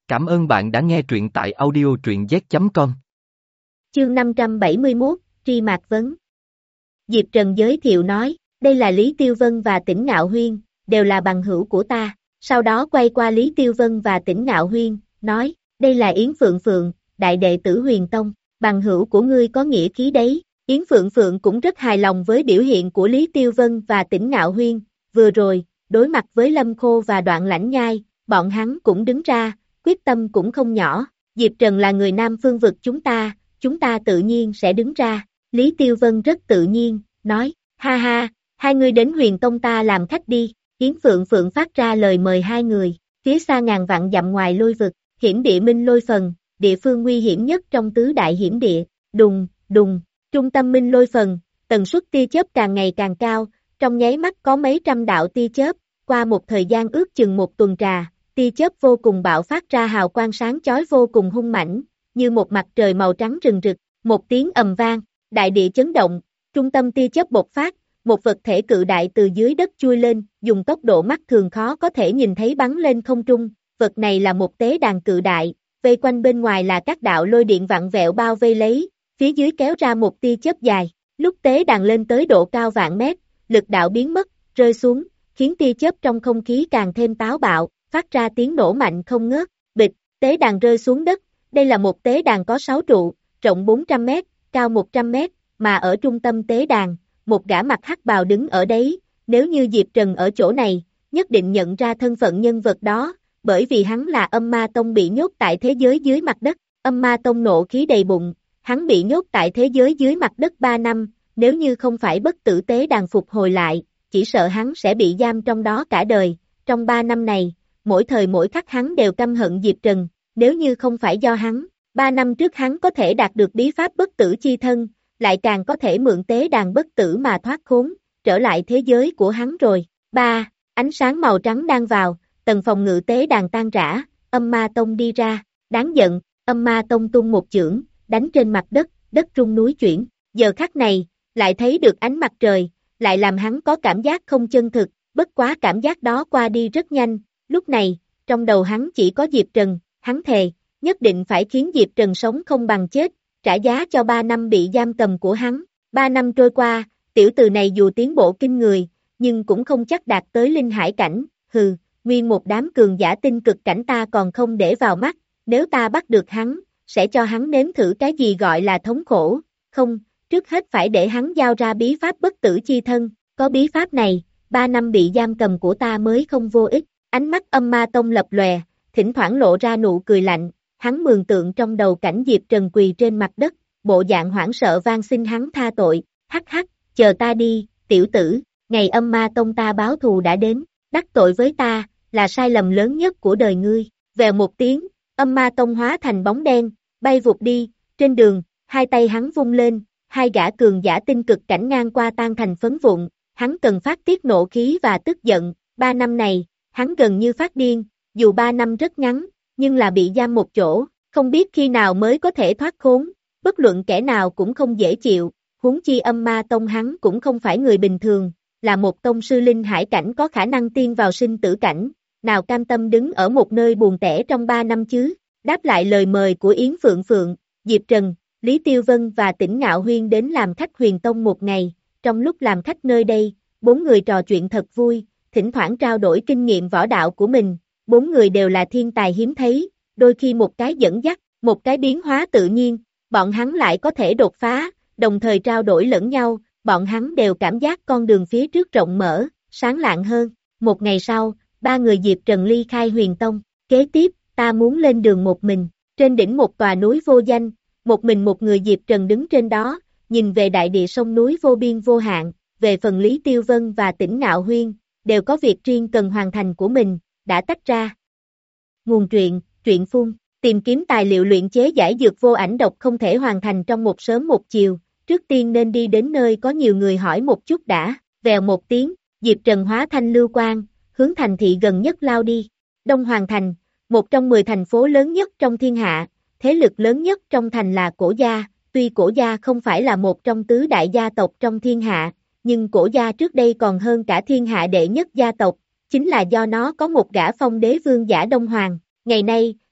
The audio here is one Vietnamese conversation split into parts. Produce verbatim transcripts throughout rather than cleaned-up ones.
Cảm ơn bạn đã nghe truyện tại audio truyện z chấm com. Chương năm trăm bảy mươi mốt, Tri Mạc Vấn. Diệp Trần giới thiệu nói, đây là Lý Tiêu Vân và Tĩnh Ngạo Huyên, đều là bằng hữu của ta. Sau đó quay qua Lý Tiêu Vân và Tĩnh Ngạo Huyên, nói, đây là Yến Phượng Phượng, đại đệ tử Huyền Tông, bằng hữu của ngươi có nghĩa khí đấy. Yến Phượng Phượng cũng rất hài lòng với biểu hiện của Lý Tiêu Vân và Tĩnh Ngạo Huyên, vừa rồi, đối mặt với Lâm Khô và Đoạn Lãnh Nhai, bọn hắn cũng đứng ra, quyết tâm cũng không nhỏ. Diệp Trần là người Nam Phương vực chúng ta, chúng ta tự nhiên sẽ đứng ra. Lý Tiêu Vân rất tự nhiên, nói, ha ha, hai người đến Huyền Tông ta làm khách đi. Yến Phượng Phượng phát ra lời mời hai người, phía xa ngàn vạn dặm ngoài lôi vực, hiểm địa Minh Lôi Phần, địa phương nguy hiểm nhất trong tứ đại hiểm địa, đùng, đùng, trung tâm Minh Lôi Phần, tần suất tia chớp càng ngày càng cao, trong nháy mắt có mấy trăm đạo tia chớp, qua một thời gian ước chừng một tuần trà, tia chớp vô cùng bạo phát ra hào quang sáng chói vô cùng hung mãnh, như một mặt trời màu trắng rừng rực, một tiếng ầm vang, đại địa chấn động, trung tâm tia chớp bộc phát, một vật thể cự đại từ dưới đất chui lên, dùng tốc độ mắt thường khó có thể nhìn thấy bắn lên không trung, vật này là một tế đàn cự đại, vây quanh bên ngoài là các đạo lôi điện vặn vẹo bao vây lấy, phía dưới kéo ra một tia chớp dài, lúc tế đàn lên tới độ cao vạn mét, lực đạo biến mất, rơi xuống, khiến tia chớp trong không khí càng thêm táo bạo, phát ra tiếng nổ mạnh không ngớt, bịch, tế đàn rơi xuống đất, đây là một tế đàn có sáu trụ, rộng bốn trăm mét, cao một trăm mét, mà ở trung tâm tế đàn, một gã mặt hắc bào đứng ở đấy, nếu như Diệp Trần ở chỗ này, nhất định nhận ra thân phận nhân vật đó, bởi vì hắn là Âm Ma Tông bị nhốt tại thế giới dưới mặt đất, Âm Ma Tông nộ khí đầy bụng, hắn bị nhốt tại thế giới dưới mặt đất ba năm, nếu như không phải bất tử tế đàn phục hồi lại, chỉ sợ hắn sẽ bị giam trong đó cả đời, trong ba năm này, mỗi thời mỗi khắc hắn đều căm hận Diệp Trần, nếu như không phải do hắn, ba năm trước hắn có thể đạt được bí pháp bất tử chi thân, lại càng có thể mượn tế đàn bất tử mà thoát khốn, trở lại thế giới của hắn rồi. ba. Ánh sáng màu trắng đang vào, tầng phòng ngự tế đàn tan rã, Âm Ma Tông đi ra, đáng giận, Âm Ma Tông tung một chưởng, đánh trên mặt đất, đất rung núi chuyển, giờ khắc này, lại thấy được ánh mặt trời, lại làm hắn có cảm giác không chân thực, bất quá cảm giác đó qua đi rất nhanh, lúc này, trong đầu hắn chỉ có Diệp Trần, hắn thề, nhất định phải khiến Diệp Trần sống không bằng chết, trả giá cho ba năm bị giam cầm của hắn. Ba năm trôi qua, tiểu tử này dù tiến bộ kinh người, nhưng cũng không chắc đạt tới linh hải cảnh, hừ, nguyên một đám cường giả tinh cực cảnh ta còn không để vào mắt, nếu ta bắt được hắn, sẽ cho hắn nếm thử cái gì gọi là thống khổ, không, trước hết phải để hắn giao ra bí pháp bất tử chi thân, có bí pháp này, ba năm bị giam cầm của ta mới không vô ích. Ánh mắt Âm Ma Tông lập lòe, thỉnh thoảng lộ ra nụ cười lạnh, hắn mường tượng trong đầu cảnh Diệp Trần quỳ trên mặt đất, bộ dạng hoảng sợ van xin hắn tha tội, hắc hắc, chờ ta đi, tiểu tử, ngày Âm Ma Tông ta báo thù đã đến, đắc tội với ta, là sai lầm lớn nhất của đời ngươi. Vèo một tiếng, Âm Ma Tông hóa thành bóng đen, bay vụt đi, trên đường, hai tay hắn vung lên, hai gã cường giả tinh cực cảnh ngang qua tan thành phấn vụn, hắn cần phát tiết nộ khí và tức giận, ba năm này, hắn gần như phát điên, dù ba năm rất ngắn, nhưng là bị giam một chỗ, không biết khi nào mới có thể thoát khốn, bất luận kẻ nào cũng không dễ chịu, huống chi Âm Ma Tông hắn cũng không phải người bình thường, là một tông sư linh hải cảnh có khả năng tiên vào sinh tử cảnh, nào cam tâm đứng ở một nơi buồn tẻ trong ba năm chứ. Đáp lại lời mời của Yến Phượng Phượng, Diệp Trần, Lý Tiêu Vân và Tĩnh Ngạo Huyên đến làm khách Huyền Tông một ngày, trong lúc làm khách nơi đây, bốn người trò chuyện thật vui, thỉnh thoảng trao đổi kinh nghiệm võ đạo của mình, bốn người đều là thiên tài hiếm thấy, đôi khi một cái dẫn dắt, một cái biến hóa tự nhiên, bọn hắn lại có thể đột phá, đồng thời trao đổi lẫn nhau, bọn hắn đều cảm giác con đường phía trước rộng mở, sáng lạng hơn. Một ngày sau, ba người Diệp Trần ly khai Huyền Tông, kế tiếp, ta muốn lên đường một mình, trên đỉnh một tòa núi vô danh, một mình một người Diệp Trần đứng trên đó, nhìn về đại địa sông núi vô biên vô hạn, về phần Lý Tiêu Vân và Tĩnh Ngạo Huyên, đều có việc riêng cần hoàn thành của mình, đã tách ra. Nguồn truyện, truyện phun, tìm kiếm tài liệu luyện chế giải dược vô ảnh độc không thể hoàn thành trong một sớm một chiều, trước tiên nên đi đến nơi có nhiều người hỏi một chút đã, vèo một tiếng, Diệp Trần hóa thành lưu quang, hướng thành thị gần nhất lao đi. Đông Hoàng Thành, một trong mười thành phố lớn nhất trong thiên hạ, thế lực lớn nhất trong thành là Cổ Gia, tuy Cổ Gia không phải là một trong tứ đại gia tộc trong thiên hạ, nhưng Cổ Gia trước đây còn hơn cả thiên hạ đệ nhất gia tộc, chính là do nó có một gã phong đế vương giả Đông Hoàng. Ngày nay,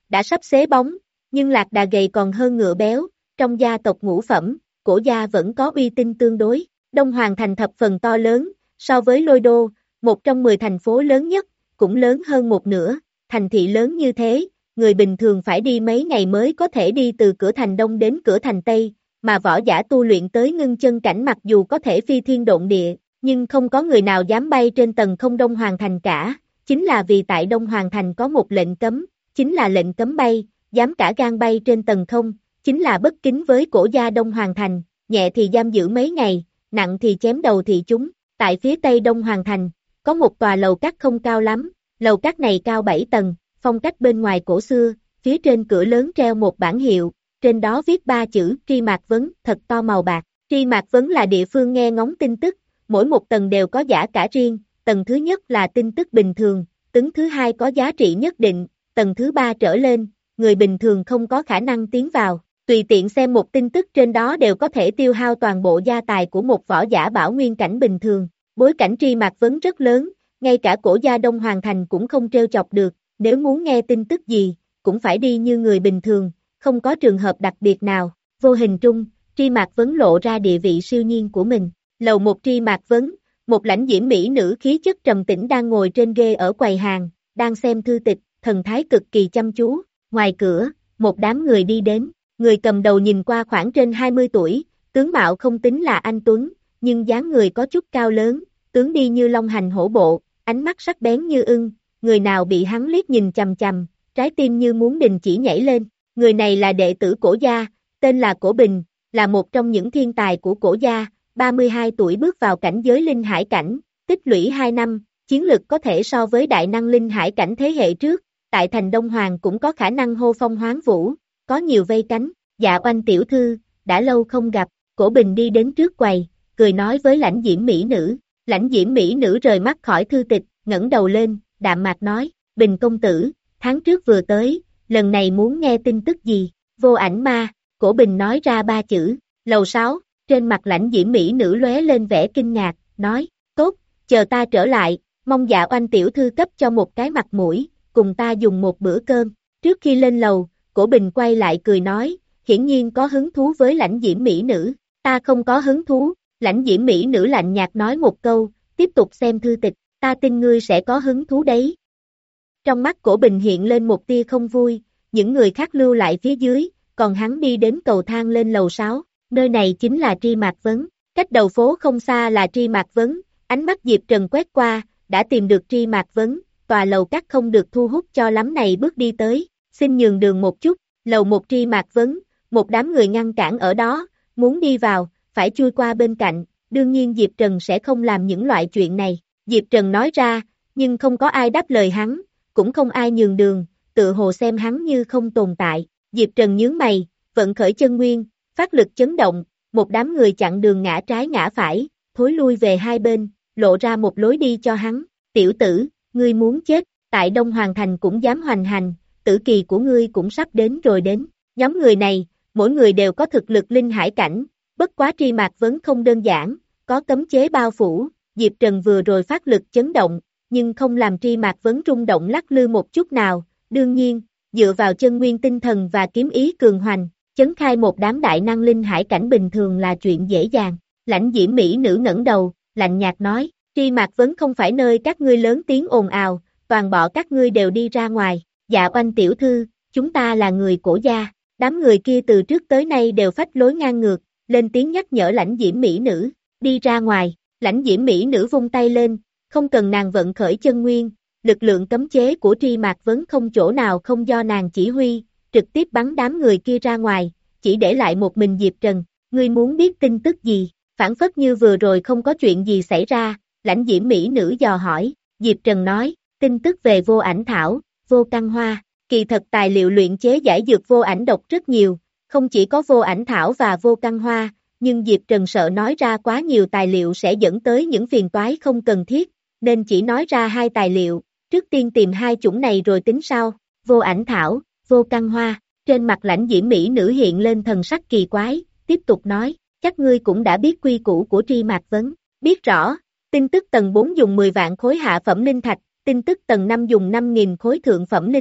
đã sắp xế bóng, nhưng lạc đà gầy còn hơn ngựa béo, trong gia tộc ngũ phẩm, cổ gia vẫn có uy tín tương đối. Đông Hoàng thành thập phần to lớn, so với Lôi Đô, một trong mười thành phố lớn nhất, cũng lớn hơn một nửa, thành thị lớn như thế, người bình thường phải đi mấy ngày mới có thể đi từ cửa thành Đông đến cửa thành Tây, mà võ giả tu luyện tới ngưng chân cảnh mặc dù có thể phi thiên độn địa, nhưng không có người nào dám bay trên tầng không Đông Hoàng thành cả, chính là vì tại Đông Hoàng thành có một lệnh cấm, chính là lệnh cấm bay, dám cả gan bay trên tầng không, chính là bất kính với cổ gia Đông Hoàng thành, nhẹ thì giam giữ mấy ngày, nặng thì chém đầu thị chúng. Tại phía tây Đông Hoàng thành, có một tòa lầu các không cao lắm, lầu các này cao bảy tầng, phong cách bên ngoài cổ xưa, phía trên cửa lớn treo một bảng hiệu, trên đó viết ba chữ Tri Mạc Vấn thật to màu bạc. Tri Mạc Vấn là địa phương nghe ngóng tin tức, mỗi một tầng đều có giá cả riêng, tầng thứ nhất là tin tức bình thường, tầng thứ hai có giá trị nhất định, tầng thứ ba trở lên, người bình thường không có khả năng tiến vào. Tùy tiện xem một tin tức trên đó đều có thể tiêu hao toàn bộ gia tài của một võ giả bảo nguyên cảnh bình thường. Bối cảnh Tri Mạc Vấn rất lớn, ngay cả cổ gia Đông Hoàng thành cũng không trêu chọc được, nếu muốn nghe tin tức gì, cũng phải đi như người bình thường, không có trường hợp đặc biệt nào. Vô hình trung, Tri Mạc Vấn lộ ra địa vị siêu nhiên của mình. Lầu một Tri Mạc Vấn, một lãnh diễm mỹ nữ khí chất trầm tĩnh đang ngồi trên ghê ở quầy hàng, đang xem thư tịch, thần thái cực kỳ chăm chú. Ngoài cửa, một đám người đi đến. Người cầm đầu nhìn qua khoảng trên hai mươi tuổi, tướng mạo không tính là anh tuấn, nhưng dáng người có chút cao lớn, tướng đi như long hành hổ bộ, ánh mắt sắc bén như ưng, người nào bị hắn liếc nhìn chằm chằm, trái tim như muốn đình chỉ nhảy lên. Người này là đệ tử cổ gia, tên là Cổ Bình, là một trong những thiên tài của cổ gia, ba mươi hai tuổi bước vào cảnh giới linh hải cảnh, tích lũy hai năm, chiến lực có thể so với đại năng linh hải cảnh thế hệ trước, tại thành Đông Hoàng cũng có khả năng hô phong hoán vũ. Có nhiều vây cánh. Dạ Oanh tiểu thư, đã lâu không gặp. Cổ Bình đi đến trước quầy, cười nói với lãnh diễm mỹ nữ. Lãnh diễm mỹ nữ rời mắt khỏi thư tịch, ngẩng đầu lên, đạm mạc nói, Bình công tử, tháng trước vừa tới, lần này muốn nghe tin tức gì? Vô ảnh ma. Cổ Bình nói ra ba chữ. Lầu sáu. Trên mặt lãnh diễm mỹ nữ lóe lên vẻ kinh ngạc, nói, tốt, chờ ta trở lại, mong Dạ Oanh tiểu thư cấp cho một cái mặt mũi, cùng ta dùng một bữa cơm. Trước khi lên lầu, Cổ Bình quay lại cười nói, hiển nhiên có hứng thú với lãnh diễm mỹ nữ, ta không có hứng thú. Lãnh diễm mỹ nữ lạnh nhạt nói một câu, tiếp tục xem thư tịch, ta tin ngươi sẽ có hứng thú đấy. Trong mắt Cổ Bình hiện lên một tia không vui, những người khác lưu lại phía dưới, còn hắn đi đến cầu thang lên lầu sáu, nơi này chính là Tri Mạc Vấn, cách đầu phố không xa là Tri Mạc Vấn, ánh mắt Diệp Trần quét qua, đã tìm được Tri Mạc Vấn, tòa lầu các không được thu hút cho lắm này bước đi tới. Xin nhường đường một chút, lầu một Tri Mạc Vấn, một đám người ngăn cản ở đó, muốn đi vào, phải chui qua bên cạnh, đương nhiên Diệp Trần sẽ không làm những loại chuyện này. Diệp Trần nói ra, nhưng không có ai đáp lời hắn, cũng không ai nhường đường, tự hồ xem hắn như không tồn tại. Diệp Trần nhướng mày, vận khởi chân nguyên, phát lực chấn động, một đám người chặn đường ngã trái ngã phải, thối lui về hai bên, lộ ra một lối đi cho hắn. Tiểu tử, ngươi muốn chết, tại Đông Hoàng thành cũng dám hoành hành. Tử kỳ của ngươi cũng sắp đến rồi đến. Nhóm người này, mỗi người đều có thực lực linh hải cảnh, bất quá Tri Mạc Vấn không đơn giản, có cấm chế bao phủ, Diệp Trần vừa rồi phát lực chấn động, nhưng không làm Tri Mạc Vấn rung động lắc lư một chút nào, đương nhiên, dựa vào chân nguyên tinh thần và kiếm ý cường hoành, chấn khai một đám đại năng linh hải cảnh bình thường là chuyện dễ dàng. Lãnh diễm mỹ nữ ngẩng đầu, lạnh nhạt nói, Tri Mạc Vấn không phải nơi các ngươi lớn tiếng ồn ào, toàn bộ các ngươi đều đi ra ngoài. Dạ Oanh tiểu thư, chúng ta là người cổ gia. Đám người kia từ trước tới nay đều phách lối ngang ngược, lên tiếng nhắc nhở lãnh diễm mỹ nữ, đi ra ngoài. Lãnh diễm mỹ nữ vung tay lên, không cần nàng vận khởi chân nguyên, lực lượng cấm chế của Tri Mạc Vấn không chỗ nào không do nàng chỉ huy, trực tiếp bắn đám người kia ra ngoài, chỉ để lại một mình Diệp Trần. Ngươi muốn biết tin tức gì? Phản phất như vừa rồi không có chuyện gì xảy ra, lãnh diễm mỹ nữ dò hỏi. Diệp Trần nói, tin tức về vô ảnh thảo, vô căn hoa. Kỳ thật tài liệu luyện chế giải dược vô ảnh độc rất nhiều, không chỉ có vô ảnh thảo và vô căn hoa, nhưng Diệp Trần sợ nói ra quá nhiều tài liệu sẽ dẫn tới những phiền toái không cần thiết, nên chỉ nói ra hai tài liệu, trước tiên tìm hai chủng này rồi tính sau. Vô ảnh thảo, vô căn hoa. Trên mặt lãnh diễm mỹ nữ hiện lên thần sắc kỳ quái, tiếp tục nói, chắc ngươi cũng đã biết quy củ của Tri Mạc Vấn. Biết rõ, tin tức tầng bốn dùng mười vạn khối hạ phẩm linh thạch, tin tức tầng năm dùng năm nghìn khối thượng phẩm linh thạch,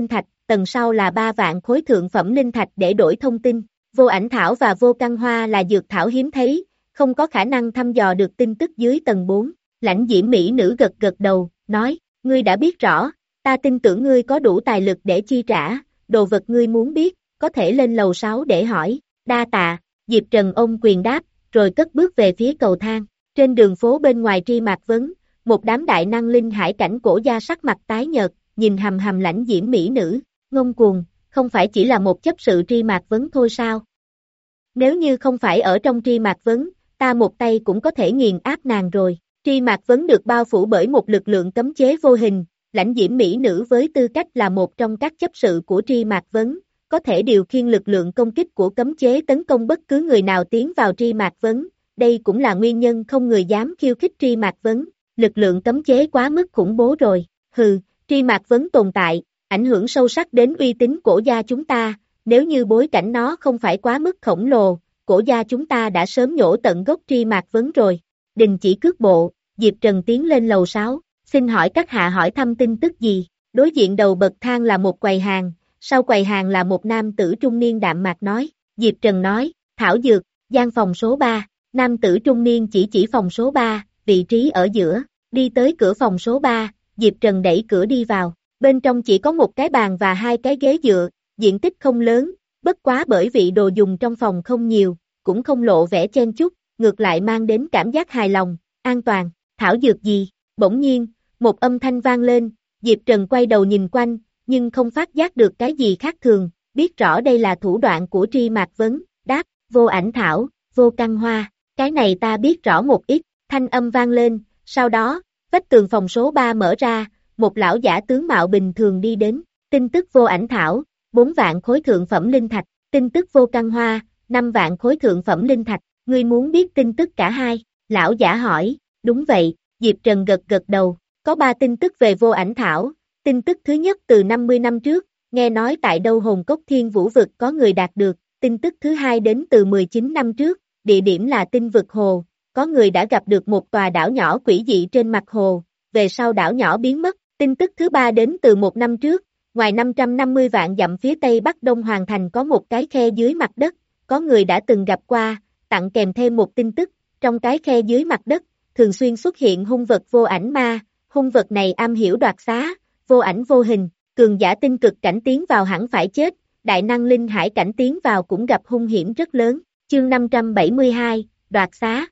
tầng sau là ba vạn khối thượng phẩm linh thạch để đổi thông tin. Vô ảnh thảo và vô căn hoa là dược thảo hiếm thấy, không có khả năng thăm dò được tin tức dưới tầng bốn. Lãnh diễm mỹ nữ gật gật đầu, nói, ngươi đã biết rõ, ta tin tưởng ngươi có đủ tài lực để chi trả, đồ vật ngươi muốn biết, có thể lên lầu sáu để hỏi. Đa tạ, Diệp Trần ôm quyền đáp, rồi cất bước về phía cầu thang. Trên đường phố bên ngoài Tri Mạc Vấn, một đám đại năng linh hải cảnh cổ gia sắc mặt tái nhợt, nhìn hầm hầm lãnh diễm mỹ nữ, ngông cuồng, không phải chỉ là một chấp sự Tri Mạc Vấn thôi sao? Nếu như không phải ở trong Tri Mạc Vấn, ta một tay cũng có thể nghiền áp nàng rồi. Tri Mạc Vấn được bao phủ bởi một lực lượng cấm chế vô hình, lãnh diễm mỹ nữ với tư cách là một trong các chấp sự của Tri Mạc Vấn, có thể điều khiển lực lượng công kích của cấm chế tấn công bất cứ người nào tiến vào Tri Mạc Vấn. Đây cũng là nguyên nhân không người dám khiêu khích Tri Mạc Vấn, lực lượng cấm chế quá mức khủng bố rồi. Hừ, Tri Mạc Vấn tồn tại, ảnh hưởng sâu sắc đến uy tín cổ gia chúng ta, nếu như bối cảnh nó không phải quá mức khổng lồ, cổ gia chúng ta đã sớm nhổ tận gốc Tri Mạc Vấn rồi. Đình chỉ cước bộ, Diệp Trần tiến lên lầu sáu, xin hỏi các hạ hỏi thăm tin tức gì? Đối diện đầu bậc thang là một quầy hàng, sau quầy hàng là một nam tử trung niên đạm mạc nói. Diệp Trần nói, thảo dược, gian phòng số ba, nam tử trung niên chỉ chỉ phòng số ba, vị trí ở giữa, đi tới cửa phòng số ba, Diệp Trần đẩy cửa đi vào, bên trong chỉ có một cái bàn và hai cái ghế dựa, diện tích không lớn, bất quá bởi vì đồ dùng trong phòng không nhiều, cũng không lộ vẻ chen chúc, ngược lại mang đến cảm giác hài lòng, an toàn. Thảo dược gì? Bỗng nhiên, một âm thanh vang lên, Diệp Trần quay đầu nhìn quanh, nhưng không phát giác được cái gì khác thường, biết rõ đây là thủ đoạn của Tri Mạc Vấn, đáp, vô ảnh thảo, vô căn hoa, cái này ta biết rõ một ít, thanh âm vang lên, sau đó, vách tường phòng số ba mở ra, một lão giả tướng mạo bình thường đi đến, tin tức vô ảnh thảo, bốn vạn khối thượng phẩm linh thạch, tin tức vô căn hoa, năm vạn khối thượng phẩm linh thạch, ngươi muốn biết tin tức cả hai, lão giả hỏi. Đúng vậy, Diệp Trần gật gật đầu, có ba tin tức về vô ảnh thảo, tin tức thứ nhất từ năm mươi năm trước, nghe nói tại đâu hồn cốc thiên vũ vực có người đạt được, tin tức thứ hai đến từ mười chín năm trước, địa điểm là tinh vực hồ, có người đã gặp được một tòa đảo nhỏ quỷ dị trên mặt hồ, về sau đảo nhỏ biến mất, tin tức thứ ba đến từ một năm trước, ngoài năm trăm năm mươi vạn dặm phía tây bắc đông hoàn thành có một cái khe dưới mặt đất, có người đã từng gặp qua, tặng kèm thêm một tin tức, trong cái khe dưới mặt đất, thường xuyên xuất hiện hung vật vô ảnh ma, hung vật này am hiểu đoạt xá, vô ảnh vô hình, cường giả tinh cực cảnh tiến vào hẳn phải chết, đại năng linh hải cảnh tiến vào cũng gặp hung hiểm rất lớn. Chương năm trăm bảy mươi hai, đoạt xá.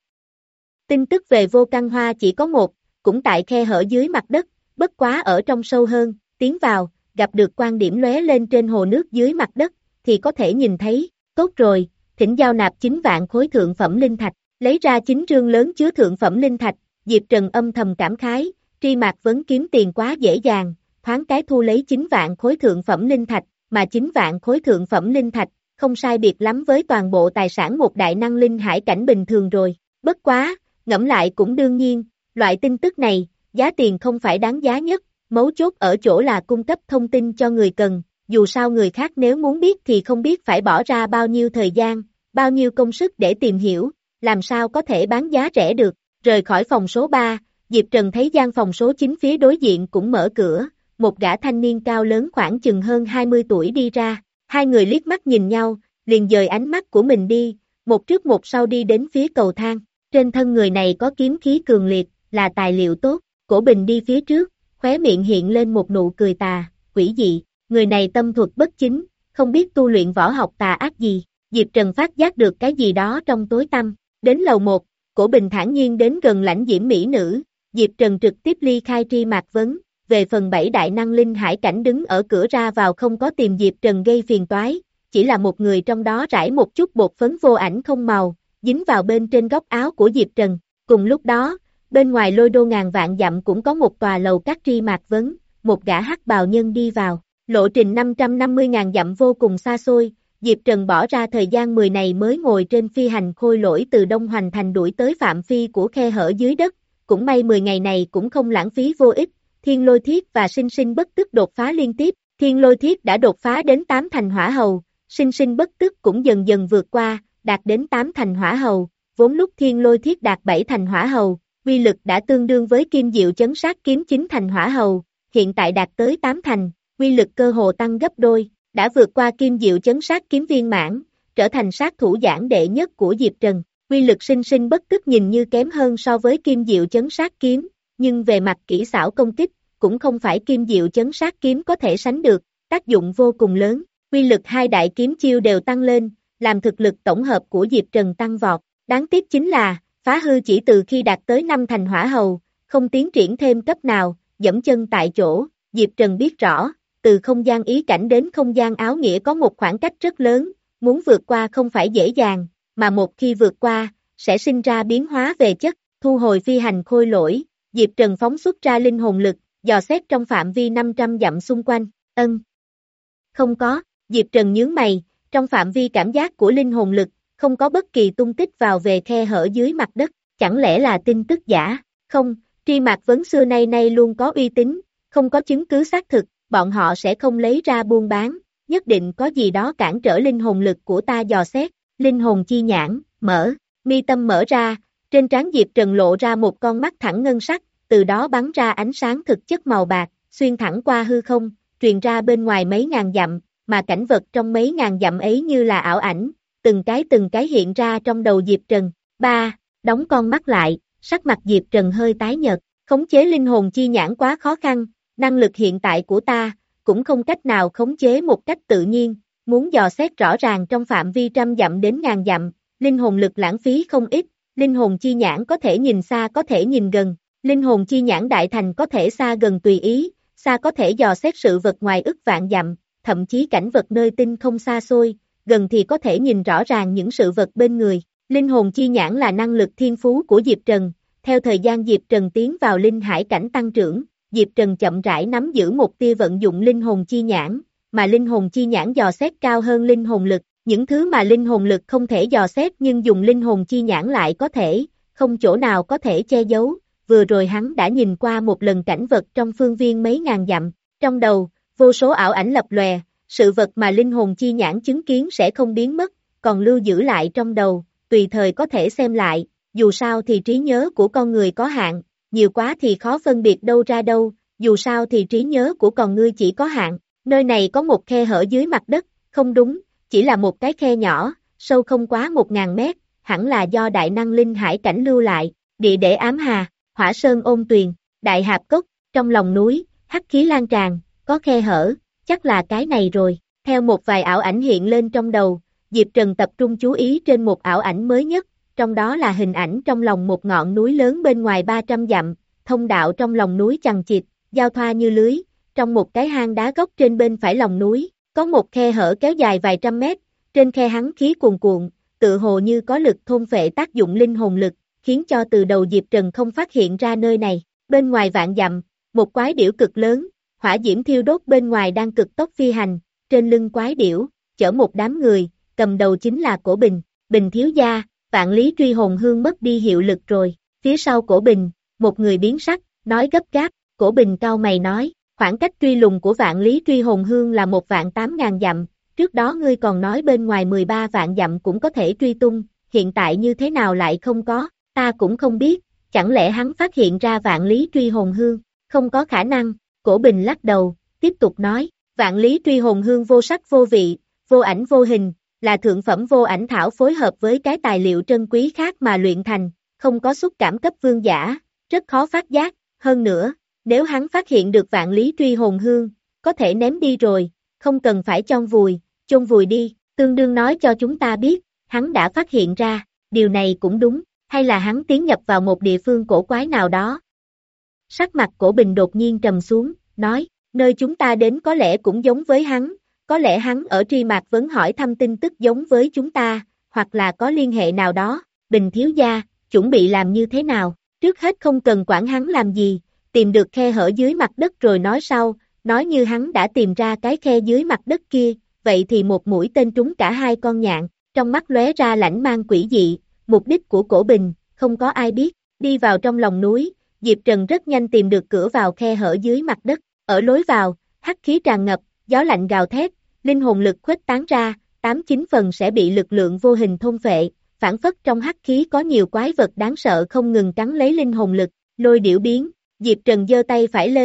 Tin tức về vô căn hoa chỉ có một, cũng tại khe hở dưới mặt đất, bất quá ở trong sâu hơn, tiến vào, gặp được quan điểm lóe lên trên hồ nước dưới mặt đất, thì có thể nhìn thấy, tốt rồi, thỉnh giao nạp chín vạn khối thượng phẩm linh thạch. Lấy ra chín rương lớn chứa thượng phẩm linh thạch, Diệp Trần âm thầm cảm khái, Tri Mạc Vấn kiếm tiền quá dễ dàng, thoáng cái thu lấy chín vạn khối thượng phẩm linh thạch, mà chín vạn khối thượng phẩm linh thạch, không sai biệt lắm với toàn bộ tài sản một đại năng linh hải cảnh bình thường rồi. Bất quá, ngẫm lại cũng đương nhiên, loại tin tức này, giá tiền không phải đáng giá nhất, mấu chốt ở chỗ là cung cấp thông tin cho người cần, dù sao người khác nếu muốn biết thì không biết phải bỏ ra bao nhiêu thời gian, bao nhiêu công sức để tìm hiểu. Làm sao có thể bán giá rẻ được, rời khỏi phòng số ba, Diệp Trần thấy gian phòng số chín phía đối diện cũng mở cửa, một gã thanh niên cao lớn khoảng chừng hơn hai mươi tuổi đi ra, hai người liếc mắt nhìn nhau, liền dời ánh mắt của mình đi, một trước một sau đi đến phía cầu thang, trên thân người này có kiếm khí cường liệt, là tài liệu tốt, Cổ Bình đi phía trước, khóe miệng hiện lên một nụ cười tà, quỷ dị, người này tâm thuật bất chính, không biết tu luyện võ học tà ác gì, Diệp Trần phát giác được cái gì đó trong tối tăm. Đến lầu một, Cổ Bình thản nhiên đến gần lãnh diễm mỹ nữ, Diệp Trần trực tiếp ly khai Tri Mạc Vấn, về phần bảy đại năng linh hải cảnh đứng ở cửa ra vào không có tìm Diệp Trần gây phiền toái, chỉ là một người trong đó rải một chút bột phấn vô ảnh không màu, dính vào bên trên góc áo của Diệp Trần. Cùng lúc đó, bên ngoài Lôi Đô ngàn vạn dặm cũng có một tòa lầu các Tri Mạc Vấn, một gã hắc bào nhân đi vào, lộ trình năm trăm năm mươi ngàn dặm vô cùng xa xôi. Diệp Trần bỏ ra thời gian mười này mới ngồi trên phi hành khôi lỗi từ Đông Hoành Thành đuổi tới phạm vi của khe hở dưới đất, cũng may mười ngày này cũng không lãng phí vô ích, Thiên Lôi Thiết và Sinh Sinh Bất Tức đột phá liên tiếp, Thiên Lôi Thiết đã đột phá đến tám thành hỏa hầu, Sinh Sinh Bất Tức cũng dần dần vượt qua, đạt đến tám thành hỏa hầu, vốn lúc Thiên Lôi Thiết đạt bảy thành hỏa hầu, uy lực đã tương đương với Kim Diệu Chấn Sát Kiếm chín thành hỏa hầu, hiện tại đạt tới tám thành, uy lực cơ hồ tăng gấp đôi, đã vượt qua Kim Diệu chấn sát kiếm viên mãn, trở thành sát thủ giản đệ nhất của Diệp Trần. Uy lực sinh sinh bất tức nhìn như kém hơn so với Kim Diệu chấn sát kiếm, nhưng về mặt kỹ xảo công kích, cũng không phải Kim Diệu chấn sát kiếm có thể sánh được, tác dụng vô cùng lớn. Uy lực hai đại kiếm chiêu đều tăng lên, làm thực lực tổng hợp của Diệp Trần tăng vọt. Đáng tiếc chính là, phá hư chỉ từ khi đạt tới năm thành hỏa hầu, không tiến triển thêm cấp nào, dẫm chân tại chỗ. Diệp Trần biết rõ, từ không gian ý cảnh đến không gian áo nghĩa có một khoảng cách rất lớn, muốn vượt qua không phải dễ dàng, mà một khi vượt qua, sẽ sinh ra biến hóa về chất. Thu hồi phi hành khôi lỗi, Diệp Trần phóng xuất ra linh hồn lực, dò xét trong phạm vi năm trăm dặm xung quanh. Ân. Không có, Diệp Trần nhướng mày, trong phạm vi cảm giác của linh hồn lực, không có bất kỳ tung tích vào về khe hở dưới mặt đất, chẳng lẽ là tin tức giả? Không, Tri Mạc Vấn xưa nay nay luôn có uy tín, không có chứng cứ xác thực, bọn họ sẽ không lấy ra buôn bán, nhất định có gì đó cản trở linh hồn lực của ta dò xét. Linh hồn chi nhãn, mở, mi tâm mở ra, trên trán Diệp Trần lộ ra một con mắt thẳng ngân sắc, từ đó bắn ra ánh sáng thực chất màu bạc, xuyên thẳng qua hư không, truyền ra bên ngoài mấy ngàn dặm, mà cảnh vật trong mấy ngàn dặm ấy như là ảo ảnh, từng cái từng cái hiện ra trong đầu Diệp Trần. Ba, đóng con mắt lại, sắc mặt Diệp Trần hơi tái nhợt, khống chế linh hồn chi nhãn quá khó khăn, năng lực hiện tại của ta, cũng không cách nào khống chế một cách tự nhiên, muốn dò xét rõ ràng trong phạm vi trăm dặm đến ngàn dặm, linh hồn lực lãng phí không ít, linh hồn chi nhãn có thể nhìn xa có thể nhìn gần, linh hồn chi nhãn đại thành có thể xa gần tùy ý, xa có thể dò xét sự vật ngoài ức vạn dặm, thậm chí cảnh vật nơi tinh không xa xôi, gần thì có thể nhìn rõ ràng những sự vật bên người. Linh hồn chi nhãn là năng lực thiên phú của Diệp Trần, theo thời gian Diệp Trần tiến vào linh hải cảnh tăng trưởng, Diệp Trần chậm rãi nắm giữ một tia vận dụng linh hồn chi nhãn, mà linh hồn chi nhãn dò xét cao hơn linh hồn lực, những thứ mà linh hồn lực không thể dò xét nhưng dùng linh hồn chi nhãn lại có thể, không chỗ nào có thể che giấu. Vừa rồi hắn đã nhìn qua một lần cảnh vật trong phương viên mấy ngàn dặm, trong đầu, vô số ảo ảnh lập lòe, sự vật mà linh hồn chi nhãn chứng kiến sẽ không biến mất, còn lưu giữ lại trong đầu, tùy thời có thể xem lại, dù sao thì trí nhớ của con người có hạn, nhiều quá thì khó phân biệt đâu ra đâu, dù sao thì trí nhớ của con ngươi chỉ có hạn. Nơi này có một khe hở dưới mặt đất, không đúng, chỉ là một cái khe nhỏ, sâu không quá một ngàn mét, hẳn là do đại năng linh hải cảnh lưu lại, địa để ám hà, hỏa sơn ôn tuyền, đại hạp cốc, trong lòng núi, hắc khí lan tràn, có khe hở, chắc là cái này rồi. Theo một vài ảo ảnh hiện lên trong đầu, Diệp Trần tập trung chú ý trên một ảo ảnh mới nhất, trong đó là hình ảnh trong lòng một ngọn núi lớn bên ngoài ba trăm dặm, thông đạo trong lòng núi chằng chịt, giao thoa như lưới. Trong một cái hang đá góc trên bên phải lòng núi, có một khe hở kéo dài vài trăm mét, trên khe hắn khí cuồn cuộn, tự hồ như có lực thôn phệ tác dụng linh hồn lực, khiến cho từ đầu Diệp Trần không phát hiện ra nơi này. Bên ngoài vạn dặm, một quái điểu cực lớn, hỏa diễm thiêu đốt bên ngoài đang cực tốc phi hành, trên lưng quái điểu, chở một đám người, cầm đầu chính là Cổ Bình, Bình thiếu gia, vạn lý truy hồn hương mất đi hiệu lực rồi. Phía sau Cổ Bình, một người biến sắc, nói gấp gáp. Cổ Bình cau mày nói, khoảng cách truy lùng của vạn lý truy hồn hương là một vạn tám ngàn dặm, trước đó ngươi còn nói bên ngoài mười ba vạn dặm cũng có thể truy tung, hiện tại như thế nào lại không có, ta cũng không biết, chẳng lẽ hắn phát hiện ra vạn lý truy hồn hương, không có khả năng. Cổ Bình lắc đầu, tiếp tục nói, vạn lý truy hồn hương vô sắc vô vị, vô ảnh vô hình, là thượng phẩm vô ảnh thảo phối hợp với cái tài liệu trân quý khác mà luyện thành, không có xúc cảm cấp vương giả, rất khó phát giác, hơn nữa, nếu hắn phát hiện được vạn lý truy hồn hương, có thể ném đi rồi, không cần phải chôn vùi, chôn vùi đi, tương đương nói cho chúng ta biết, hắn đã phát hiện ra, điều này cũng đúng, hay là hắn tiến nhập vào một địa phương cổ quái nào đó. Sắc mặt Cổ Bình đột nhiên trầm xuống, nói, nơi chúng ta đến có lẽ cũng giống với hắn, có lẽ hắn ở Tri Mạc Vấn hỏi thăm tin tức giống với chúng ta, hoặc là có liên hệ nào đó. Bình thiếu gia, chuẩn bị làm như thế nào, trước hết không cần quản hắn làm gì, tìm được khe hở dưới mặt đất rồi nói sau, nói như hắn đã tìm ra cái khe dưới mặt đất kia, vậy thì một mũi tên trúng cả hai con nhạn, trong mắt lóe ra lãnh mang quỷ dị, mục đích của Cổ Bình, không có ai biết, đi vào trong lòng núi, Diệp Trần rất nhanh tìm được cửa vào khe hở dưới mặt đất, ở lối vào, hắc khí tràn ngập, gió lạnh gào thét, linh hồn lực khuếch tán ra, tám chín phần sẽ bị lực lượng vô hình thôn phệ, phản phất trong hắc khí có nhiều quái vật đáng sợ không ngừng cắn lấy linh hồn lực, lôi điểu biến, Diệp Trần giơ tay phải lên,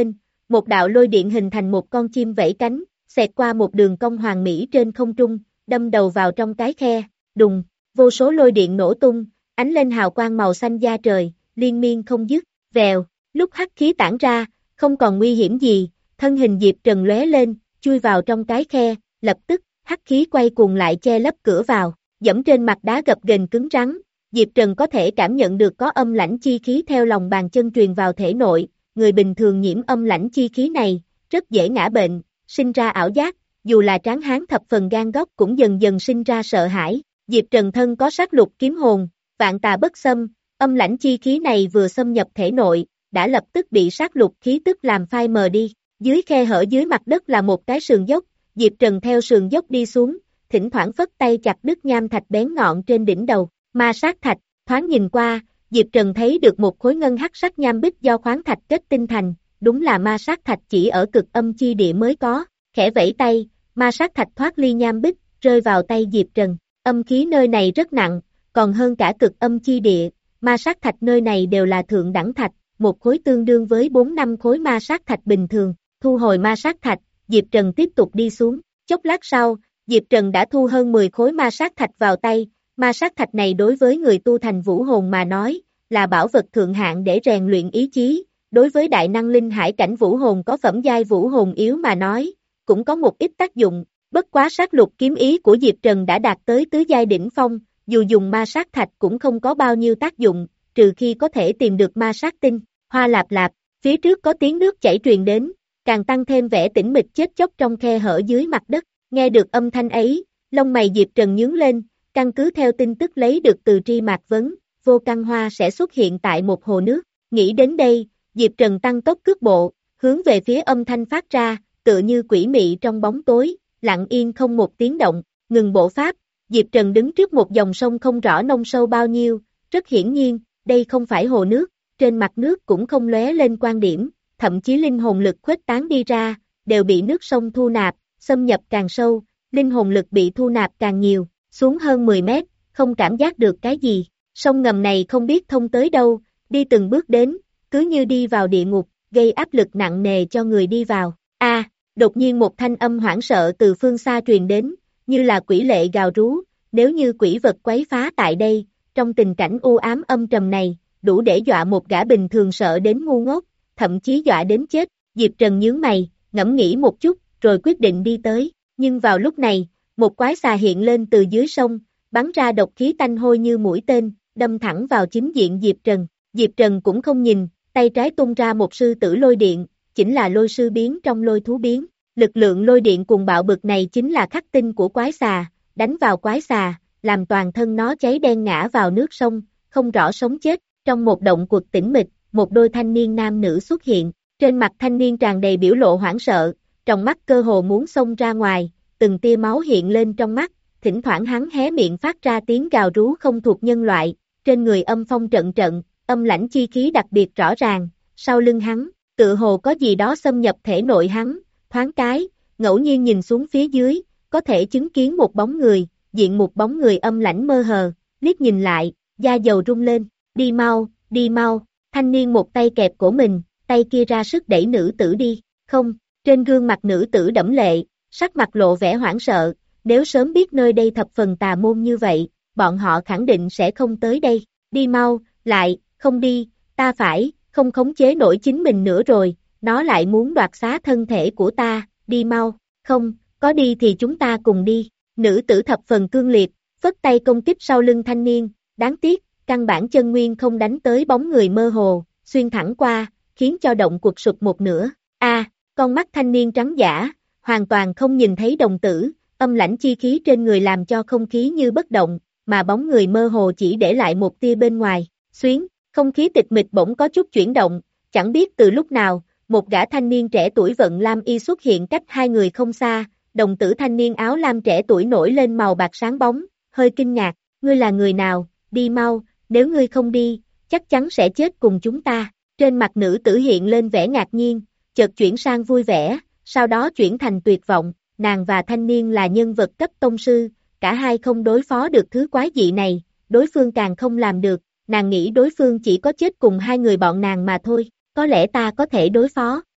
một đạo lôi điện hình thành một con chim vẫy cánh, xẹt qua một đường cong hoàn mỹ trên không trung, đâm đầu vào trong cái khe, đùng, vô số lôi điện nổ tung, ánh lên hào quang màu xanh da trời, liên miên không dứt, vèo, lúc hắc khí tản ra, không còn nguy hiểm gì, thân hình Diệp Trần lóe lên, chui vào trong cái khe, lập tức, hắc khí quay cuồng lại che lấp cửa vào, dẫm trên mặt đá gập ghềnh cứng rắn, Diệp Trần có thể cảm nhận được có âm lãnh chi khí theo lòng bàn chân truyền vào thể nội, người bình thường nhiễm âm lãnh chi khí này, rất dễ ngã bệnh, sinh ra ảo giác, dù là tráng hán thập phần gan góc cũng dần dần sinh ra sợ hãi, Diệp Trần thân có sát lục kiếm hồn, vạn tà bất xâm, âm lãnh chi khí này vừa xâm nhập thể nội, đã lập tức bị sát lục khí tức làm phai mờ đi, dưới khe hở dưới mặt đất là một cái sườn dốc, Diệp Trần theo sườn dốc đi xuống, thỉnh thoảng phất tay chặt đứt nham thạch bén ngọn trên đỉnh đầu, ma sát thạch, thoáng nhìn qua, Diệp Trần thấy được một khối ngân hắc sắc nham bích do khoáng thạch kết tinh thành, đúng là ma sát thạch chỉ ở cực âm chi địa mới có, khẽ vẫy tay, ma sát thạch thoát ly nham bích, rơi vào tay Diệp Trần, âm khí nơi này rất nặng, còn hơn cả cực âm chi địa, ma sát thạch nơi này đều là thượng đẳng thạch, một khối tương đương với bốn năm khối ma sát thạch bình thường, thu hồi ma sát thạch, Diệp Trần tiếp tục đi xuống, chốc lát sau, Diệp Trần đã thu hơn mười khối ma sát thạch vào tay, ma sát thạch này đối với người tu thành vũ hồn mà nói, là bảo vật thượng hạng để rèn luyện ý chí, đối với đại năng linh hải cảnh vũ hồn có phẩm giai vũ hồn yếu mà nói, cũng có một ít tác dụng, bất quá sát lục kiếm ý của Diệp Trần đã đạt tới tứ giai đỉnh phong, dù dùng ma sát thạch cũng không có bao nhiêu tác dụng, trừ khi có thể tìm được ma sát tinh, hoa lạp lạp, phía trước có tiếng nước chảy truyền đến, càng tăng thêm vẻ tĩnh mịch chết chóc trong khe hở dưới mặt đất, nghe được âm thanh ấy, lông mày Diệp Trần nhướng lên, căn cứ theo tin tức lấy được từ Tri Mạc Vấn, Vô Căn Hoa sẽ xuất hiện tại một hồ nước, nghĩ đến đây, Diệp Trần tăng tốc cước bộ, hướng về phía âm thanh phát ra, tựa như quỷ mị trong bóng tối, lặng yên không một tiếng động, ngừng bộ pháp, Diệp Trần đứng trước một dòng sông không rõ nông sâu bao nhiêu, rất hiển nhiên, đây không phải hồ nước, trên mặt nước cũng không lóe lên quan điểm, thậm chí linh hồn lực khuếch tán đi ra, đều bị nước sông thu nạp, xâm nhập càng sâu, linh hồn lực bị thu nạp càng nhiều, xuống hơn mười mét, không cảm giác được cái gì, sông ngầm này không biết thông tới đâu, đi từng bước đến, cứ như đi vào địa ngục, gây áp lực nặng nề cho người đi vào, a đột nhiên một thanh âm hoảng sợ từ phương xa truyền đến, như là quỷ lệ gào rú, nếu như quỷ vật quấy phá tại đây, trong tình cảnh u ám âm trầm này, đủ để dọa một gã bình thường sợ đến ngu ngốc, thậm chí dọa đến chết, Diệp Trần nhướng mày, ngẫm nghĩ một chút, rồi quyết định đi tới, nhưng vào lúc này, một quái xà hiện lên từ dưới sông, bắn ra độc khí tanh hôi như mũi tên, đâm thẳng vào chính diện Diệp Trần, Diệp Trần cũng không nhìn, tay trái tung ra một sư tử lôi điện, chính là lôi sư biến trong lôi thú biến, lực lượng lôi điện cuồng bạo bực này chính là khắc tinh của quái xà, đánh vào quái xà, làm toàn thân nó cháy đen ngã vào nước sông, không rõ sống chết, trong một động quật tĩnh mịch, một đôi thanh niên nam nữ xuất hiện, trên mặt thanh niên tràn đầy biểu lộ hoảng sợ, trong mắt cơ hồ muốn xông ra ngoài, từng tia máu hiện lên trong mắt, thỉnh thoảng hắn hé miệng phát ra tiếng gào rú không thuộc nhân loại, trên người âm phong trận trận, âm lãnh chi khí đặc biệt rõ ràng, sau lưng hắn, tựa hồ có gì đó xâm nhập thể nội hắn, thoáng cái, ngẫu nhiên nhìn xuống phía dưới, có thể chứng kiến một bóng người, diện một bóng người âm lãnh mơ hờ, liếc nhìn lại, da dầu rung lên, đi mau, đi mau, thanh niên một tay kẹp cổ mình, tay kia ra sức đẩy nữ tử đi, không, trên gương mặt nữ tử đẫm lệ, sắc mặt lộ vẻ hoảng sợ, nếu sớm biết nơi đây thập phần tà môn như vậy, bọn họ khẳng định sẽ không tới đây, đi mau, lại, không đi, ta phải, không khống chế nổi chính mình nữa rồi, nó lại muốn đoạt xá thân thể của ta, đi mau, không, có đi thì chúng ta cùng đi, nữ tử thập phần cương liệt, phất tay công kích sau lưng thanh niên, đáng tiếc, căn bản chân nguyên không đánh tới bóng người mơ hồ, xuyên thẳng qua, khiến cho động quật sụp một nửa, a con mắt thanh niên trắng giả, hoàn toàn không nhìn thấy đồng tử, âm lãnh chi khí trên người làm cho không khí như bất động, mà bóng người mơ hồ chỉ để lại một tia bên ngoài, xuyến, không khí tịch mịch bỗng có chút chuyển động, chẳng biết từ lúc nào, một gã thanh niên trẻ tuổi vận lam y xuất hiện cách hai người không xa, đồng tử thanh niên áo lam trẻ tuổi nổi lên màu bạc sáng bóng, hơi kinh ngạc, ngươi là người nào, đi mau, nếu ngươi không đi, chắc chắn sẽ chết cùng chúng ta, trên mặt nữ tử hiện lên vẻ ngạc nhiên, chợt chuyển sang vui vẻ, sau đó chuyển thành tuyệt vọng, nàng và thanh niên là nhân vật cấp tông sư, cả hai không đối phó được thứ quái dị này, đối phương càng không làm được, nàng nghĩ đối phương chỉ có chết cùng hai người bọn nàng mà thôi, có lẽ ta có thể đối phó,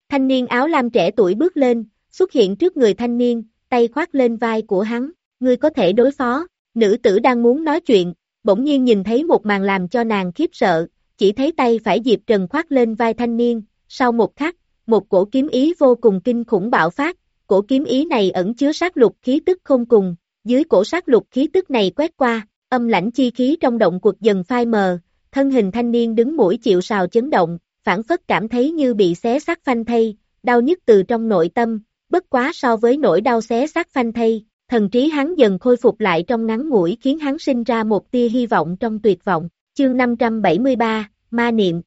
Thanh niên áo lam trẻ tuổi bước lên, xuất hiện trước người thanh niên, tay khoác lên vai của hắn, ngươi có thể đối phó, nữ tử đang muốn nói chuyện, bỗng nhiên nhìn thấy một màn làm cho nàng khiếp sợ, chỉ thấy tay phải Diệp Trần khoác lên vai thanh niên, sau một khắc, một cổ kiếm ý vô cùng kinh khủng bạo phát, cổ kiếm ý này ẩn chứa sát lục khí tức không cùng, dưới cổ sát lục khí tức này quét qua, âm lãnh chi khí trong động quật dần phai mờ, thân hình thanh niên đứng mũi chịu sào chấn động, phản phất cảm thấy như bị xé xác phanh thây, đau nhức từ trong nội tâm, bất quá so với nỗi đau xé xác phanh thây, thần trí hắn dần khôi phục lại trong ngắn ngủi khiến hắn sinh ra một tia hy vọng trong tuyệt vọng. Chương năm trăm bảy mươi ba, Ma Niệm.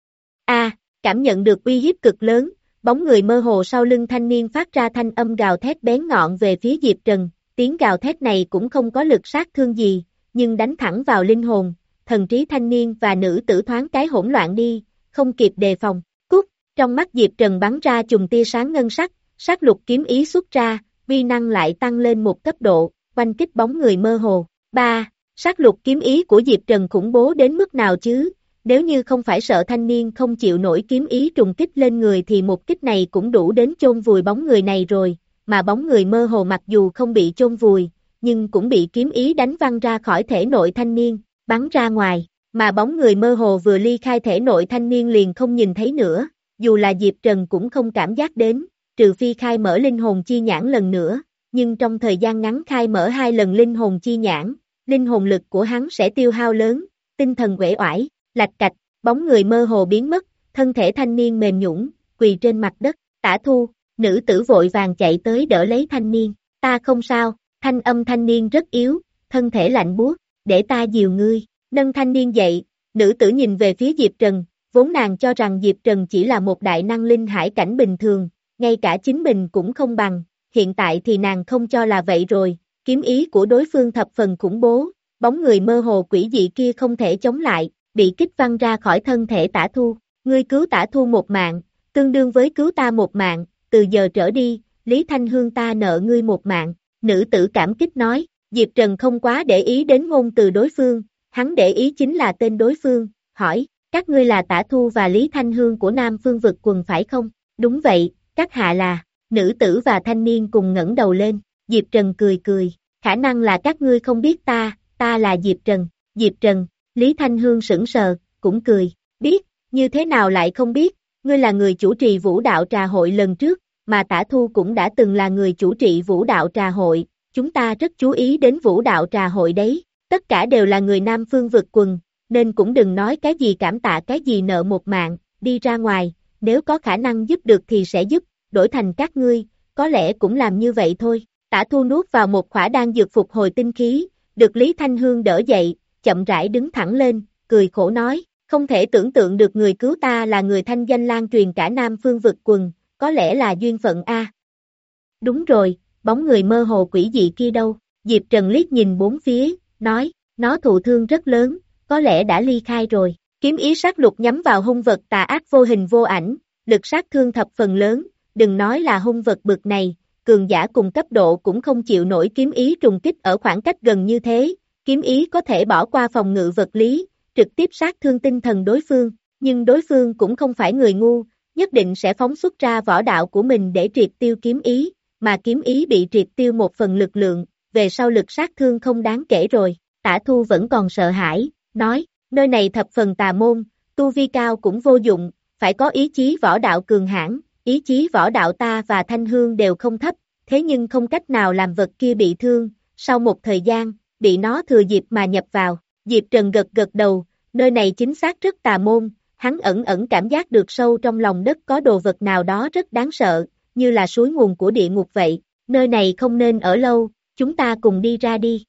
A, cảm nhận được uy hiếp cực lớn, bóng người mơ hồ sau lưng thanh niên phát ra thanh âm gào thét bén ngọn về phía Diệp Trần, tiếng gào thét này cũng không có lực sát thương gì, nhưng đánh thẳng vào linh hồn, thần trí thanh niên và nữ tử thoáng cái hỗn loạn đi, không kịp đề phòng, cút, trong mắt Diệp Trần bắn ra chùm tia sáng ngân sắc, sát lục kiếm ý xuất ra, uy năng lại tăng lên một cấp độ, oanh kích bóng người mơ hồ. ba. Sát lục kiếm ý của Diệp Trần khủng bố đến mức nào chứ? Nếu như không phải sợ thanh niên không chịu nổi kiếm ý trùng kích lên người thì một kích này cũng đủ đến chôn vùi bóng người này rồi, mà bóng người mơ hồ mặc dù không bị chôn vùi, nhưng cũng bị kiếm ý đánh văng ra khỏi thể nội thanh niên, bắn ra ngoài, mà bóng người mơ hồ vừa ly khai thể nội thanh niên liền không nhìn thấy nữa, dù là Diệp Trần cũng không cảm giác đến, trừ phi khai mở linh hồn chi nhãn lần nữa, nhưng trong thời gian ngắn khai mở hai lần linh hồn chi nhãn, linh hồn lực của hắn sẽ tiêu hao lớn, tinh thần uể oải, lạch cạch, bóng người mơ hồ biến mất, thân thể thanh niên mềm nhũn, quỳ trên mặt đất, Tả Thu, nữ tử vội vàng chạy tới đỡ lấy thanh niên, ta không sao, thanh âm thanh niên rất yếu, thân thể lạnh buốt, để ta dìu ngươi, nâng thanh niên dậy, nữ tử nhìn về phía Diệp Trần, vốn nàng cho rằng Diệp Trần chỉ là một đại năng linh hải cảnh bình thường, ngay cả chính mình cũng không bằng, hiện tại thì nàng không cho là vậy rồi, kiếm ý của đối phương thập phần khủng bố, bóng người mơ hồ quỷ dị kia không thể chống lại, bị kích văng ra khỏi thân thể Tả Thu, ngươi cứu Tả Thu một mạng, tương đương với cứu ta một mạng, từ giờ trở đi, Lý Thanh Hương ta nợ ngươi một mạng, nữ tử cảm kích nói, Diệp Trần không quá để ý đến ngôn từ đối phương, hắn để ý chính là tên đối phương, hỏi, các ngươi là Tả Thu và Lý Thanh Hương của Nam Phương Vực Quần phải không? Đúng vậy, các hạ là, nữ tử và thanh niên cùng ngẩng đầu lên, Diệp Trần cười cười, khả năng là các ngươi không biết ta, ta là Diệp Trần, Diệp Trần, Lý Thanh Hương sững sờ, cũng cười, biết, như thế nào lại không biết, ngươi là người chủ trì vũ đạo trà hội lần trước, mà Tả Thu cũng đã từng là người chủ trì vũ đạo trà hội, chúng ta rất chú ý đến vũ đạo trà hội đấy, tất cả đều là người Nam Phương Vực Quần, nên cũng đừng nói cái gì cảm tạ cái gì nợ một mạng, đi ra ngoài, nếu có khả năng giúp được thì sẽ giúp, đổi thành các ngươi, có lẽ cũng làm như vậy thôi. Tả Thu nuốt vào một khỏa đan dược phục hồi tinh khí, được Lý Thanh Hương đỡ dậy, chậm rãi đứng thẳng lên, cười khổ nói, không thể tưởng tượng được người cứu ta là người thanh danh lan truyền cả Nam Phương Vực Quần, có lẽ là duyên phận a. Đúng rồi, bóng người mơ hồ quỷ dị kia đâu? Diệp Trần liếc nhìn bốn phía, nói, nó thụ thương rất lớn, có lẽ đã ly khai rồi. Kiếm ý sát lục nhắm vào hung vật tà ác vô hình vô ảnh, lực sát thương thập phần lớn, đừng nói là hung vật bực này, cường giả cùng cấp độ cũng không chịu nổi kiếm ý trùng kích ở khoảng cách gần như thế, kiếm ý có thể bỏ qua phòng ngự vật lý, trực tiếp sát thương tinh thần đối phương, nhưng đối phương cũng không phải người ngu, nhất định sẽ phóng xuất ra võ đạo của mình để triệt tiêu kiếm ý, mà kiếm ý bị triệt tiêu một phần lực lượng, về sau lực sát thương không đáng kể rồi. Tả Thu vẫn còn sợ hãi, nói, nơi này thập phần tà môn, tu vi cao cũng vô dụng, phải có ý chí võ đạo cường hãn, ý chí võ đạo ta và Thanh Hương đều không thấp, thế nhưng không cách nào làm vật kia bị thương, sau một thời gian, bị nó thừa dịp mà nhập vào. Diệp Trần gật gật đầu, nơi này chính xác rất tà môn, hắn ẩn ẩn cảm giác được sâu trong lòng đất có đồ vật nào đó rất đáng sợ, như là suối nguồn của địa ngục vậy, nơi này không nên ở lâu, chúng ta cùng đi ra đi.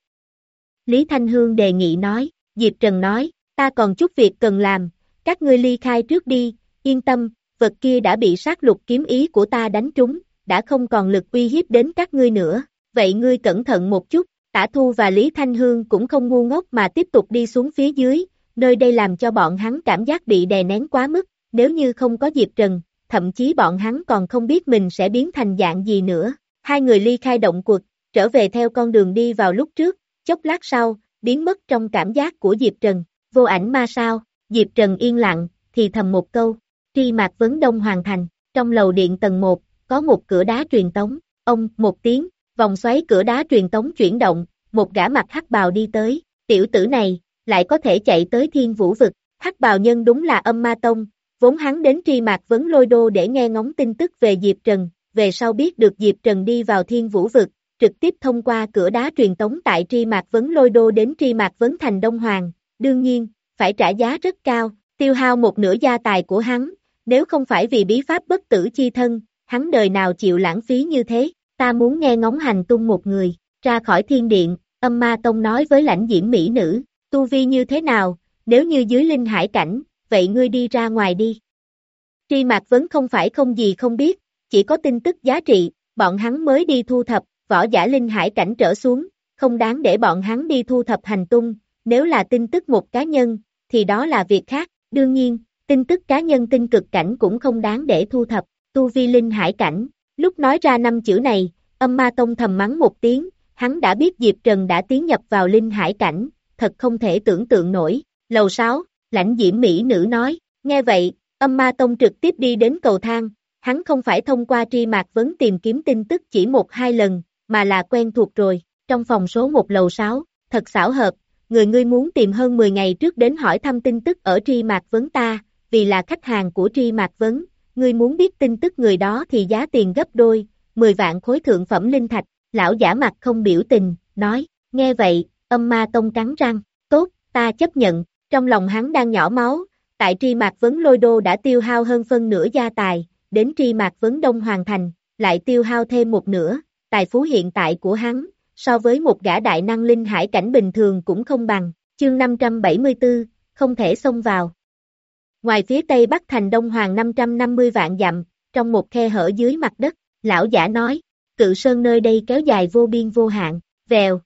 Lý Thanh Hương đề nghị nói, Diệp Trần nói, ta còn chút việc cần làm, các ngươi ly khai trước đi, yên tâm, vật kia đã bị sát lục kiếm ý của ta đánh trúng, đã không còn lực uy hiếp đến các ngươi nữa, vậy ngươi cẩn thận một chút. Tả Thu và Lý Thanh Hương cũng không ngu ngốc mà tiếp tục đi xuống phía dưới, nơi đây làm cho bọn hắn cảm giác bị đè nén quá mức, nếu như không có Diệp Trần, thậm chí bọn hắn còn không biết mình sẽ biến thành dạng gì nữa. Hai người ly khai động quật, trở về theo con đường đi vào lúc trước, chốc lát sau, biến mất trong cảm giác của Diệp Trần, vô ảnh ma sao, Diệp Trần yên lặng, thì thầm một câu, tri mạc vấn đông hoàn thành. trong lầu điện tầng một, có một cửa đá truyền tống, ông, một tiếng, vòng xoáy cửa đá truyền tống chuyển động, một gã mặc hắc bào đi tới, tiểu tử này, lại có thể chạy tới thiên vũ vực, hắc bào nhân đúng là Âm Ma Tông, vốn hắn đến Tri Mạc Vấn Lôi Đô để nghe ngóng tin tức về Diệp Trần, về sau biết được Diệp Trần đi vào thiên vũ vực, trực tiếp thông qua cửa đá truyền tống tại Tri Mạc Vấn Lôi Đô đến Tri Mạc Vấn Thành Đông Hoàng, đương nhiên, phải trả giá rất cao, tiêu hao một nửa gia tài của hắn, nếu không phải vì bí pháp bất tử chi thân, hắn đời nào chịu lãng phí như thế, ta muốn nghe ngóng hành tung một người, ra khỏi thiên điện, Âm Ma Tông nói với lãnh diễm mỹ nữ, tu vi như thế nào, nếu như dưới linh hải cảnh, vậy ngươi đi ra ngoài đi. Tri Mạc Vấn không phải không gì không biết, chỉ có tin tức giá trị, bọn hắn mới đi thu thập, võ giả linh hải cảnh trở xuống, không đáng để bọn hắn đi thu thập hành tung, nếu là tin tức một cá nhân, thì đó là việc khác, đương nhiên, tin tức cá nhân tinh cực cảnh cũng không đáng để thu thập, tu vi linh hải cảnh, lúc nói ra năm chữ này, Âm Ma Tông thầm mắng một tiếng, hắn đã biết Diệp Trần đã tiến nhập vào linh hải cảnh, thật không thể tưởng tượng nổi, lầu sáu, lãnh diễm mỹ nữ nói, nghe vậy, Âm Ma Tông trực tiếp đi đến cầu thang, hắn không phải thông qua Tri Mạc Vấn tìm kiếm tin tức chỉ một hai lần, mà là quen thuộc rồi, trong phòng số một lầu sáu, thật xảo hợp, người ngươi muốn tìm hơn mười ngày trước đến hỏi thăm tin tức ở Tri Mạc Vấn ta, vì là khách hàng của Tri Mạc Vấn, ngươi muốn biết tin tức người đó thì giá tiền gấp đôi, mười vạn khối thượng phẩm linh thạch, lão giả mặt không biểu tình, nói, nghe vậy, Âm Ma Tông cắn răng, tốt, ta chấp nhận, trong lòng hắn đang nhỏ máu, tại Tri Mạc Vấn Lôi Đô đã tiêu hao hơn phân nửa gia tài, đến Tri Mạc Vấn Đông Hoàng Thành, lại tiêu hao thêm một nửa, tài phú hiện tại của hắn, so với một gã đại năng linh hải cảnh bình thường cũng không bằng, chương năm trăm bảy mươi tư, không thể xông vào. Ngoài phía tây bắc thành Đông Hoàng năm trăm năm mươi vạn dặm, trong một khe hở dưới mặt đất, lão giả nói, cự sơn nơi đây kéo dài vô biên vô hạn, vèo,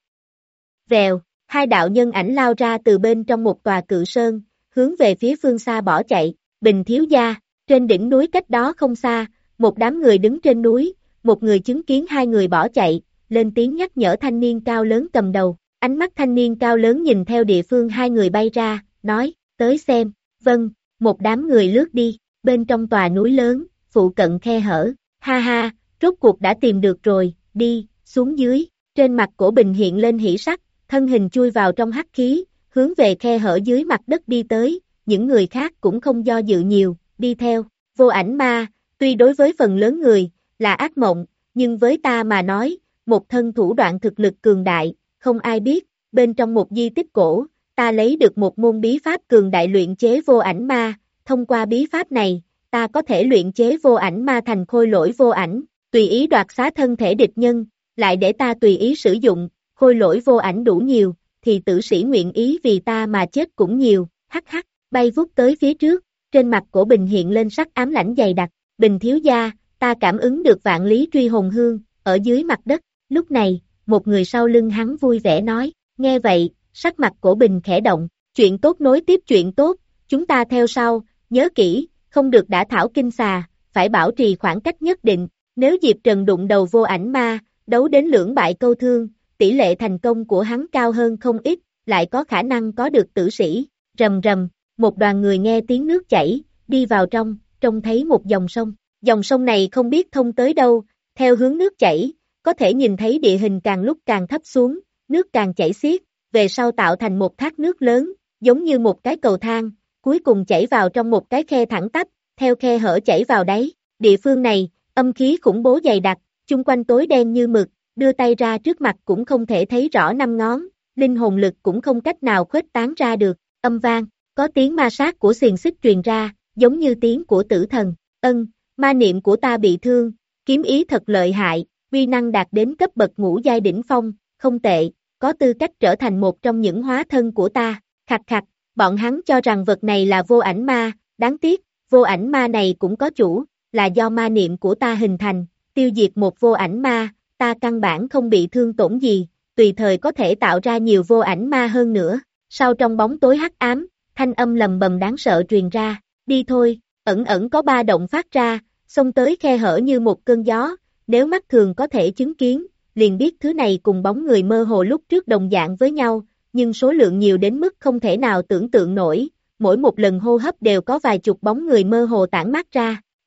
vèo, hai đạo nhân ảnh lao ra từ bên trong một tòa cự sơn, hướng về phía phương xa bỏ chạy, Bình thiếu gia, trên đỉnh núi cách đó không xa, một đám người đứng trên núi, một người chứng kiến hai người bỏ chạy, lên tiếng nhắc nhở thanh niên cao lớn cầm đầu, ánh mắt thanh niên cao lớn nhìn theo địa phương hai người bay ra, nói, tới xem, vâng, một đám người lướt đi, bên trong tòa núi lớn, phụ cận khe hở, ha ha, rốt cuộc đã tìm được rồi, đi, xuống dưới, trên mặt cổ Bình hiện lên hỉ sắc, thân hình chui vào trong hắc khí, hướng về khe hở dưới mặt đất đi tới, những người khác cũng không do dự nhiều, đi theo, vô ảnh ma, tuy đối với phần lớn người, là ác mộng, nhưng với ta mà nói, một thân thủ đoạn thực lực cường đại, không ai biết, bên trong một di tích cổ, ta lấy được một môn bí pháp cường đại luyện chế vô ảnh ma, thông qua bí pháp này, ta có thể luyện chế vô ảnh ma thành khôi lỗi vô ảnh, tùy ý đoạt xá thân thể địch nhân, lại để ta tùy ý sử dụng, khôi lỗi vô ảnh đủ nhiều, thì tử sĩ nguyện ý vì ta mà chết cũng nhiều, hắc hắc, bay vút tới phía trước, trên mặt cổ Bình hiện lên sắc ám lãnh dày đặc, Bình thiếu gia, ta cảm ứng được vạn lý truy hồn hương, ở dưới mặt đất, lúc này, một người sau lưng hắn vui vẻ nói, nghe vậy, sắc mặt cổ Bình khẽ động, chuyện tốt nối tiếp chuyện tốt, chúng ta theo sau, nhớ kỹ, không được đả thảo kinh xà, phải bảo trì khoảng cách nhất định, nếu Diệp Trần đụng đầu vô ảnh ma, đấu đến lưỡng bại câu thương, tỷ lệ thành công của hắn cao hơn không ít, lại có khả năng có được tử sĩ, rầm rầm, một đoàn người nghe tiếng nước chảy, đi vào trong, trông thấy một dòng sông, dòng sông này không biết thông tới đâu, theo hướng nước chảy, có thể nhìn thấy địa hình càng lúc càng thấp xuống, nước càng chảy xiết, về sau tạo thành một thác nước lớn, giống như một cái cầu thang, cuối cùng chảy vào trong một cái khe thẳng tắp, theo khe hở chảy vào đáy, địa phương này, âm khí khủng bố dày đặc, chung quanh tối đen như mực, đưa tay ra trước mặt cũng không thể thấy rõ năm ngón, linh hồn lực cũng không cách nào khuếch tán ra được, âm vang, có tiếng ma sát của xiềng xích truyền ra, giống như tiếng của tử thần, ân, ma niệm của ta bị thương, kiếm ý thật lợi hại, uy năng đạt đến cấp bậc ngũ giai đỉnh phong, không tệ, có tư cách trở thành một trong những hóa thân của ta, khặt khặt, bọn hắn cho rằng vật này là vô ảnh ma, đáng tiếc, vô ảnh ma này cũng có chủ, là do ma niệm của ta hình thành, tiêu diệt một vô ảnh ma, ta căn bản không bị thương tổn gì, tùy thời có thể tạo ra nhiều vô ảnh ma hơn nữa, sau trong bóng tối hắc ám, thanh âm lầm bầm đáng sợ truyền ra, đi thôi, ẩn ẩn có ba động phát ra, xông tới khe hở như một cơn gió, nếu mắt thường có thể chứng kiến, liền biết thứ này cùng bóng người mơ hồ lúc trước đồng dạng với nhau, nhưng số lượng nhiều đến mức không thể nào tưởng tượng nổi, mỗi một lần hô hấp đều có vài chục bóng người mơ hồ tản mát ra,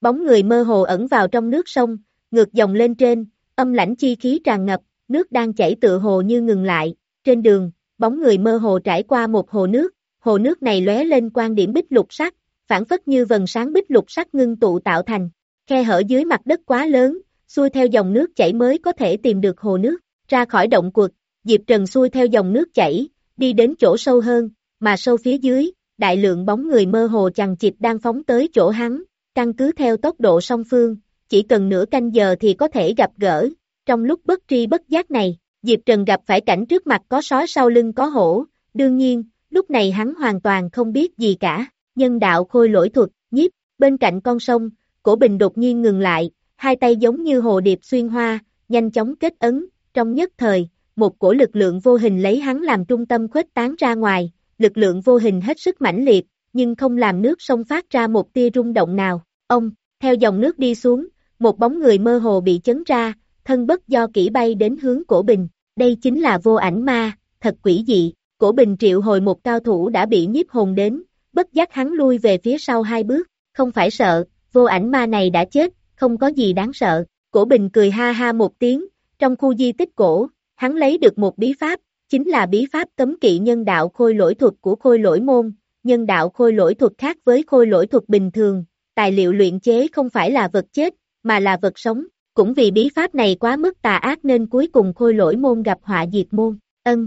bóng người mơ hồ ẩn vào trong nước sông, ngược dòng lên trên, âm lãnh chi khí tràn ngập, nước đang chảy tựa hồ như ngừng lại, trên đường, bóng người mơ hồ trải qua một hồ nước, hồ nước này lóe lên quang điểm bích lục sắc, phản phất như vầng sáng bích lục sắc ngưng tụ tạo thành, khe hở dưới mặt đất quá lớn, xuôi theo dòng nước chảy mới có thể tìm được hồ nước, ra khỏi động quật, Diệp Trần xuôi theo dòng nước chảy, đi đến chỗ sâu hơn, mà sâu phía dưới, đại lượng bóng người mơ hồ chằng chịt đang phóng tới chỗ hắn, căn cứ theo tốc độ song phương, chỉ cần nửa canh giờ thì có thể gặp gỡ, trong lúc bất tri bất giác này, Diệp Trần gặp phải cảnh trước mặt có sói sau lưng có hổ, đương nhiên, lúc này hắn hoàn toàn không biết gì cả, nhân đạo khôi lỗi thuật, nhiếp, bên cạnh con sông, Cổ Bình đột nhiên ngừng lại, hai tay giống như hồ điệp xuyên hoa, nhanh chóng kết ấn, trong nhất thời, một cổ lực lượng vô hình lấy hắn làm trung tâm khuếch tán ra ngoài, lực lượng vô hình hết sức mãnh liệt, nhưng không làm nước sông phát ra một tia rung động nào, ông, theo dòng nước đi xuống, một bóng người mơ hồ bị chấn ra, thân bất do kỹ bay đến hướng Cổ Bình, đây chính là vô ảnh ma, thật quỷ dị, Cổ Bình triệu hồi một cao thủ đã bị nhiếp hồn đến, bất giác hắn lui về phía sau hai bước, không phải sợ, vô ảnh ma này đã chết, không có gì đáng sợ, Cổ Bình cười ha ha một tiếng, trong khu di tích cổ, hắn lấy được một bí pháp, chính là bí pháp cấm kỵ nhân đạo khôi lỗi thuật của khôi lỗi môn, nhân đạo khôi lỗi thuật khác với khôi lỗi thuật bình thường, tài liệu luyện chế không phải là vật chết, mà là vật sống, cũng vì bí pháp này quá mức tà ác nên cuối cùng khôi lỗi môn gặp họa diệt môn, ân.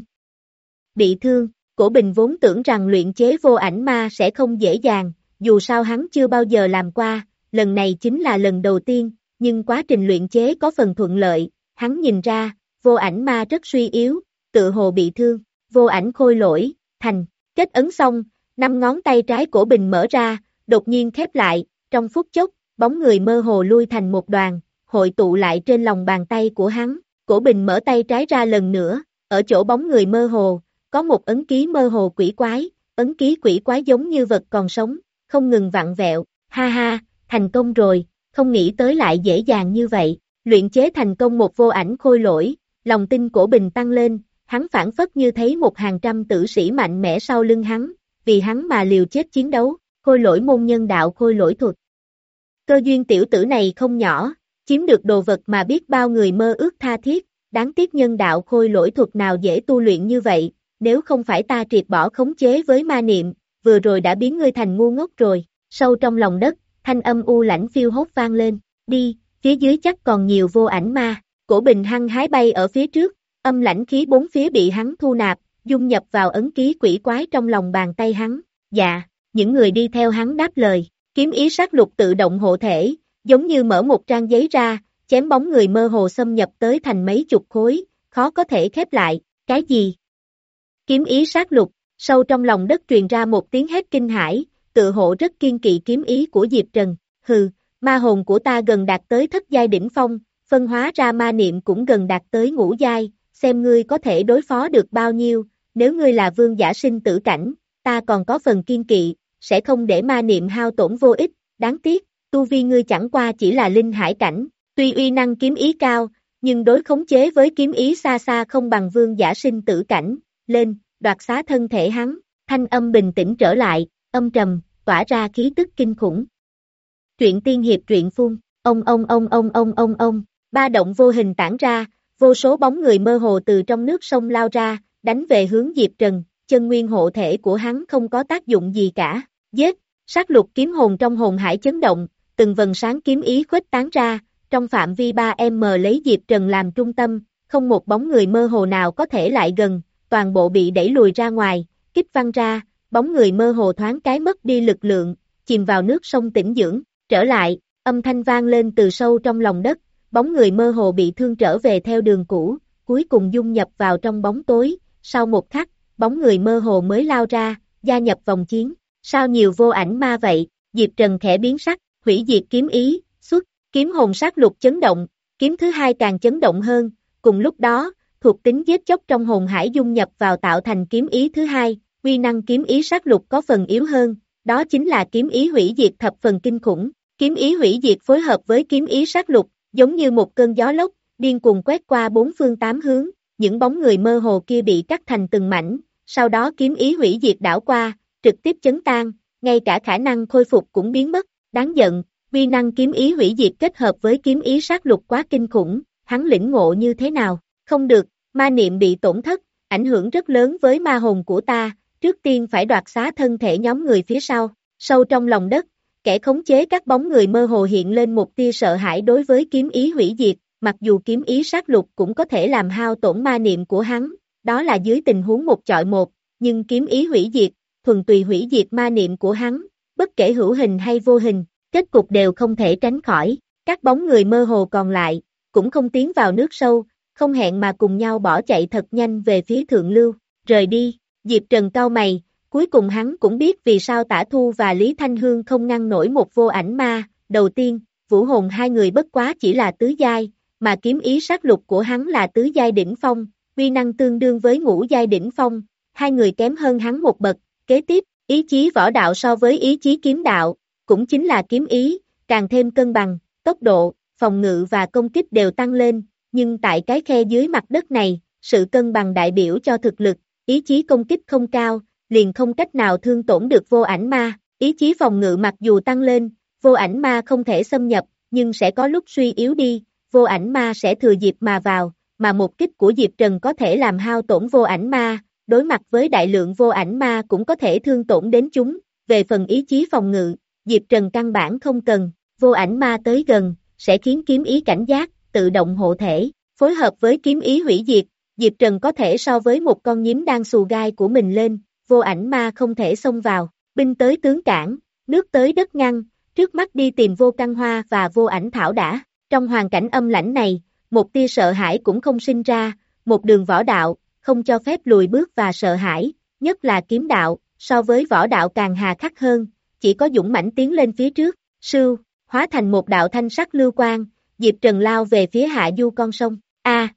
Bị thương, Cổ Bình vốn tưởng rằng luyện chế vô ảnh ma sẽ không dễ dàng, dù sao hắn chưa bao giờ làm qua, lần này chính là lần đầu tiên, nhưng quá trình luyện chế có phần thuận lợi, hắn nhìn ra, vô ảnh ma rất suy yếu, tự hồ bị thương, vô ảnh khôi lỗi, thành, kết ấn xong, năm ngón tay trái Cổ Bình mở ra, đột nhiên khép lại, trong phút chốc, bóng người mơ hồ lui thành một đoàn, hội tụ lại trên lòng bàn tay của hắn, Cổ Bình mở tay trái ra lần nữa, ở chỗ bóng người mơ hồ, có một ấn ký mơ hồ quỷ quái, ấn ký quỷ quái giống như vật còn sống, không ngừng vặn vẹo, ha ha, thành công rồi, không nghĩ tới lại dễ dàng như vậy, luyện chế thành công một vô ảnh khôi lỗi, lòng tin Cổ Bình tăng lên, hắn phản phất như thấy một hàng trăm tử sĩ mạnh mẽ sau lưng hắn, vì hắn mà liều chết chiến đấu, khôi lỗi môn nhân đạo khôi lỗi thuật. Cơ duyên tiểu tử này không nhỏ, chiếm được đồ vật mà biết bao người mơ ước tha thiết, đáng tiếc nhân đạo khôi lỗi thuật nào dễ tu luyện như vậy, nếu không phải ta triệt bỏ khống chế với ma niệm, vừa rồi đã biến ngươi thành ngu ngốc rồi, sâu trong lòng đất, thanh âm u lãnh phiêu hốt vang lên, đi, phía dưới chắc còn nhiều vô ảnh ma, Cổ Bình hăng hái bay ở phía trước, âm lãnh khí bốn phía bị hắn thu nạp, dung nhập vào ấn ký quỷ quái trong lòng bàn tay hắn, dạ, những người đi theo hắn đáp lời, kiếm ý sát lục tự động hộ thể, giống như mở một trang giấy ra, chém bóng người mơ hồ xâm nhập tới thành mấy chục khối, khó có thể khép lại, cái gì? Kiếm ý sát lục, sâu trong lòng đất truyền ra một tiếng hét kinh hãi, tự hộ rất kiên kỵ kiếm ý của Diệp Trần, hừ, ma hồn của ta gần đạt tới thất giai đỉnh phong, phân hóa ra ma niệm cũng gần đạt tới ngũ giai, xem ngươi có thể đối phó được bao nhiêu, nếu ngươi là vương giả sinh tử cảnh, ta còn có phần kiên kỵ, sẽ không để ma niệm hao tổn vô ích, đáng tiếc, tu vi ngươi chẳng qua chỉ là linh hải cảnh, tuy uy năng kiếm ý cao, nhưng đối khống chế với kiếm ý xa xa không bằng vương giả sinh tử cảnh, lên, đoạt xá thân thể hắn, thanh âm bình tĩnh trở lại, âm trầm, tỏa ra khí tức kinh khủng. Truyện tiên hiệp truyện phun, ông ông ông ông ông ông ông, ba động vô hình tản ra, vô số bóng người mơ hồ từ trong nước sông lao ra, đánh về hướng Diệp Trần, chân nguyên hộ thể của hắn không có tác dụng gì cả, giết, sát lục kiếm hồn trong hồn hải chấn động, từng vần sáng kiếm ý khuếch tán ra, trong phạm vi ba em lấy Diệp Trần làm trung tâm, không một bóng người mơ hồ nào có thể lại gần, toàn bộ bị đẩy lùi ra ngoài, kích văng ra, bóng người mơ hồ thoáng cái mất đi lực lượng, chìm vào nước sông tĩnh dưỡng, trở lại, âm thanh vang lên từ sâu trong lòng đất, bóng người mơ hồ bị thương trở về theo đường cũ, cuối cùng dung nhập vào trong bóng tối, sau một khắc, bóng người mơ hồ mới lao ra, gia nhập vòng chiến, sao nhiều vô ảnh ma vậy, Diệp Trần khẽ biến sắc, hủy diệt kiếm ý, xuất, kiếm hồn sát lục chấn động, kiếm thứ hai càng chấn động hơn, cùng lúc đó, thuộc tính giết chóc trong hồn hải dung nhập vào tạo thành kiếm ý thứ hai, uy năng kiếm ý sát lục có phần yếu hơn, đó chính là kiếm ý hủy diệt thập phần kinh khủng, kiếm ý hủy diệt phối hợp với kiếm ý sát lục, giống như một cơn gió lốc, điên cuồng quét qua bốn phương tám hướng, những bóng người mơ hồ kia bị cắt thành từng mảnh, sau đó kiếm ý hủy diệt đảo qua, trực tiếp chấn tan, ngay cả khả năng khôi phục cũng biến mất, đáng giận, Uy năng kiếm ý hủy diệt kết hợp với kiếm ý sát lục quá kinh khủng, hắn lĩnh ngộ như thế nào? Không được, ma niệm bị tổn thất, ảnh hưởng rất lớn với ma hồn của ta, trước tiên phải đoạt xá thân thể nhóm người phía sau. Sâu trong lòng đất, kẻ khống chế các bóng người mơ hồ hiện lên một tia sợ hãi đối với kiếm ý hủy diệt, mặc dù kiếm ý sát lục cũng có thể làm hao tổn ma niệm của hắn, đó là dưới tình huống một chọi một, nhưng kiếm ý hủy diệt, thuần tùy hủy diệt ma niệm của hắn, bất kể hữu hình hay vô hình, kết cục đều không thể tránh khỏi. Các bóng người mơ hồ còn lại, cũng không tiến vào nước sâu, không hẹn mà cùng nhau bỏ chạy thật nhanh về phía thượng lưu, rời đi. Diệp Trần cau mày, cuối cùng hắn cũng biết vì sao Tả Thu và Lý Thanh Hương không ngăn nổi một vô ảnh ma. Đầu tiên, vũ hồn hai người bất quá chỉ là tứ giai, mà kiếm ý sát lục của hắn là tứ giai đỉnh phong, uy năng tương đương với ngũ giai đỉnh phong, hai người kém hơn hắn một bậc. Kế tiếp, ý chí võ đạo so với ý chí kiếm đạo, cũng chính là kiếm ý, càng thêm cân bằng, tốc độ, phòng ngự và công kích đều tăng lên, nhưng tại cái khe dưới mặt đất này, sự cân bằng đại biểu cho thực lực, ý chí công kích không cao, liền không cách nào thương tổn được vô ảnh ma, ý chí phòng ngự mặc dù tăng lên, vô ảnh ma không thể xâm nhập, nhưng sẽ có lúc suy yếu đi, vô ảnh ma sẽ thừa dịp mà vào, mà một kích của Diệp Trần có thể làm hao tổn vô ảnh ma, đối mặt với đại lượng vô ảnh ma cũng có thể thương tổn đến chúng, về phần ý chí phòng ngự, Diệp Trần căn bản không cần, vô ảnh ma tới gần, sẽ khiến kiếm ý cảnh giác, tự động hộ thể, phối hợp với kiếm ý hủy diệt, Diệp Trần có thể so với một con nhím đang xù gai của mình lên, vô ảnh ma không thể xông vào, binh tới tướng cản, nước tới đất ngăn, trước mắt đi tìm vô căn hoa và vô ảnh thảo đã, trong hoàn cảnh âm lãnh này, một tia sợ hãi cũng không sinh ra, một đường võ đạo, không cho phép lùi bước và sợ hãi, nhất là kiếm đạo, so với võ đạo càng hà khắc hơn, chỉ có dũng mãnh tiến lên phía trước, sưu, hóa thành một đạo thanh sắc lưu quang, Diệp Trần lao về phía hạ du con sông, a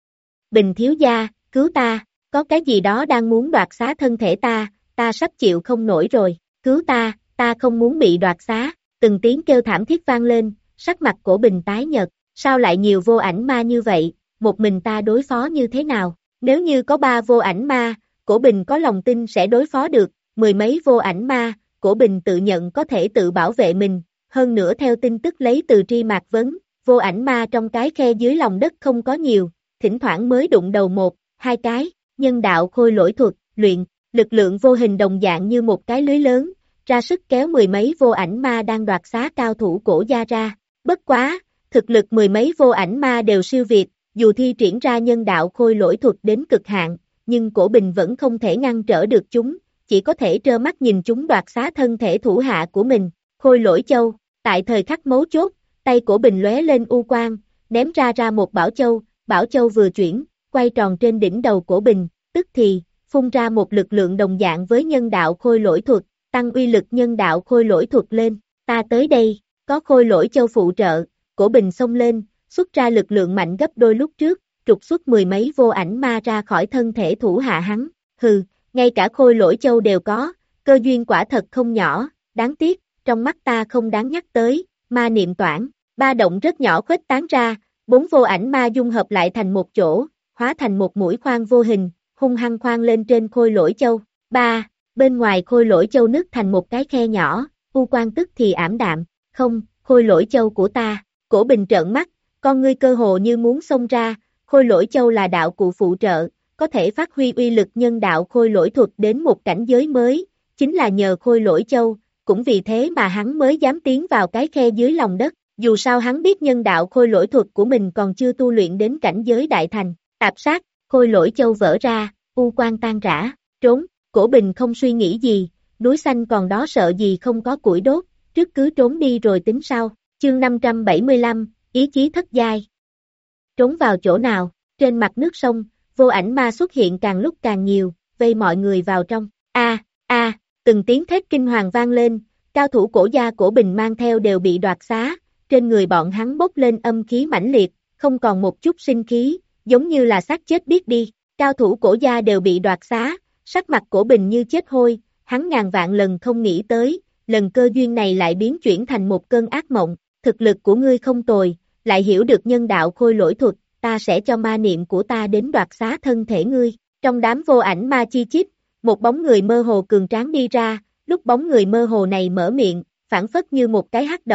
Bình thiếu gia, cứu ta, có cái gì đó đang muốn đoạt xá thân thể ta, ta sắp chịu không nổi rồi, cứu ta, ta không muốn bị đoạt xá, từng tiếng kêu thảm thiết vang lên, sắc mặt của Bình tái nhợt, sao lại nhiều vô ảnh ma như vậy, một mình ta đối phó như thế nào, nếu như có ba vô ảnh ma, Cổ Bình có lòng tin sẽ đối phó được, mười mấy vô ảnh ma, Cổ Bình tự nhận có thể tự bảo vệ mình, hơn nữa theo tin tức lấy từ Tri Mạc Vấn, vô ảnh ma trong cái khe dưới lòng đất không có nhiều, thỉnh thoảng mới đụng đầu một, hai cái, nhân đạo khôi lỗi thuật, luyện, lực lượng vô hình đồng dạng như một cái lưới lớn, ra sức kéo mười mấy vô ảnh ma đang đoạt xá cao thủ cổ gia ra, bất quá, thực lực mười mấy vô ảnh ma đều siêu việt, dù thi triển ra nhân đạo khôi lỗi thuật đến cực hạn, nhưng Cổ Bình vẫn không thể ngăn trở được chúng, chỉ có thể trơ mắt nhìn chúng đoạt xá thân thể thủ hạ của mình, khôi lỗi châu, tại thời khắc mấu chốt, tay Cổ Bình lóe lên u quang, ném ra ra một bảo châu, bảo châu vừa chuyển, quay tròn trên đỉnh đầu Cổ Bình, tức thì, phun ra một lực lượng đồng dạng với nhân đạo khôi lỗi thuật, tăng uy lực nhân đạo khôi lỗi thuật lên, ta tới đây, có khôi lỗi châu phụ trợ, Cổ Bình xông lên, xuất ra lực lượng mạnh gấp đôi lúc trước, trục xuất mười mấy vô ảnh ma ra khỏi thân thể thủ hạ hắn, hừ, ngay cả khôi lỗi châu đều có, cơ duyên quả thật không nhỏ, đáng tiếc, trong mắt ta không đáng nhắc tới, ma niệm toản, ba động rất nhỏ khuếch tán ra, bốn vô ảnh ma dung hợp lại thành một chỗ, hóa thành một mũi khoan vô hình, hung hăng khoan lên trên khôi lỗi châu, ba, bên ngoài khôi lỗi châu nứt thành một cái khe nhỏ, u quang tức thì ảm đạm, không, khôi lỗi châu của ta, Cổ Bình trợn mắt, con ngươi cơ hồ như muốn xông ra, khôi lỗi châu là đạo cụ phụ trợ, có thể phát huy uy lực nhân đạo khôi lỗi thuật đến một cảnh giới mới, chính là nhờ khôi lỗi châu, cũng vì thế mà hắn mới dám tiến vào cái khe dưới lòng đất, dù sao hắn biết nhân đạo khôi lỗi thuật của mình còn chưa tu luyện đến cảnh giới đại thành, tạp sát, khôi lỗi châu vỡ ra, u quang tan rã, trốn, Cổ Bình không suy nghĩ gì, núi xanh còn đó sợ gì không có củi đốt, trước cứ trốn đi rồi tính sau, chương năm trăm bảy mươi lăm, ý chí thất giai. Trốn vào chỗ nào, trên mặt nước sông, vô ảnh ma xuất hiện càng lúc càng nhiều, vây mọi người vào trong, a a từng tiếng thét kinh hoàng vang lên, cao thủ cổ gia Cổ Bình mang theo đều bị đoạt xá, trên người bọn hắn bốc lên âm khí mãnh liệt, không còn một chút sinh khí, giống như là xác chết biết đi, cao thủ cổ gia đều bị đoạt xá, sắc mặt Cổ Bình như chết hôi, hắn ngàn vạn lần không nghĩ tới, lần cơ duyên này lại biến chuyển thành một cơn ác mộng, thực lực của ngươi không tồi, lại hiểu được nhân đạo khôi lỗi thuật, ta sẽ cho ma niệm của ta đến đoạt xá thân thể ngươi, trong đám vô ảnh ma chi chít, một bóng người mơ hồ cường tráng đi ra, lúc bóng người mơ hồ này mở miệng, phản phất như một cái hắc động,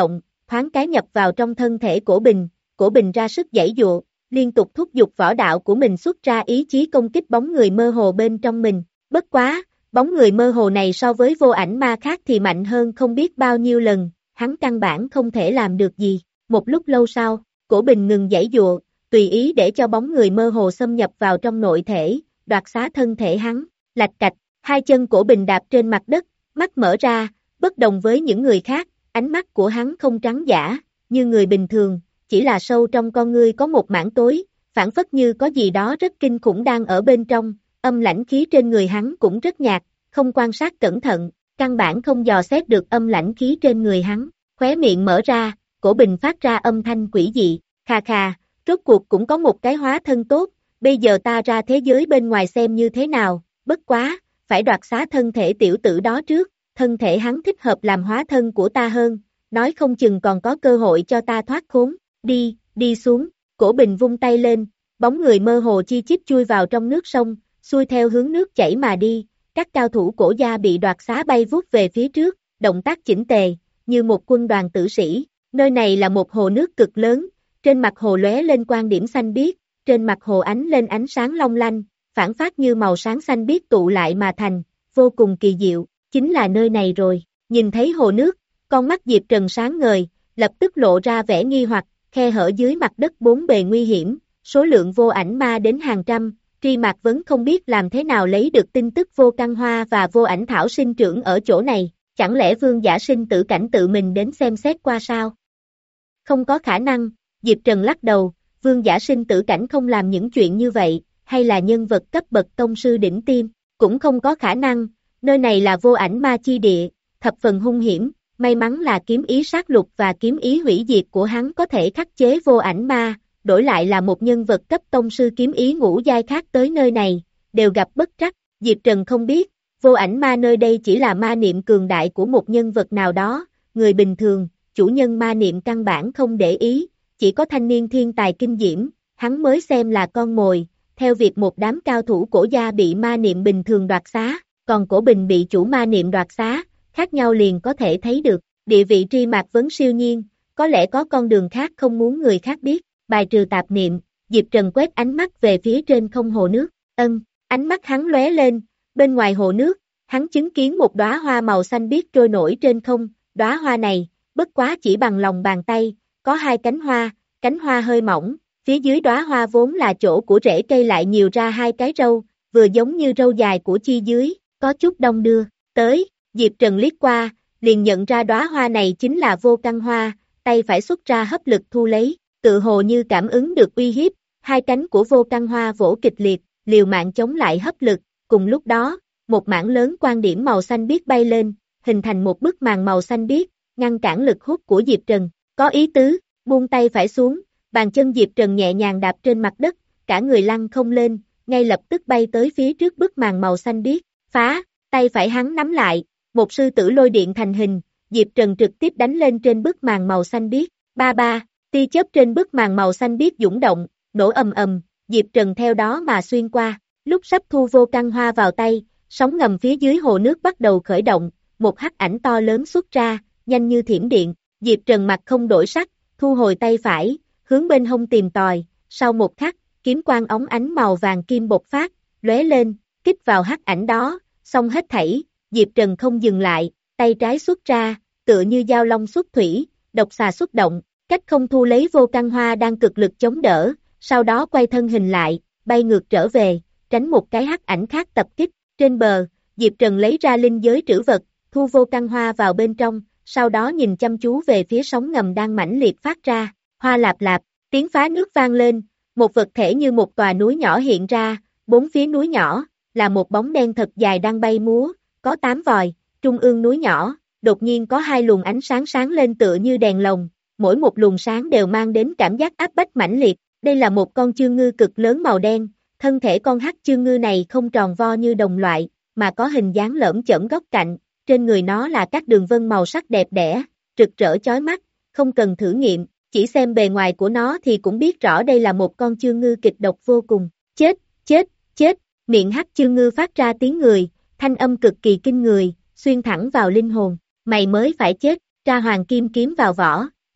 thoáng cái nhập vào trong thân thể Cổ Bình, Cổ Bình ra sức giãy giụa, liên tục thúc giục võ đạo của mình xuất ra ý chí công kích bóng người mơ hồ bên trong mình. Bất quá, bóng người mơ hồ này so với vô ảnh ma khác thì mạnh hơn không biết bao nhiêu lần, hắn căn bản không thể làm được gì. Một lúc lâu sau, Cổ Bình ngừng giãy giụa, tùy ý để cho bóng người mơ hồ xâm nhập vào trong nội thể, đoạt xá thân thể hắn. Lạch cạch, hai chân Cổ Bình đạp trên mặt đất, mắt mở ra, bất đồng với những người khác, ánh mắt của hắn không trắng giả, như người bình thường, chỉ là sâu trong con ngươi có một mảng tối, phản phất như có gì đó rất kinh khủng đang ở bên trong, âm lãnh khí trên người hắn cũng rất nhạt, không quan sát cẩn thận, căn bản không dò xét được âm lãnh khí trên người hắn, khóe miệng mở ra, Cổ Bình phát ra âm thanh quỷ dị, khà khà, rốt cuộc cũng có một cái hóa thân tốt, bây giờ ta ra thế giới bên ngoài xem như thế nào, bất quá, phải đoạt xá thân thể tiểu tử đó trước, thân thể hắn thích hợp làm hóa thân của ta hơn, nói không chừng còn có cơ hội cho ta thoát khốn, đi, đi xuống, Cổ Bình vung tay lên, bóng người mơ hồ chi chít chui vào trong nước sông, xuôi theo hướng nước chảy mà đi, các cao thủ Cổ gia bị đoạt xá bay vút về phía trước, động tác chỉnh tề, như một quân đoàn tử sĩ, nơi này là một hồ nước cực lớn, trên mặt hồ lóe lên quang điểm xanh biếc, trên mặt hồ ánh lên ánh sáng long lanh, phản phát như màu sáng xanh biếc tụ lại mà thành, vô cùng kỳ diệu, chính là nơi này rồi, nhìn thấy hồ nước, con mắt Diệp Trần sáng ngời, lập tức lộ ra vẻ nghi hoặc, khe hở dưới mặt đất bốn bề nguy hiểm, số lượng vô ảnh ma đến hàng trăm, Tri Mạc Vấn không biết làm thế nào lấy được tin tức vô căn hoa và vô ảnh thảo sinh trưởng ở chỗ này, chẳng lẽ Vương Giả Sinh Tử Cảnh tự mình đến xem xét qua sao? Không có khả năng, Diệp Trần lắc đầu, Vương Giả Sinh Tử Cảnh không làm những chuyện như vậy, hay là nhân vật cấp bậc tông sư đỉnh tiêm, cũng không có khả năng, nơi này là vô ảnh ma chi địa, thập phần hung hiểm, may mắn là kiếm ý sát lục và kiếm ý hủy diệt của hắn có thể khắc chế vô ảnh ma, đổi lại là một nhân vật cấp tông sư kiếm ý ngũ giai khác tới nơi này, đều gặp bất trắc, Diệp Trần không biết, vô ảnh ma nơi đây chỉ là ma niệm cường đại của một nhân vật nào đó, người bình thường, chủ nhân ma niệm căn bản không để ý, chỉ có thanh niên thiên tài kinh diễm, hắn mới xem là con mồi, theo việc một đám cao thủ Cổ gia bị ma niệm bình thường đoạt xá, còn Cổ Bình bị chủ ma niệm đoạt xá, khác nhau liền có thể thấy được, địa vị Tri Mạc Vấn siêu nhiên, có lẽ có con đường khác không muốn người khác biết, bài trừ tạp niệm, Diệp Trần quét ánh mắt về phía trên không hồ nước, ân, ánh mắt hắn lóe lên, bên ngoài hồ nước, hắn chứng kiến một đóa hoa màu xanh biếc trôi nổi trên không, đóa hoa này, bất quá chỉ bằng lòng bàn tay, có hai cánh hoa, cánh hoa hơi mỏng, phía dưới đóa hoa vốn là chỗ của rễ cây lại nhiều ra hai cái râu, vừa giống như râu dài của chi dưới, có chút đông đưa, tới, Diệp Trần liếc qua, liền nhận ra đóa hoa này chính là vô căn hoa, tay phải xuất ra hấp lực thu lấy, tự hồ như cảm ứng được uy hiếp, hai cánh của vô căn hoa vỗ kịch liệt, liều mạng chống lại hấp lực, cùng lúc đó, một mảng lớn quang điểm màu xanh biếc bay lên, hình thành một bức màn màu xanh biếc, ngăn cản lực hút của Diệp Trần, có ý tứ, buông tay phải xuống, bàn chân Diệp Trần nhẹ nhàng đạp trên mặt đất, cả người lăn không lên, ngay lập tức bay tới phía trước bức màn màu xanh biếc, phá, tay phải hắn nắm lại, một sư tử lôi điện thành hình, Diệp Trần trực tiếp đánh lên trên bức màn màu xanh biếc, ba ba, tia chớp trên bức màn màu xanh biếc dũng động, nổ ầm ầm, Diệp Trần theo đó mà xuyên qua, lúc sắp thu vô căn hoa vào tay, sóng ngầm phía dưới hồ nước bắt đầu khởi động, một hắc ảnh to lớn xuất ra, nhanh như thiểm điện, Diệp Trần mặt không đổi sắc, thu hồi tay phải, hướng bên hông tìm tòi, sau một khắc, kiếm quang óng ánh màu vàng kim bộc phát, lóe lên, kích vào hắc ảnh đó, xong hết thảy, Diệp Trần không dừng lại, tay trái xuất ra, tựa như dao long xuất thủy, độc xà xuất động, cách không thu lấy vô căn hoa đang cực lực chống đỡ, sau đó quay thân hình lại, bay ngược trở về, tránh một cái hắc ảnh khác tập kích, trên bờ, Diệp Trần lấy ra linh giới trữ vật, thu vô căn hoa vào bên trong, sau đó nhìn chăm chú về phía sóng ngầm đang mãnh liệt phát ra, hoa lạp lạp, tiếng phá nước vang lên, một vật thể như một tòa núi nhỏ hiện ra, bốn phía núi nhỏ, là một bóng đen thật dài đang bay múa, có tám vòi, trung ương núi nhỏ, đột nhiên có hai luồng ánh sáng sáng lên tựa như đèn lồng, mỗi một luồng sáng đều mang đến cảm giác áp bách mãnh liệt, đây là một con chương ngư cực lớn màu đen, thân thể con hắc chương ngư này không tròn vo như đồng loại, mà có hình dáng lởm chởm góc cạnh, trên người nó là các đường vân màu sắc đẹp đẽ, rực rỡ chói mắt, không cần thử nghiệm, chỉ xem bề ngoài của nó thì cũng biết rõ đây là một con chương ngư kịch độc vô cùng, chết, chết, chết, miệng hắc chương ngư phát ra tiếng người, thanh âm cực kỳ kinh người, xuyên thẳng vào linh hồn, mày mới phải chết, tra hoàng kim kiếm vào vỏ,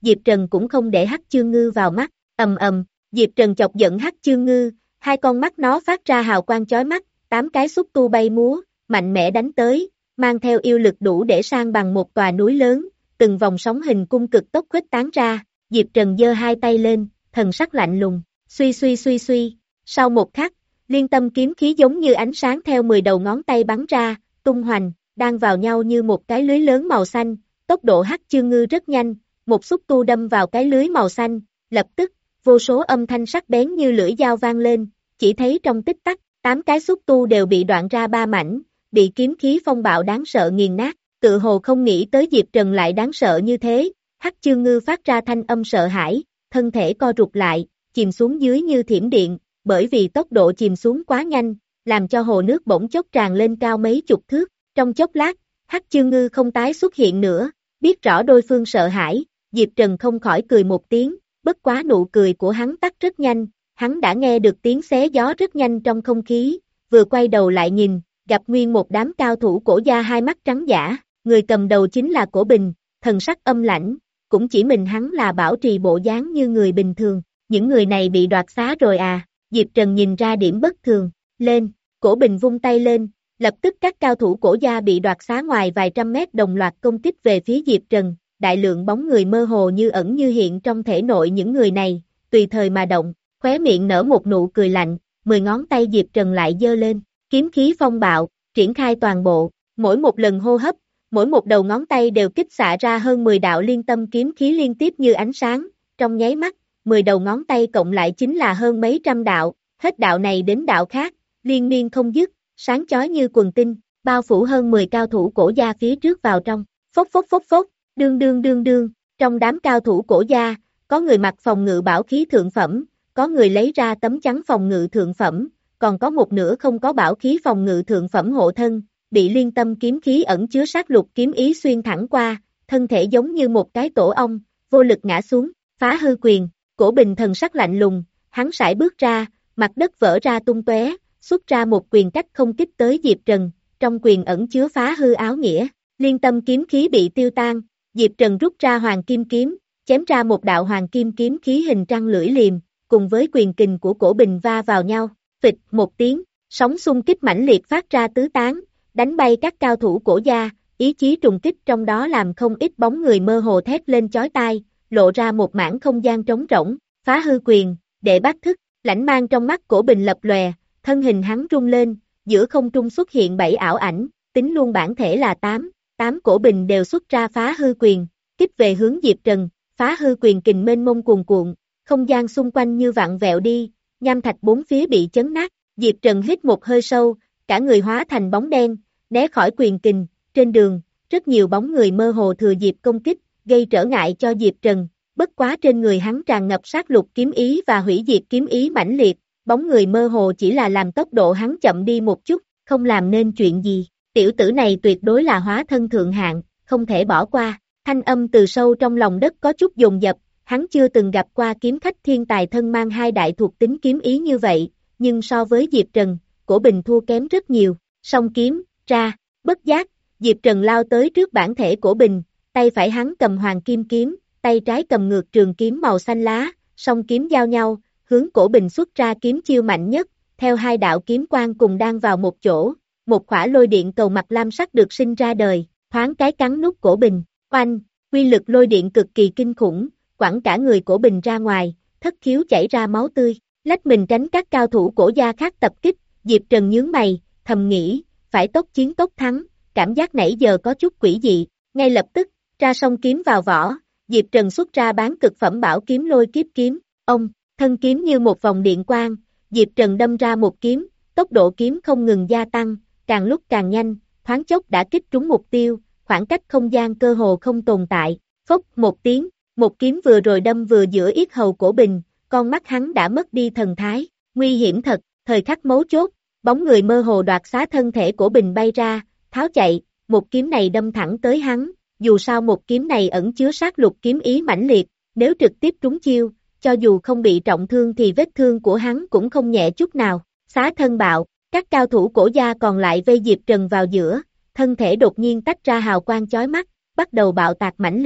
Diệp Trần cũng không để Hắc Chương Ngư vào mắt, ầm ầm, Diệp Trần chọc giận Hắc Chương Ngư, hai con mắt nó phát ra hào quang chói mắt, tám cái xúc tu bay múa, mạnh mẽ đánh tới, mang theo yêu lực đủ để san bằng một tòa núi lớn, từng vòng sóng hình cung cực tốc khuếch tán ra, Diệp Trần giơ hai tay lên, thần sắc lạnh lùng, suy suy suy suy, sau một khắc, liên tâm kiếm khí giống như ánh sáng theo mười đầu ngón tay bắn ra, tung hoành, đang vào nhau như một cái lưới lớn màu xanh, tốc độ Hắc Chương Ngư rất nhanh, một xúc tu đâm vào cái lưới màu xanh, lập tức, vô số âm thanh sắc bén như lưỡi dao vang lên, chỉ thấy trong tích tắc, tám cái xúc tu đều bị đoạn ra ba mảnh, bị kiếm khí phong bạo đáng sợ nghiền nát, tự hồ không nghĩ tới Diệp Trần lại đáng sợ như thế, Hắc Chương Ngư phát ra thanh âm sợ hãi, thân thể co rụt lại, chìm xuống dưới như thiểm điện, bởi vì tốc độ chìm xuống quá nhanh, làm cho hồ nước bỗng chốc tràn lên cao mấy chục thước, trong chốc lát, Hắc Chương Ngư không tái xuất hiện nữa, biết rõ đối phương sợ hãi, Diệp Trần không khỏi cười một tiếng, bất quá nụ cười của hắn tắt rất nhanh, hắn đã nghe được tiếng xé gió rất nhanh trong không khí, vừa quay đầu lại nhìn, gặp nguyên một đám cao thủ cổ gia hai mắt trắng dã, người cầm đầu chính là Cổ Bình, thần sắc âm lãnh, cũng chỉ mình hắn là bảo trì bộ dáng như người bình thường, những người này bị đoạt xá rồi à, Diệp Trần nhìn ra điểm bất thường, lên, Cổ Bình vung tay lên, lập tức các cao thủ cổ gia bị đoạt xá ngoài vài trăm mét đồng loạt công kích về phía Diệp Trần, đại lượng bóng người mơ hồ như ẩn như hiện trong thể nội những người này, tùy thời mà động, khóe miệng nở một nụ cười lạnh, mười ngón tay Diệp Trần lại giơ lên, kiếm khí phong bạo, triển khai toàn bộ, mỗi một lần hô hấp, mỗi một đầu ngón tay đều kích xạ ra hơn mười đạo liên tâm kiếm khí liên tiếp như ánh sáng, trong nháy mắt, mười đầu ngón tay cộng lại chính là hơn mấy trăm đạo, hết đạo này đến đạo khác, liên miên không dứt, sáng chói như quần tinh, bao phủ hơn mười cao thủ cổ gia phía trước vào trong, phốc phốc phốc phốc, đương đương đương đương, trong đám cao thủ cổ gia, có người mặc phòng ngự bảo khí thượng phẩm, có người lấy ra tấm chắn phòng ngự thượng phẩm, còn có một nửa không có bảo khí phòng ngự thượng phẩm hộ thân, bị liên tâm kiếm khí ẩn chứa sát lục kiếm ý xuyên thẳng qua, thân thể giống như một cái tổ ong, vô lực ngã xuống, phá hư quyền, Cổ Bình thần sắc lạnh lùng, hắn sải bước ra, mặt đất vỡ ra tung tóe, xuất ra một quyền cách không kích tới Diệp Trần, trong quyền ẩn chứa phá hư áo nghĩa, liên tâm kiếm khí bị tiêu tan, Diệp Trần rút ra hoàng kim kiếm, chém ra một đạo hoàng kim kiếm khí hình trăng lưỡi liềm, cùng với quyền kình của Cổ Bình va vào nhau, phịch một tiếng, sóng xung kích mãnh liệt phát ra tứ tán, đánh bay các cao thủ cổ gia, ý chí trùng kích trong đó làm không ít bóng người mơ hồ thét lên chói tai, lộ ra một mảng không gian trống rỗng, phá hư quyền, đệ bát thức, lãnh mang trong mắt Cổ Bình lập lòe, thân hình hắn rung lên, giữa không trung xuất hiện bảy ảo ảnh, tính luôn bản thể là tám, tám Cổ Bình đều xuất ra phá hư quyền, kích về hướng Diệp Trần, phá hư quyền kình mênh mông cuồn cuộn, không gian xung quanh như vặn vẹo đi, nham thạch bốn phía bị chấn nát, Diệp Trần hít một hơi sâu, cả người hóa thành bóng đen, né khỏi quyền kình, trên đường, rất nhiều bóng người mơ hồ thừa dịp công kích, gây trở ngại cho Diệp Trần, bất quá trên người hắn tràn ngập sát lục kiếm ý và hủy diệt kiếm ý mãnh liệt, bóng người mơ hồ chỉ là làm tốc độ hắn chậm đi một chút, không làm nên chuyện gì, tiểu tử này tuyệt đối là hóa thân thượng hạng, không thể bỏ qua, thanh âm từ sâu trong lòng đất có chút dồn dập, hắn chưa từng gặp qua kiếm khách thiên tài thân mang hai đại thuộc tính kiếm ý như vậy, nhưng so với Diệp Trần, Cổ Bình thua kém rất nhiều, song kiếm, ra, bất giác, Diệp Trần lao tới trước bản thể Cổ Bình, tay phải hắn cầm hoàng kim kiếm, tay trái cầm ngược trường kiếm màu xanh lá, song kiếm giao nhau, hướng Cổ Bình xuất ra kiếm chiêu mạnh nhất, theo hai đạo kiếm quang cùng đang vào một chỗ, một khỏa lôi điện cầu mặt lam sắc được sinh ra đời, thoáng cái cắn nút Cổ Bình, oanh, quy lực lôi điện cực kỳ kinh khủng, quẳng cả người Cổ Bình ra ngoài, thất khiếu chảy ra máu tươi, lách mình tránh các cao thủ cổ gia khác tập kích, Diệp Trần nhướng mày, thầm nghĩ, phải tốc chiến tốc thắng, cảm giác nãy giờ có chút quỷ dị, ngay lập tức, ra song kiếm vào vỏ, Diệp Trần xuất ra bán cực phẩm bảo kiếm lôi kiếp kiếm, ông, thân kiếm như một vòng điện quang, Diệp Trần đâm ra một kiếm, tốc độ kiếm không ngừng gia tăng, càng lúc càng nhanh, thoáng chốc đã kích trúng mục tiêu, khoảng cách không gian cơ hồ không tồn tại, phốc một tiếng, một kiếm vừa rồi đâm vừa giữa yết hầu Cổ Bình, con mắt hắn đã mất đi thần thái, nguy hiểm thật, thời khắc mấu chốt, bóng người mơ hồ đoạt xá thân thể Cổ Bình bay ra, tháo chạy, một kiếm này đâm thẳng tới hắn, dù sao một kiếm này ẩn chứa sát lục kiếm ý mãnh liệt, nếu trực tiếp trúng chiêu, cho dù không bị trọng thương thì vết thương của hắn cũng không nhẹ chút nào, xá thân bạo, các cao thủ cổ gia còn lại vây Diệp Trần vào giữa, thân thể đột nhiên tách ra hào quang chói mắt, bắt đầu bạo tạc mãnh liệt,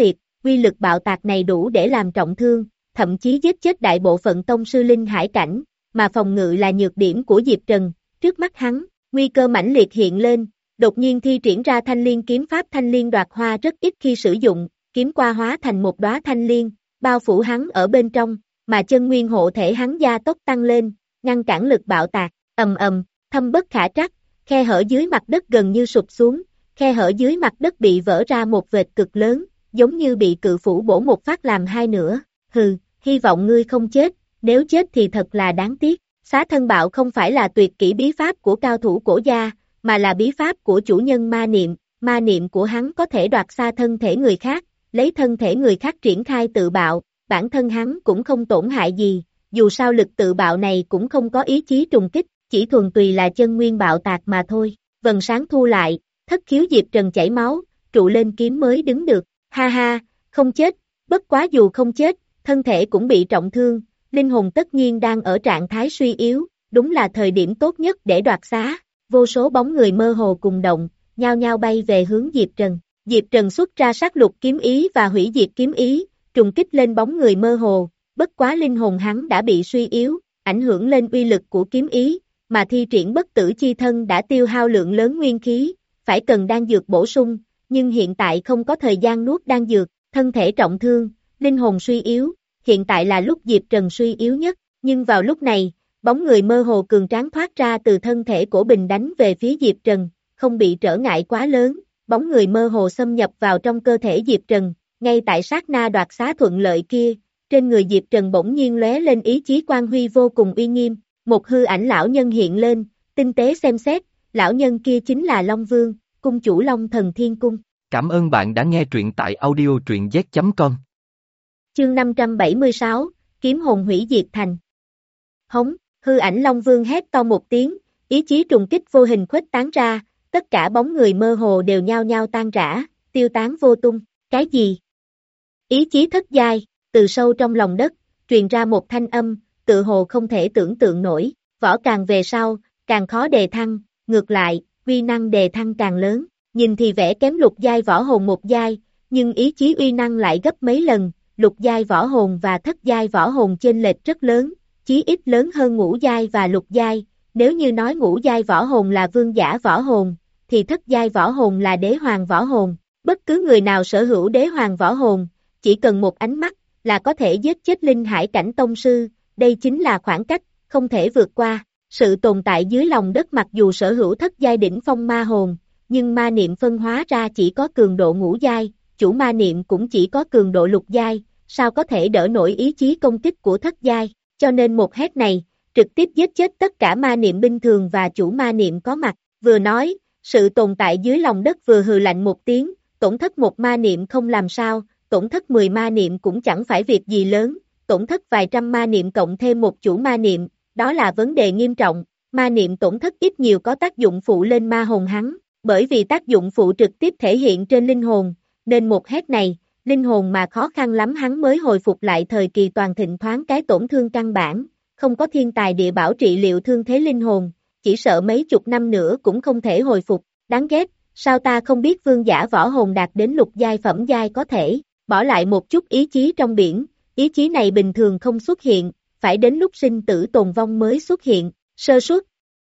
uy lực bạo tạc này đủ để làm trọng thương, thậm chí giết chết đại bộ phận tông sư linh hải cảnh, mà phòng ngự là nhược điểm của Diệp Trần, trước mắt hắn, nguy cơ mãnh liệt hiện lên, đột nhiên thi triển ra thanh liên kiếm pháp thanh liên đoạt hoa rất ít khi sử dụng, kiếm qua hóa thành một đóa thanh liên, bao phủ hắn ở bên trong, mà chân nguyên hộ thể hắn gia tốc tăng lên, ngăn cản lực bạo tạc, ầm ầm, thâm bất khả trắc, khe hở dưới mặt đất gần như sụp xuống, khe hở dưới mặt đất bị vỡ ra một vệt cực lớn, giống như bị cự phủ bổ một phát làm hai nửa, hừ, hy vọng ngươi không chết, nếu chết thì thật là đáng tiếc. Xá thân bạo không phải là tuyệt kỹ bí pháp của cao thủ cổ gia, mà là bí pháp của chủ nhân ma niệm, ma niệm của hắn có thể đoạt xa thân thể người khác, lấy thân thể người khác triển khai tự bạo, bản thân hắn cũng không tổn hại gì, dù sao lực tự bạo này cũng không có ý chí trùng kích, chỉ thuần tùy là chân nguyên bạo tạc mà thôi. Vầng sáng thu lại, thất khiếu Diệp Trần chảy máu, trụ lên kiếm mới đứng được, ha ha, không chết, bất quá dù không chết, thân thể cũng bị trọng thương, linh hồn tất nhiên đang ở trạng thái suy yếu, đúng là thời điểm tốt nhất để đoạt xá, vô số bóng người mơ hồ cùng động, nhao nhao bay về hướng Diệp Trần. Diệp Trần xuất ra sát lục kiếm ý và hủy diệt kiếm ý, trùng kích lên bóng người mơ hồ, bất quá linh hồn hắn đã bị suy yếu, ảnh hưởng lên uy lực của kiếm ý, mà thi triển bất tử chi thân đã tiêu hao lượng lớn nguyên khí, phải cần đan dược bổ sung, nhưng hiện tại không có thời gian nuốt đan dược, thân thể trọng thương, linh hồn suy yếu, hiện tại là lúc Diệp Trần suy yếu nhất, nhưng vào lúc này, bóng người mơ hồ cường tráng thoát ra từ thân thể của Bình đánh về phía Diệp Trần, không bị trở ngại quá lớn, bóng người mơ hồ xâm nhập vào trong cơ thể Diệp Trần, ngay tại sát na đoạt xá thuận lợi kia, trên người Diệp Trần bỗng nhiên lóe lên ý chí quang huy vô cùng uy nghiêm, một hư ảnh lão nhân hiện lên, tinh tế xem xét, lão nhân kia chính là Long Vương, cung chủ Long Thần Thiên Cung. Cảm ơn bạn đã nghe truyện tại audio truyện z chấm com. Chương năm trăm bảy mươi sáu, kiếm hồn hủy diệt thành. Hống, hư ảnh Long Vương hét to một tiếng, ý chí trùng kích vô hình khuếch tán ra, tất cả bóng người mơ hồ đều nhao nhao tan rã, tiêu tán vô tung, cái gì? Ý chí thất giai, từ sâu trong lòng đất, truyền ra một thanh âm, tự hồ không thể tưởng tượng nổi, võ càng về sau, càng khó đề thăng, ngược lại, uy năng đề thăng càng lớn, nhìn thì vẻ kém lục giai võ hồn một giai, nhưng ý chí uy năng lại gấp mấy lần, lục giai võ hồn và thất giai võ hồn chênh lệch rất lớn, chí ít lớn hơn ngũ giai và lục giai, nếu như nói ngũ giai võ hồn là vương giả võ hồn, thì thất giai võ hồn là đế hoàng võ hồn, bất cứ người nào sở hữu đế hoàng võ hồn, chỉ cần một ánh mắt, là có thể giết chết linh hải cảnh tông sư, đây chính là khoảng cách, không thể vượt qua, sự tồn tại dưới lòng đất mặc dù sở hữu thất giai đỉnh phong ma hồn, nhưng ma niệm phân hóa ra chỉ có cường độ ngũ giai, chủ ma niệm cũng chỉ có cường độ lục giai, sao có thể đỡ nổi ý chí công kích của thất giai, cho nên một hét này, trực tiếp giết chết tất cả ma niệm binh thường và chủ ma niệm có mặt, vừa nói, sự tồn tại dưới lòng đất vừa hừ lạnh một tiếng, tổn thất một ma niệm không làm sao, tổn thất mười ma niệm cũng chẳng phải việc gì lớn, tổn thất vài trăm ma niệm cộng thêm một chủ ma niệm, đó là vấn đề nghiêm trọng, ma niệm tổn thất ít nhiều có tác dụng phụ lên ma hồn hắn, bởi vì tác dụng phụ trực tiếp thể hiện trên linh hồn, nên một hét này, linh hồn mà khó khăn lắm hắn mới hồi phục lại thời kỳ toàn thịnh thoáng cái tổn thương căn bản, không có thiên tài địa bảo trị liệu thương thế linh hồn, chỉ sợ mấy chục năm nữa cũng không thể hồi phục, đáng ghét, sao ta không biết vương giả võ hồn đạt đến lục giai phẩm giai có thể, bỏ lại một chút ý chí trong biển, ý chí này bình thường không xuất hiện, phải đến lúc sinh tử tồn vong mới xuất hiện, sơ suất,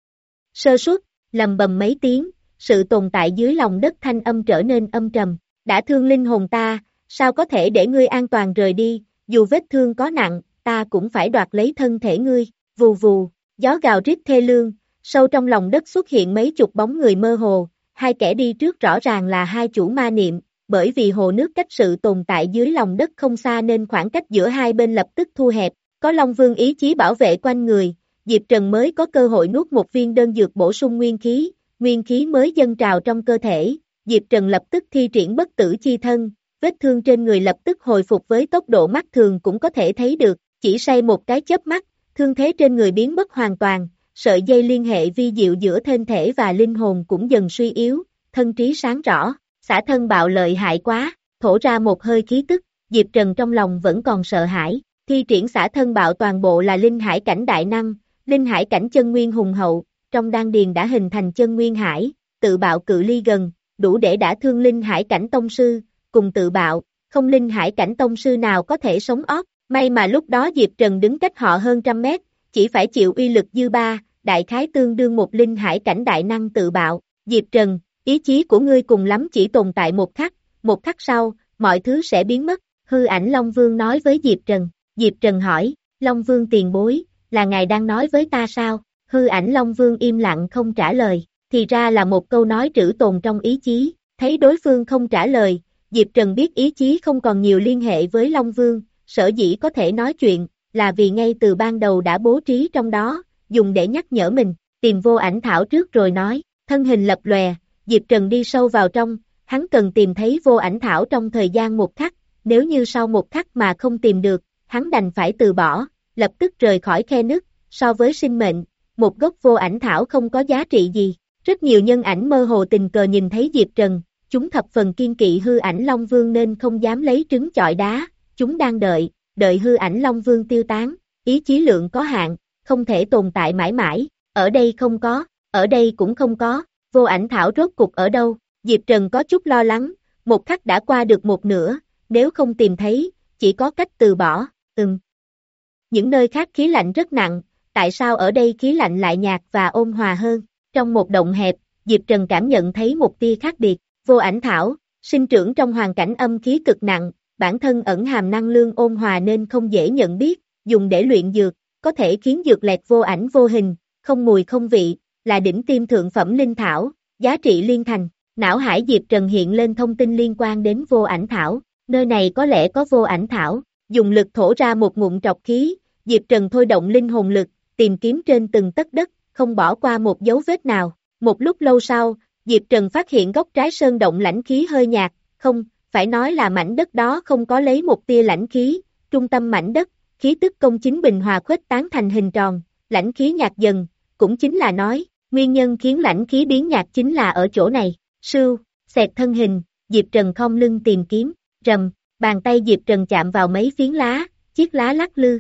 sơ suất, lầm bầm mấy tiếng, sự tồn tại dưới lòng đất thanh âm trở nên âm trầm, đã thương linh hồn ta, sao có thể để ngươi an toàn rời đi, dù vết thương có nặng, ta cũng phải đoạt lấy thân thể ngươi, vù vù, gió gào rít thê lương, sâu trong lòng đất xuất hiện mấy chục bóng người mơ hồ, hai kẻ đi trước rõ ràng là hai chủ ma niệm, bởi vì hồ nước cách sự tồn tại dưới lòng đất không xa nên khoảng cách giữa hai bên lập tức thu hẹp, có Long Vương ý chí bảo vệ quanh người, Diệp Trần mới có cơ hội nuốt một viên đơn dược bổ sung nguyên khí, nguyên khí mới dâng trào trong cơ thể, Diệp Trần lập tức thi triển bất tử chi thân, vết thương trên người lập tức hồi phục với tốc độ mắt thường cũng có thể thấy được, chỉ say một cái chớp mắt, thương thế trên người biến mất hoàn toàn, sợi dây liên hệ vi diệu giữa thân thể và linh hồn cũng dần suy yếu, thân trí sáng rõ, xả thân bạo lợi hại quá, thổ ra một hơi khí tức, Diệp Trần trong lòng vẫn còn sợ hãi, thi triển xả thân bạo toàn bộ là linh hải cảnh đại năng, linh hải cảnh chân nguyên hùng hậu, trong đan điền đã hình thành chân nguyên hải, tự bạo cự ly gần, đủ để đả thương linh hải cảnh tông sư, cùng tự bạo, không linh hải cảnh tông sư nào có thể sống ót, may mà lúc đó Diệp Trần đứng cách họ hơn trăm mét, chỉ phải chịu uy lực dư ba, đại khái tương đương một linh hải cảnh đại năng tự bạo. Diệp Trần, ý chí của ngươi cùng lắm chỉ tồn tại một khắc, một khắc sau, mọi thứ sẽ biến mất, hư ảnh Long Vương nói với Diệp Trần. Diệp Trần hỏi, Long Vương tiền bối, là ngài đang nói với ta sao? Hư ảnh Long Vương im lặng không trả lời, thì ra là một câu nói trữ tồn trong ý chí, thấy đối phương không trả lời, Diệp Trần biết ý chí không còn nhiều liên hệ với Long Vương, sở dĩ có thể nói chuyện, là vì ngay từ ban đầu đã bố trí trong đó, dùng để nhắc nhở mình, tìm vô ảnh thảo trước rồi nói, thân hình lập lòe, Diệp Trần đi sâu vào trong, hắn cần tìm thấy vô ảnh thảo trong thời gian một khắc, nếu như sau một khắc mà không tìm được, hắn đành phải từ bỏ, lập tức rời khỏi khe nứt, so với sinh mệnh, một gốc vô ảnh thảo không có giá trị gì. Rất nhiều nhân ảnh mơ hồ tình cờ nhìn thấy Diệp Trần, chúng thập phần kiên kỵ hư ảnh Long Vương nên không dám lấy trứng chọi đá, chúng đang đợi, đợi hư ảnh Long Vương tiêu tán, ý chí lượng có hạn, không thể tồn tại mãi mãi, ở đây không có, ở đây cũng không có, vô ảnh thảo rốt cục ở đâu, Diệp Trần có chút lo lắng, một khắc đã qua được một nửa, nếu không tìm thấy, chỉ có cách từ bỏ, ừm. Những nơi khác khí lạnh rất nặng, tại sao ở đây khí lạnh lại nhạt và ôn hòa hơn? Trong một động hẹp, Diệp Trần cảm nhận thấy một tia khác biệt, vô ảnh thảo, sinh trưởng trong hoàn cảnh âm khí cực nặng, bản thân ẩn hàm năng lượng ôn hòa nên không dễ nhận biết, dùng để luyện dược, có thể khiến dược lẹt vô ảnh vô hình, không mùi không vị, là đỉnh tiêm thượng phẩm linh thảo, giá trị liên thành. Não hải Diệp Trần hiện lên thông tin liên quan đến vô ảnh thảo, nơi này có lẽ có vô ảnh thảo, dùng lực thổ ra một ngụm trọc khí, Diệp Trần thôi động linh hồn lực, tìm kiếm trên từng tấc đất, không bỏ qua một dấu vết nào. Một lúc lâu sau, Diệp Trần phát hiện góc trái sơn động lãnh khí hơi nhạt, không, phải nói là mảnh đất đó không có lấy một tia lãnh khí, trung tâm mảnh đất, khí tức công chính bình hòa khuếch tán thành hình tròn, lãnh khí nhạt dần, cũng chính là nói, nguyên nhân khiến lãnh khí biến nhạt chính là ở chỗ này. Sưu, xẹt thân hình, Diệp Trần khom lưng tìm kiếm, rầm, bàn tay Diệp Trần chạm vào mấy phiến lá, chiếc lá lắc lư.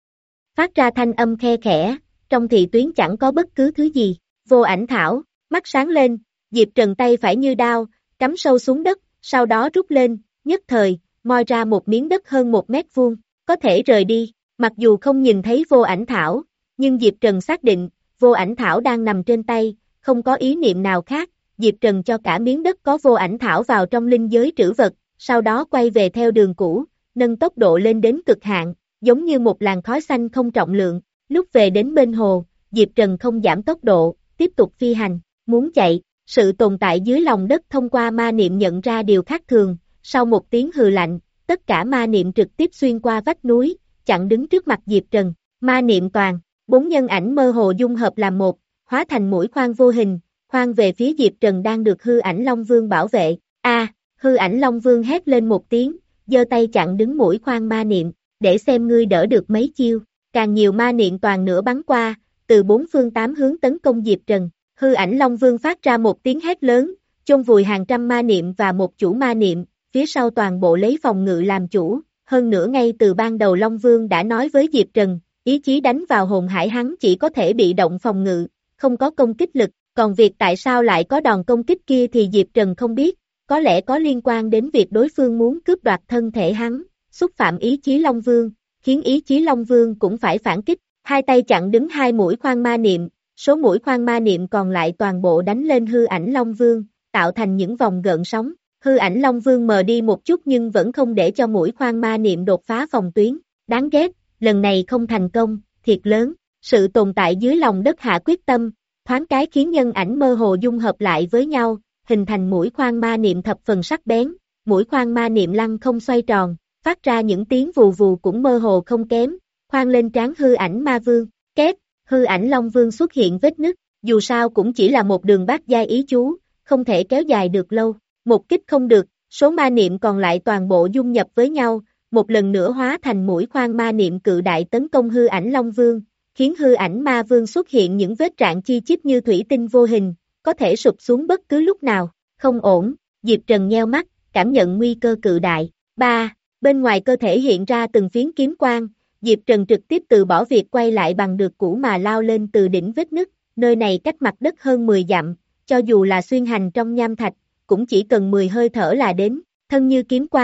Phát ra thanh âm khe khẽ, trong thị tuyến chẳng có bất cứ thứ gì, vô ảnh thảo, mắt sáng lên, Diệp Trần tay phải như đao, cắm sâu xuống đất, sau đó rút lên, nhất thời, moi ra một miếng đất hơn một mét vuông, có thể rời đi, mặc dù không nhìn thấy vô ảnh thảo, nhưng Diệp Trần xác định, vô ảnh thảo đang nằm trên tay, không có ý niệm nào khác, Diệp Trần cho cả miếng đất có vô ảnh thảo vào trong linh giới trữ vật, sau đó quay về theo đường cũ, nâng tốc độ lên đến cực hạn, giống như một làn khói xanh không trọng lượng, lúc về đến bên hồ, Diệp Trần không giảm tốc độ, tiếp tục phi hành, muốn chạy, sự tồn tại dưới lòng đất thông qua ma niệm nhận ra điều khác thường, sau một tiếng hừ lạnh, tất cả ma niệm trực tiếp xuyên qua vách núi, chặn đứng trước mặt Diệp Trần, ma niệm toàn, bốn nhân ảnh mơ hồ dung hợp làm một, hóa thành mũi khoan vô hình, khoan về phía Diệp Trần đang được hư ảnh Long Vương bảo vệ, a hư ảnh Long Vương hét lên một tiếng, giơ tay chặn đứng mũi khoan ma niệm, để xem ngươi đỡ được mấy chiêu, càng nhiều ma niệm toàn nửa bắn qua, từ bốn phương tám hướng tấn công Diệp Trần, hư ảnh Long Vương phát ra một tiếng hét lớn, chôn vùi hàng trăm ma niệm và một chủ ma niệm, phía sau toàn bộ lấy phòng ngự làm chủ, hơn nữa ngay từ ban đầu Long Vương đã nói với Diệp Trần, ý chí đánh vào hồn hải hắn chỉ có thể bị động phòng ngự, không có công kích lực, còn việc tại sao lại có đòn công kích kia thì Diệp Trần không biết, có lẽ có liên quan đến việc đối phương muốn cướp đoạt thân thể hắn, xúc phạm ý chí Long Vương, khiến ý chí Long Vương cũng phải phản kích, hai tay chặn đứng hai mũi khoan ma niệm, số mũi khoan ma niệm còn lại toàn bộ đánh lên hư ảnh Long Vương, tạo thành những vòng gợn sóng, hư ảnh Long Vương mờ đi một chút nhưng vẫn không để cho mũi khoan ma niệm đột phá phòng tuyến, đáng ghét, lần này không thành công, thiệt lớn, sự tồn tại dưới lòng đất hạ quyết tâm, thoáng cái khiến nhân ảnh mơ hồ dung hợp lại với nhau, hình thành mũi khoan ma niệm thập phần sắc bén, mũi khoan ma niệm lăng không xoay tròn, phát ra những tiếng vù vù cũng mơ hồ không kém, khoan lên trán hư ảnh ma vương, két, hư ảnh Long Vương xuất hiện vết nứt, dù sao cũng chỉ là một đường bát giai ý chú, không thể kéo dài được lâu, một kích không được, số ma niệm còn lại toàn bộ dung nhập với nhau, một lần nữa hóa thành mũi khoan ma niệm cự đại tấn công hư ảnh Long Vương, khiến hư ảnh ma vương xuất hiện những vết rạn chi chít như thủy tinh vô hình, có thể sụp xuống bất cứ lúc nào, không ổn, Diệp Trần nheo mắt, cảm nhận nguy cơ cự đại, ba, bên ngoài cơ thể hiện ra từng phiến kiếm quang, Diệp Trần trực tiếp từ bỏ việc quay lại bằng được cũ mà lao lên từ đỉnh vết nứt, nơi này cách mặt đất hơn mười dặm, cho dù là xuyên hành trong nham thạch, cũng chỉ cần mười hơi thở là đến, thân như kiếm quang,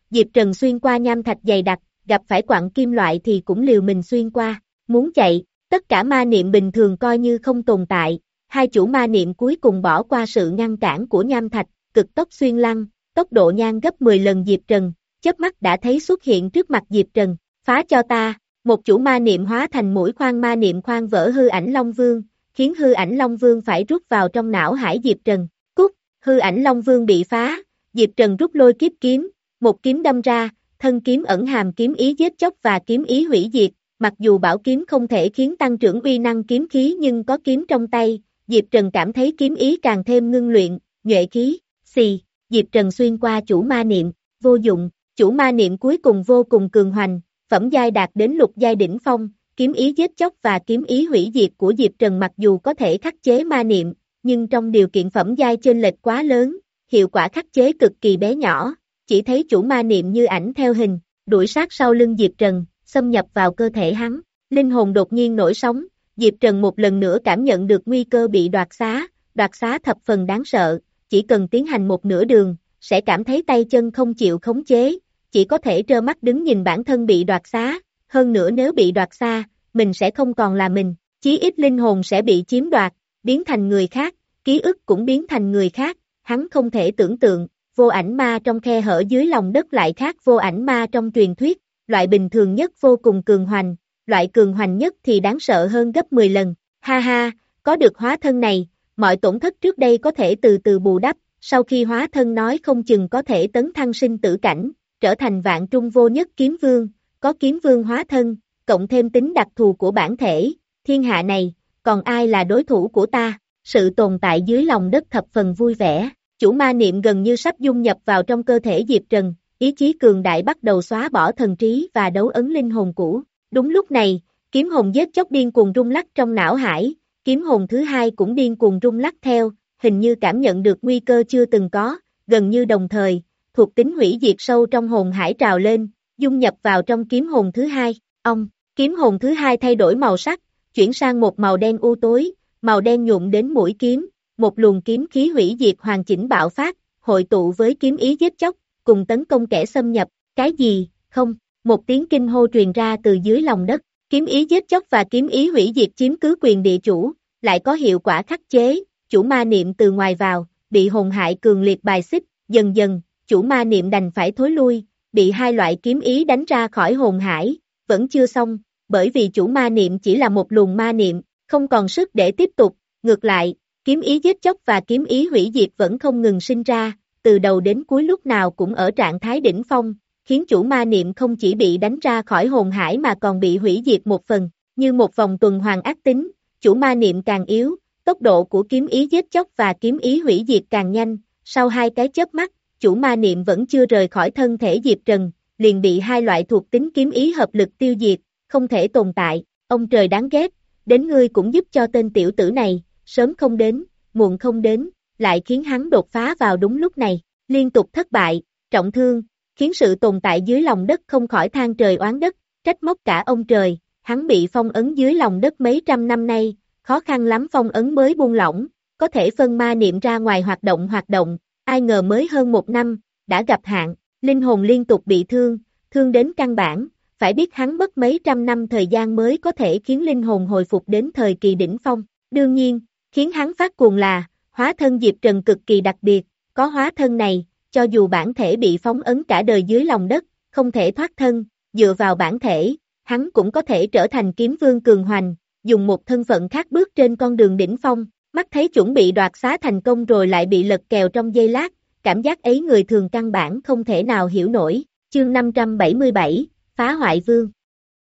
Diệp Trần xuyên qua nham thạch dày đặc, gặp phải quặng kim loại thì cũng liều mình xuyên qua, muốn chạy, tất cả ma niệm bình thường coi như không tồn tại, hai chủ ma niệm cuối cùng bỏ qua sự ngăn cản của nham thạch, cực tốc xuyên lăng, tốc độ nhang gấp mười lần Diệp Trần, chớp mắt đã thấy xuất hiện trước mặt Diệp Trần, phá cho ta, một chủ ma niệm hóa thành mũi khoan ma niệm khoan vỡ hư ảnh Long Vương, khiến hư ảnh Long Vương phải rút vào trong não hải Diệp Trần, cút, hư ảnh Long Vương bị phá, Diệp Trần rút lôi kiếp kiếm, một kiếm đâm ra, thân kiếm ẩn hàm kiếm ý giết chóc và kiếm ý hủy diệt, mặc dù bảo kiếm không thể khiến tăng trưởng uy năng kiếm khí nhưng có kiếm trong tay, Diệp Trần cảm thấy kiếm ý càng thêm ngưng luyện, nhuệ khí, xì, Diệp Trần xuyên qua chủ ma niệm, vô dụng, chủ ma niệm cuối cùng vô cùng cường hoành, phẩm giai đạt đến lục giai đỉnh phong, kiếm ý giết chóc và kiếm ý hủy diệt của Diệp Trần mặc dù có thể khắc chế ma niệm, nhưng trong điều kiện phẩm giai chênh lệch quá lớn, hiệu quả khắc chế cực kỳ bé nhỏ, chỉ thấy chủ ma niệm như ảnh theo hình, đuổi sát sau lưng Diệp Trần, xâm nhập vào cơ thể hắn, linh hồn đột nhiên nổi sóng, Diệp Trần một lần nữa cảm nhận được nguy cơ bị đoạt xá, đoạt xá thập phần đáng sợ, chỉ cần tiến hành một nửa đường, sẽ cảm thấy tay chân không chịu khống chế, chỉ có thể trơ mắt đứng nhìn bản thân bị đoạt xá, hơn nữa nếu bị đoạt xa, mình sẽ không còn là mình, chí ít linh hồn sẽ bị chiếm đoạt, biến thành người khác, ký ức cũng biến thành người khác, hắn không thể tưởng tượng, vô ảnh ma trong khe hở dưới lòng đất lại khác vô ảnh ma trong truyền thuyết, loại bình thường nhất vô cùng cường hoành, loại cường hoành nhất thì đáng sợ hơn gấp mười lần, ha ha, có được hóa thân này, mọi tổn thất trước đây có thể từ từ bù đắp, sau khi hóa thân nói không chừng có thể tấn thăng sinh tử cảnh, trở thành vạn trung vô nhất kiếm vương, có kiếm vương hóa thân, cộng thêm tính đặc thù của bản thể, thiên hạ này, còn ai là đối thủ của ta, sự tồn tại dưới lòng đất thập phần vui vẻ, chủ ma niệm gần như sắp dung nhập vào trong cơ thể Diệp Trần, ý chí cường đại bắt đầu xóa bỏ thần trí và đấu ấn linh hồn cũ, đúng lúc này, kiếm hồn giết chóc điên cuồng rung lắc trong não hải, kiếm hồn thứ hai cũng điên cuồng rung lắc theo, hình như cảm nhận được nguy cơ chưa từng có, gần như đồng thời, thuộc tính hủy diệt sâu trong hồn hải trào lên, dung nhập vào trong kiếm hồn thứ hai, ông, kiếm hồn thứ hai thay đổi màu sắc, chuyển sang một màu đen u tối, màu đen nhuộm đến mũi kiếm, một luồng kiếm khí hủy diệt hoàn chỉnh bạo phát, hội tụ với kiếm ý giết chóc, cùng tấn công kẻ xâm nhập, cái gì, không, một tiếng kinh hô truyền ra từ dưới lòng đất, kiếm ý giết chóc và kiếm ý hủy diệt chiếm cứ quyền địa chủ, lại có hiệu quả khắc chế, chủ ma niệm từ ngoài vào, bị hồn hại cường liệt bài xích, dần dần, chủ ma niệm đành phải thối lui, bị hai loại kiếm ý đánh ra khỏi hồn hải, vẫn chưa xong, bởi vì chủ ma niệm chỉ là một luồng ma niệm, không còn sức để tiếp tục, ngược lại, kiếm ý giết chóc và kiếm ý hủy diệt vẫn không ngừng sinh ra, từ đầu đến cuối lúc nào cũng ở trạng thái đỉnh phong, khiến chủ ma niệm không chỉ bị đánh ra khỏi hồn hải mà còn bị hủy diệt một phần, như một vòng tuần hoàn ác tính, chủ ma niệm càng yếu, tốc độ của kiếm ý giết chóc và kiếm ý hủy diệt càng nhanh, sau hai cái chớp mắt, chủ ma niệm vẫn chưa rời khỏi thân thể Diệp Trần, liền bị hai loại thuộc tính kiếm ý hợp lực tiêu diệt, không thể tồn tại, ông trời đáng ghét, đến ngươi cũng giúp cho tên tiểu tử này, sớm không đến, muộn không đến, lại khiến hắn đột phá vào đúng lúc này, liên tục thất bại, trọng thương, khiến sự tồn tại dưới lòng đất không khỏi than trời oán đất, trách móc cả ông trời, hắn bị phong ấn dưới lòng đất mấy trăm năm nay, khó khăn lắm phong ấn mới buông lỏng, có thể phân ma niệm ra ngoài hoạt động hoạt động, ai ngờ mới hơn một năm, đã gặp hạn, linh hồn liên tục bị thương, thương đến căn bản, phải biết hắn mất mấy trăm năm thời gian mới có thể khiến linh hồn hồi phục đến thời kỳ đỉnh phong, đương nhiên, khiến hắn phát cuồng là, hóa thân Diệp Trần cực kỳ đặc biệt, có hóa thân này, cho dù bản thể bị phóng ấn cả đời dưới lòng đất, không thể thoát thân, dựa vào bản thể, hắn cũng có thể trở thành kiếm vương cường hoành, dùng một thân phận khác bước trên con đường đỉnh phong, mắt thấy chuẩn bị đoạt xá thành công rồi lại bị lật kèo trong giây lát, cảm giác ấy người thường căn bản không thể nào hiểu nổi, chương năm trăm bảy mươi bảy, phá hoại vương.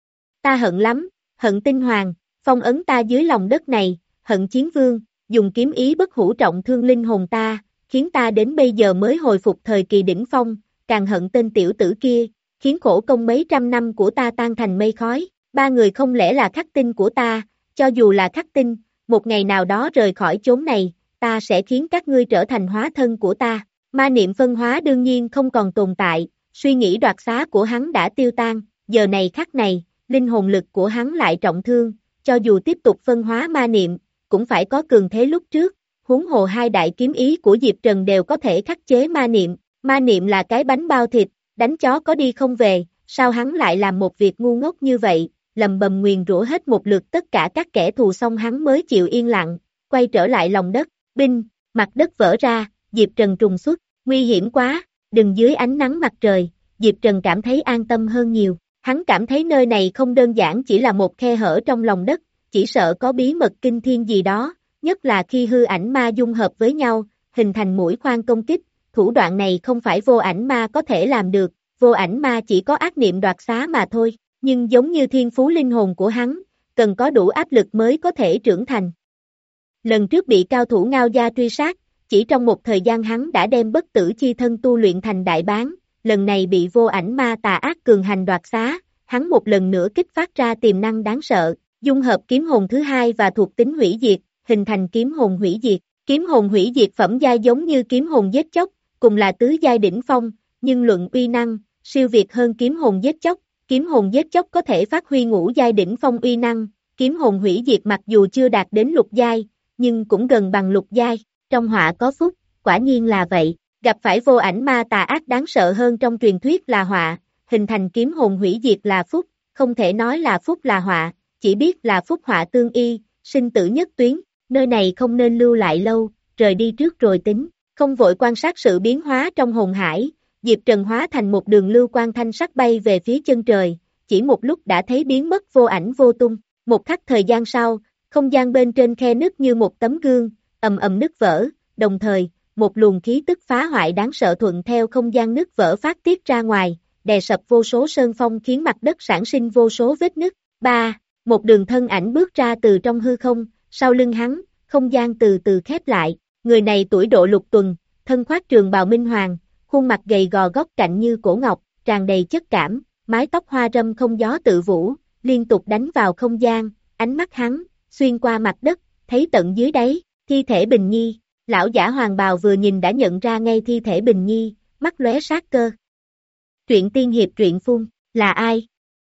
Ta hận lắm, hận tinh hoàng, phong ấn ta dưới lòng đất này, hận chiến vương, dùng kiếm ý bất hủ trọng thương linh hồn ta, khiến ta đến bây giờ mới hồi phục thời kỳ đỉnh phong, càng hận tên tiểu tử kia, khiến khổ công mấy trăm năm của ta tan thành mây khói, ba người không lẽ là khắc tinh của ta, cho dù là khắc tinh, một ngày nào đó rời khỏi chốn này, ta sẽ khiến các ngươi trở thành hóa thân của ta, ma niệm phân hóa đương nhiên không còn tồn tại, suy nghĩ đoạt xá của hắn đã tiêu tan, giờ này khắc này, linh hồn lực của hắn lại trọng thương, cho dù tiếp tục phân hóa ma niệm, cũng phải có cường thế lúc trước, huống hồ hai đại kiếm ý của Diệp Trần đều có thể khắc chế ma niệm, ma niệm là cái bánh bao thịt, đánh chó có đi không về, sao hắn lại làm một việc ngu ngốc như vậy, lầm bầm nguyền rủa hết một lượt tất cả các kẻ thù xong hắn mới chịu yên lặng, quay trở lại lòng đất, binh, mặt đất vỡ ra, Diệp Trần trùng xuất, nguy hiểm quá, đừng dưới ánh nắng mặt trời, Diệp Trần cảm thấy an tâm hơn nhiều, hắn cảm thấy nơi này không đơn giản chỉ là một khe hở trong lòng đất, chỉ sợ có bí mật kinh thiên gì đó, nhất là khi hư ảnh ma dung hợp với nhau, hình thành mũi khoan công kích, thủ đoạn này không phải vô ảnh ma có thể làm được, vô ảnh ma chỉ có ác niệm đoạt xá mà thôi, nhưng giống như thiên phú linh hồn của hắn, cần có đủ áp lực mới có thể trưởng thành. Lần trước bị cao thủ Ngao Gia truy sát, chỉ trong một thời gian hắn đã đem bất tử chi thân tu luyện thành đại bán, lần này bị vô ảnh ma tà ác cường hành đoạt xá, hắn một lần nữa kích phát ra tiềm năng đáng sợ, dung hợp kiếm hồn thứ hai và thuộc tính hủy diệt, hình thành kiếm hồn hủy diệt. Kiếm hồn hủy diệt phẩm giai giống như kiếm hồn giết chóc, cùng là tứ giai đỉnh phong, nhưng luận uy năng, siêu việt hơn kiếm hồn giết chóc. Kiếm hồn giết chóc có thể phát huy ngũ giai đỉnh phong uy năng, kiếm hồn hủy diệt mặc dù chưa đạt đến lục giai, nhưng cũng gần bằng lục giai. Trong họa có phúc, quả nhiên là vậy. Gặp phải vô ảnh ma tà ác đáng sợ hơn trong truyền thuyết là họa, hình thành kiếm hồn hủy diệt là phúc, không thể nói là phúc là họa, chỉ biết là phúc họa tương y, sinh tử nhất tuyến. Nơi này không nên lưu lại lâu, rời đi trước rồi tính, không vội quan sát sự biến hóa trong hồn hải, Diệp Trần hóa thành một đường lưu quang thanh sắc bay về phía chân trời, chỉ một lúc đã thấy biến mất vô ảnh vô tung, một khắc thời gian sau, không gian bên trên khe nứt như một tấm gương, ầm ầm nứt vỡ, đồng thời, một luồng khí tức phá hoại đáng sợ thuận theo không gian nứt vỡ phát tiết ra ngoài, đè sập vô số sơn phong khiến mặt đất sản sinh vô số vết nứt. Ba, một đường thân ảnh bước ra từ trong hư không, sau lưng hắn, không gian từ từ khép lại, người này tuổi độ lục tuần, thân khoác trường bào minh hoàng, khuôn mặt gầy gò góc cạnh như cổ ngọc, tràn đầy chất cảm, mái tóc hoa râm không gió tự vũ, liên tục đánh vào không gian, ánh mắt hắn, xuyên qua mặt đất, thấy tận dưới đáy, thi thể Bình Nhi, lão giả hoàng bào vừa nhìn đã nhận ra ngay thi thể Bình Nhi, mắt lóe sát cơ. Truyện tiên hiệp truyện phun, là ai?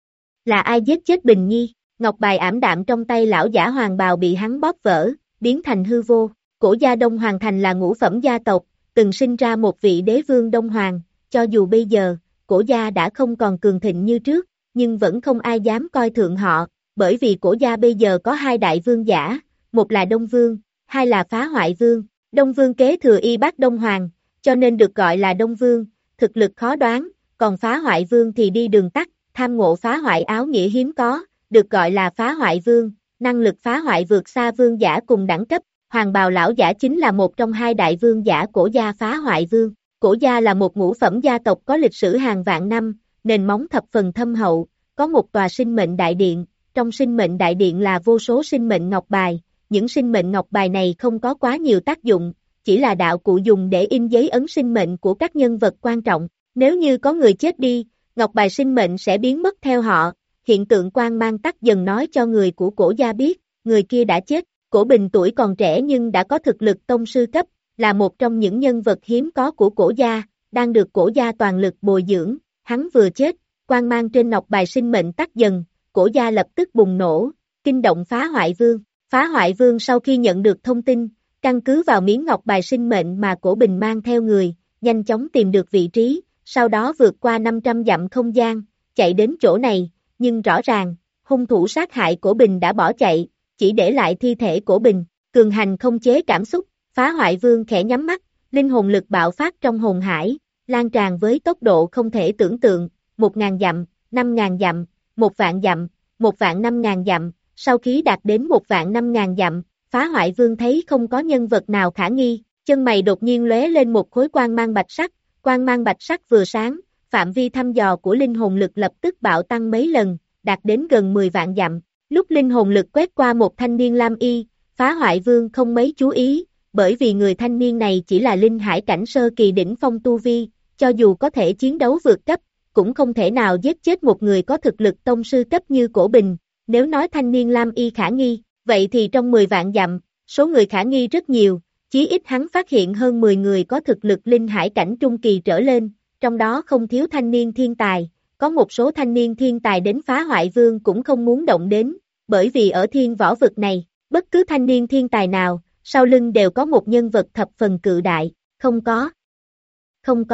Là ai giết chết Bình Nhi? Ngọc bài ảm đạm trong tay lão giả hoàng bào bị hắn bóp vỡ, biến thành hư vô. Cổ gia Đông Hoàng Thành là ngũ phẩm gia tộc, từng sinh ra một vị đế vương Đông Hoàng, cho dù bây giờ, cổ gia đã không còn cường thịnh như trước, nhưng vẫn không ai dám coi thường họ, bởi vì cổ gia bây giờ có hai đại vương giả, một là Đông Vương, hai là Phá Hoại Vương. Đông Vương kế thừa y bát Đông Hoàng, cho nên được gọi là Đông Vương, thực lực khó đoán, còn Phá Hoại Vương thì đi đường tắt, tham ngộ phá hoại áo nghĩa hiếm có, được gọi là Phá Hoại Vương, năng lực phá hoại vượt xa vương giả cùng đẳng cấp. Hoàng bào lão giả chính là một trong hai đại vương giả cổ gia Phá Hoại Vương. Cổ gia là một ngũ phẩm gia tộc có lịch sử hàng vạn năm, nền móng thập phần thâm hậu, có một tòa sinh mệnh đại điện, trong sinh mệnh đại điện là vô số sinh mệnh ngọc bài, những sinh mệnh ngọc bài này không có quá nhiều tác dụng, chỉ là đạo cụ dùng để in giấy ấn sinh mệnh của các nhân vật quan trọng, nếu như có người chết đi, ngọc bài sinh mệnh sẽ biến mất theo họ, hiện tượng quang mang tắt dần nói cho người của cổ gia biết, người kia đã chết. Cổ Bình tuổi còn trẻ nhưng đã có thực lực tông sư cấp, là một trong những nhân vật hiếm có của cổ gia, đang được cổ gia toàn lực bồi dưỡng, hắn vừa chết, quang mang trên ngọc bài sinh mệnh tắt dần, cổ gia lập tức bùng nổ, kinh động Phá Hoại Vương. Phá Hoại Vương sau khi nhận được thông tin, căn cứ vào miếng ngọc bài sinh mệnh mà Cổ Bình mang theo người, nhanh chóng tìm được vị trí, sau đó vượt qua năm trăm dặm không gian, chạy đến chỗ này, nhưng rõ ràng, hung thủ sát hại Cổ Bình đã bỏ chạy, chỉ để lại thi thể Cổ Bình, cường hành không chế cảm xúc, Phá Hoại Vương khẽ nhắm mắt, linh hồn lực bạo phát trong hồn hải, lan tràn với tốc độ không thể tưởng tượng, một ngàn dặm, năm ngàn dặm, một vạn dặm, một vạn năm ngàn dặm, sau khi đạt đến một vạn năm ngàn dặm, Phá Hoại Vương thấy không có nhân vật nào khả nghi, chân mày đột nhiên lóe lên một khối quang mang bạch sắc, quang mang bạch sắc vừa sáng, phạm vi thăm dò của linh hồn lực lập tức bạo tăng mấy lần, đạt đến gần mười vạn dặm. Lúc linh hồn lực quét qua một thanh niên lam y, Phá Hoại Vương không mấy chú ý, bởi vì người thanh niên này chỉ là linh hải cảnh sơ kỳ đỉnh phong tu vi, cho dù có thể chiến đấu vượt cấp, cũng không thể nào giết chết một người có thực lực tông sư cấp như Cổ Bình. Nếu nói thanh niên lam y khả nghi, vậy thì trong mười vạn dặm, số người khả nghi rất nhiều, chí ít hắn phát hiện hơn mười người có thực lực linh hải cảnh trung kỳ trở lên, trong đó không thiếu thanh niên thiên tài. Có một số thanh niên thiên tài đến Phá Hoại Vương cũng không muốn động đến, bởi vì ở thiên võ vực này, bất cứ thanh niên thiên tài nào, sau lưng đều có một nhân vật thập phần cự đại, không có. Không có,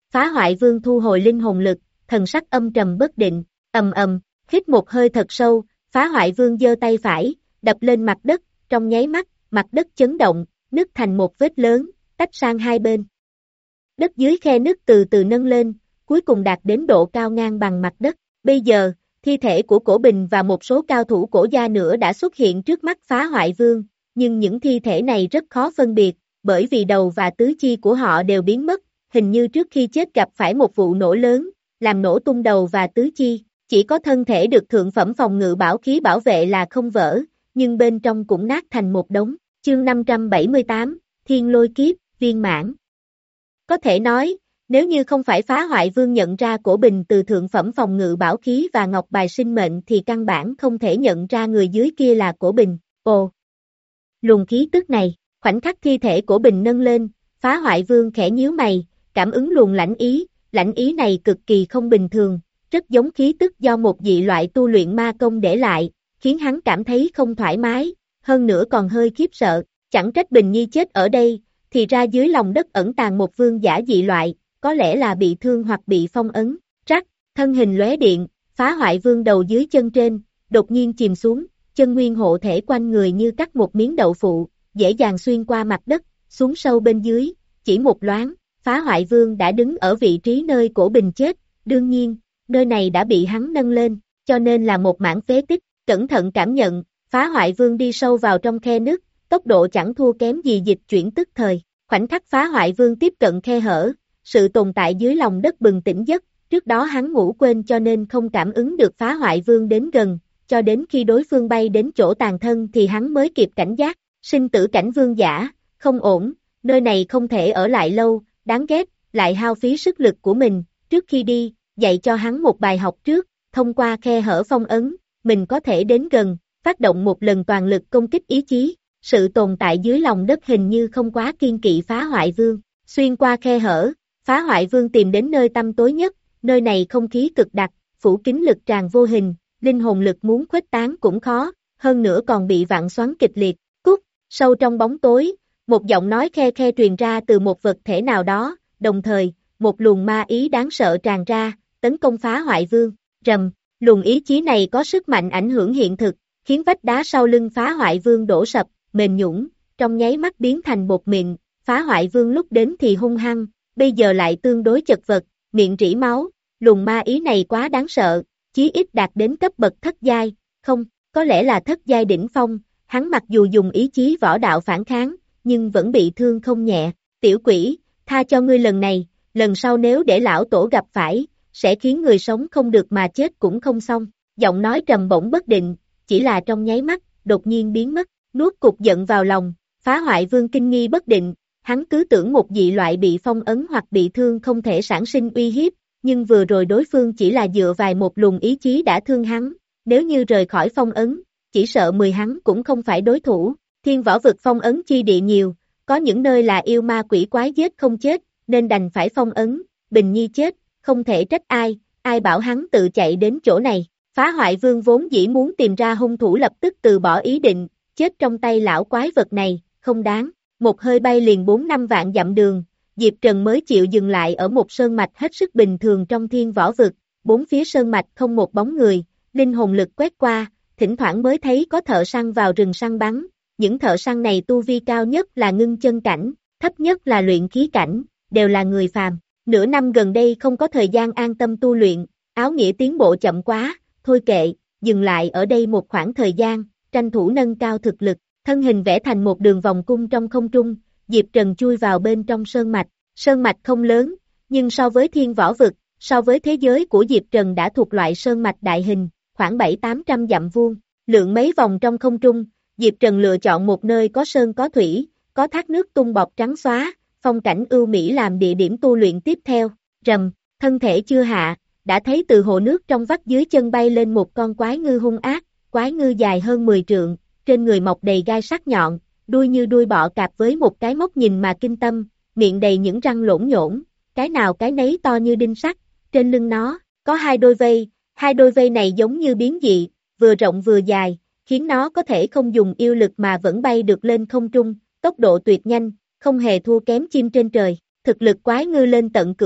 Phá Hoại Vương thu hồi linh hồn lực, thần sắc âm trầm bất định, ầm ầm, hít một hơi thật sâu, Phá Hoại Vương giơ tay phải, đập lên mặt đất, trong nháy mắt, mặt đất chấn động, nứt thành một vết lớn, tách sang hai bên. Đất dưới khe nứt từ từ nâng lên, cuối cùng đạt đến độ cao ngang bằng mặt đất. Bây giờ, thi thể của Cổ Bình và một số cao thủ cổ gia nữa đã xuất hiện trước mắt Phá Hoại Vương, nhưng những thi thể này rất khó phân biệt, bởi vì đầu và tứ chi của họ đều biến mất, hình như trước khi chết gặp phải một vụ nổ lớn, làm nổ tung đầu và tứ chi, chỉ có thân thể được thượng phẩm phòng ngự bảo khí bảo vệ là không vỡ, nhưng bên trong cũng nát thành một đống. Chương năm trăm bảy mươi tám, Thiên Lôi Kiếp, viên mãn. Có thể nói, nếu như không phải Phá Hoại Vương nhận ra Cổ Bình từ thượng phẩm phòng ngự bảo khí và ngọc bài sinh mệnh thì căn bản không thể nhận ra người dưới kia là Cổ Bình. Ồ! Luồng khí tức này, khoảnh khắc thi thể Cổ Bình nâng lên, Phá Hoại Vương khẽ nhíu mày, cảm ứng luồng lãnh ý, lãnh ý này cực kỳ không bình thường, rất giống khí tức do một dị loại tu luyện ma công để lại, khiến hắn cảm thấy không thoải mái, hơn nữa còn hơi khiếp sợ, chẳng trách Bình Nhi chết ở đây, thì ra dưới lòng đất ẩn tàng một vương giả dị loại, có lẽ là bị thương hoặc bị phong ấn. Rắc, thân hình lóe điện, Phá Hoại Vương đầu dưới chân trên, đột nhiên chìm xuống, chân nguyên hộ thể quanh người như cắt một miếng đậu phụ, dễ dàng xuyên qua mặt đất, xuống sâu bên dưới, chỉ một loáng, Phá Hoại Vương đã đứng ở vị trí nơi Cổ Bình chết, đương nhiên, nơi này đã bị hắn nâng lên, cho nên là một mảng phế tích, cẩn thận cảm nhận, Phá Hoại Vương đi sâu vào trong khe nứt, tốc độ chẳng thua kém gì dịch chuyển tức thời, khoảnh khắc Phá Hoại Vương tiếp cận khe hở, sự tồn tại dưới lòng đất bừng tỉnh giấc, trước đó hắn ngủ quên cho nên không cảm ứng được Phá Hoại Vương đến gần, cho đến khi đối phương bay đến chỗ tàn thân thì hắn mới kịp cảnh giác, sinh tử cảnh vương giả, không ổn, nơi này không thể ở lại lâu, đáng ghét, lại hao phí sức lực của mình, trước khi đi, dạy cho hắn một bài học trước, thông qua khe hở phong ấn, mình có thể đến gần, phát động một lần toàn lực công kích ý chí, sự tồn tại dưới lòng đất hình như không quá kiên kỵ Phá Hoại Vương, xuyên qua khe hở, Phá Hoại Vương tìm đến nơi tăm tối nhất, nơi này không khí cực đặc, phủ kín lực tràn vô hình, linh hồn lực muốn khuếch tán cũng khó, hơn nữa còn bị vặn xoắn kịch liệt, cút, sâu trong bóng tối, một giọng nói khe khe truyền ra từ một vật thể nào đó, đồng thời, một luồng ma ý đáng sợ tràn ra, tấn công Phá Hoại Vương, rầm, luồng ý chí này có sức mạnh ảnh hưởng hiện thực, khiến vách đá sau lưng Phá Hoại Vương đổ sập, mềm nhũn, trong nháy mắt biến thành bột mịn, Phá Hoại Vương lúc đến thì hung hăng, bây giờ lại tương đối chật vật, miệng rỉ máu, luồng ma ý này quá đáng sợ, chí ít đạt đến cấp bậc thất giai, không, có lẽ là thất giai đỉnh phong, hắn mặc dù dùng ý chí võ đạo phản kháng, nhưng vẫn bị thương không nhẹ, tiểu quỷ, tha cho ngươi lần này, lần sau nếu để lão tổ gặp phải, sẽ khiến người sống không được mà chết cũng không xong, giọng nói trầm bổng bất định, chỉ là trong nháy mắt, đột nhiên biến mất, nuốt cục giận vào lòng, Phá Hoại Vương kinh nghi bất định, hắn cứ tưởng một dị loại bị phong ấn hoặc bị thương không thể sản sinh uy hiếp, nhưng vừa rồi đối phương chỉ là dựa vài một luồng ý chí đã thương hắn, nếu như rời khỏi phong ấn, chỉ sợ mười hắn cũng không phải đối thủ, thiên võ vực phong ấn chi địa nhiều, có những nơi là yêu ma quỷ quái giết không chết, nên đành phải phong ấn, Bình Nhi chết, không thể trách ai, ai bảo hắn tự chạy đến chỗ này, Phá Hoại Vương vốn dĩ muốn tìm ra hung thủ lập tức từ bỏ ý định, chết trong tay lão quái vật này, không đáng, một hơi bay liền bốn năm vạn dặm đường, Diệp Trần mới chịu dừng lại ở một sơn mạch hết sức bình thường trong thiên võ vực, bốn phía sơn mạch không một bóng người, linh hồn lực quét qua, thỉnh thoảng mới thấy có thợ săn vào rừng săn bắn, những thợ săn này tu vi cao nhất là ngưng chân cảnh, thấp nhất là luyện khí cảnh, đều là người phàm, nửa năm gần đây không có thời gian an tâm tu luyện, áo nghĩa tiến bộ chậm quá, thôi kệ, dừng lại ở đây một khoảng thời gian, tranh thủ nâng cao thực lực, thân hình vẽ thành một đường vòng cung trong không trung, Diệp Trần chui vào bên trong sơn mạch, sơn mạch không lớn, nhưng so với thiên võ vực, so với thế giới của Diệp Trần đã thuộc loại sơn mạch đại hình, khoảng bảy tám trăm dặm vuông, lượn mấy vòng trong không trung, Diệp Trần lựa chọn một nơi có sơn có thủy, có thác nước tung bọt trắng xóa, phong cảnh ưu mỹ làm địa điểm tu luyện tiếp theo, rầm, thân thể chưa hạ, đã thấy từ hồ nước trong vắt dưới chân bay lên một con quái ngư hung ác, quái ngư dài hơn mười trượng, trên người mọc đầy gai sắc nhọn, đuôi như đuôi bọ cạp với một cái móc nhìn mà kinh tâm, miệng đầy những răng lỗn nhổn, cái nào cái nấy to như đinh sắt, trên lưng nó, có hai đôi vây, hai đôi vây này giống như biến dị, vừa rộng vừa dài, khiến nó có thể không dùng yêu lực mà vẫn bay được lên không trung, tốc độ tuyệt nhanh, không hề thua kém chim trên trời, thực lực quái ngư lên tận cửu cấp,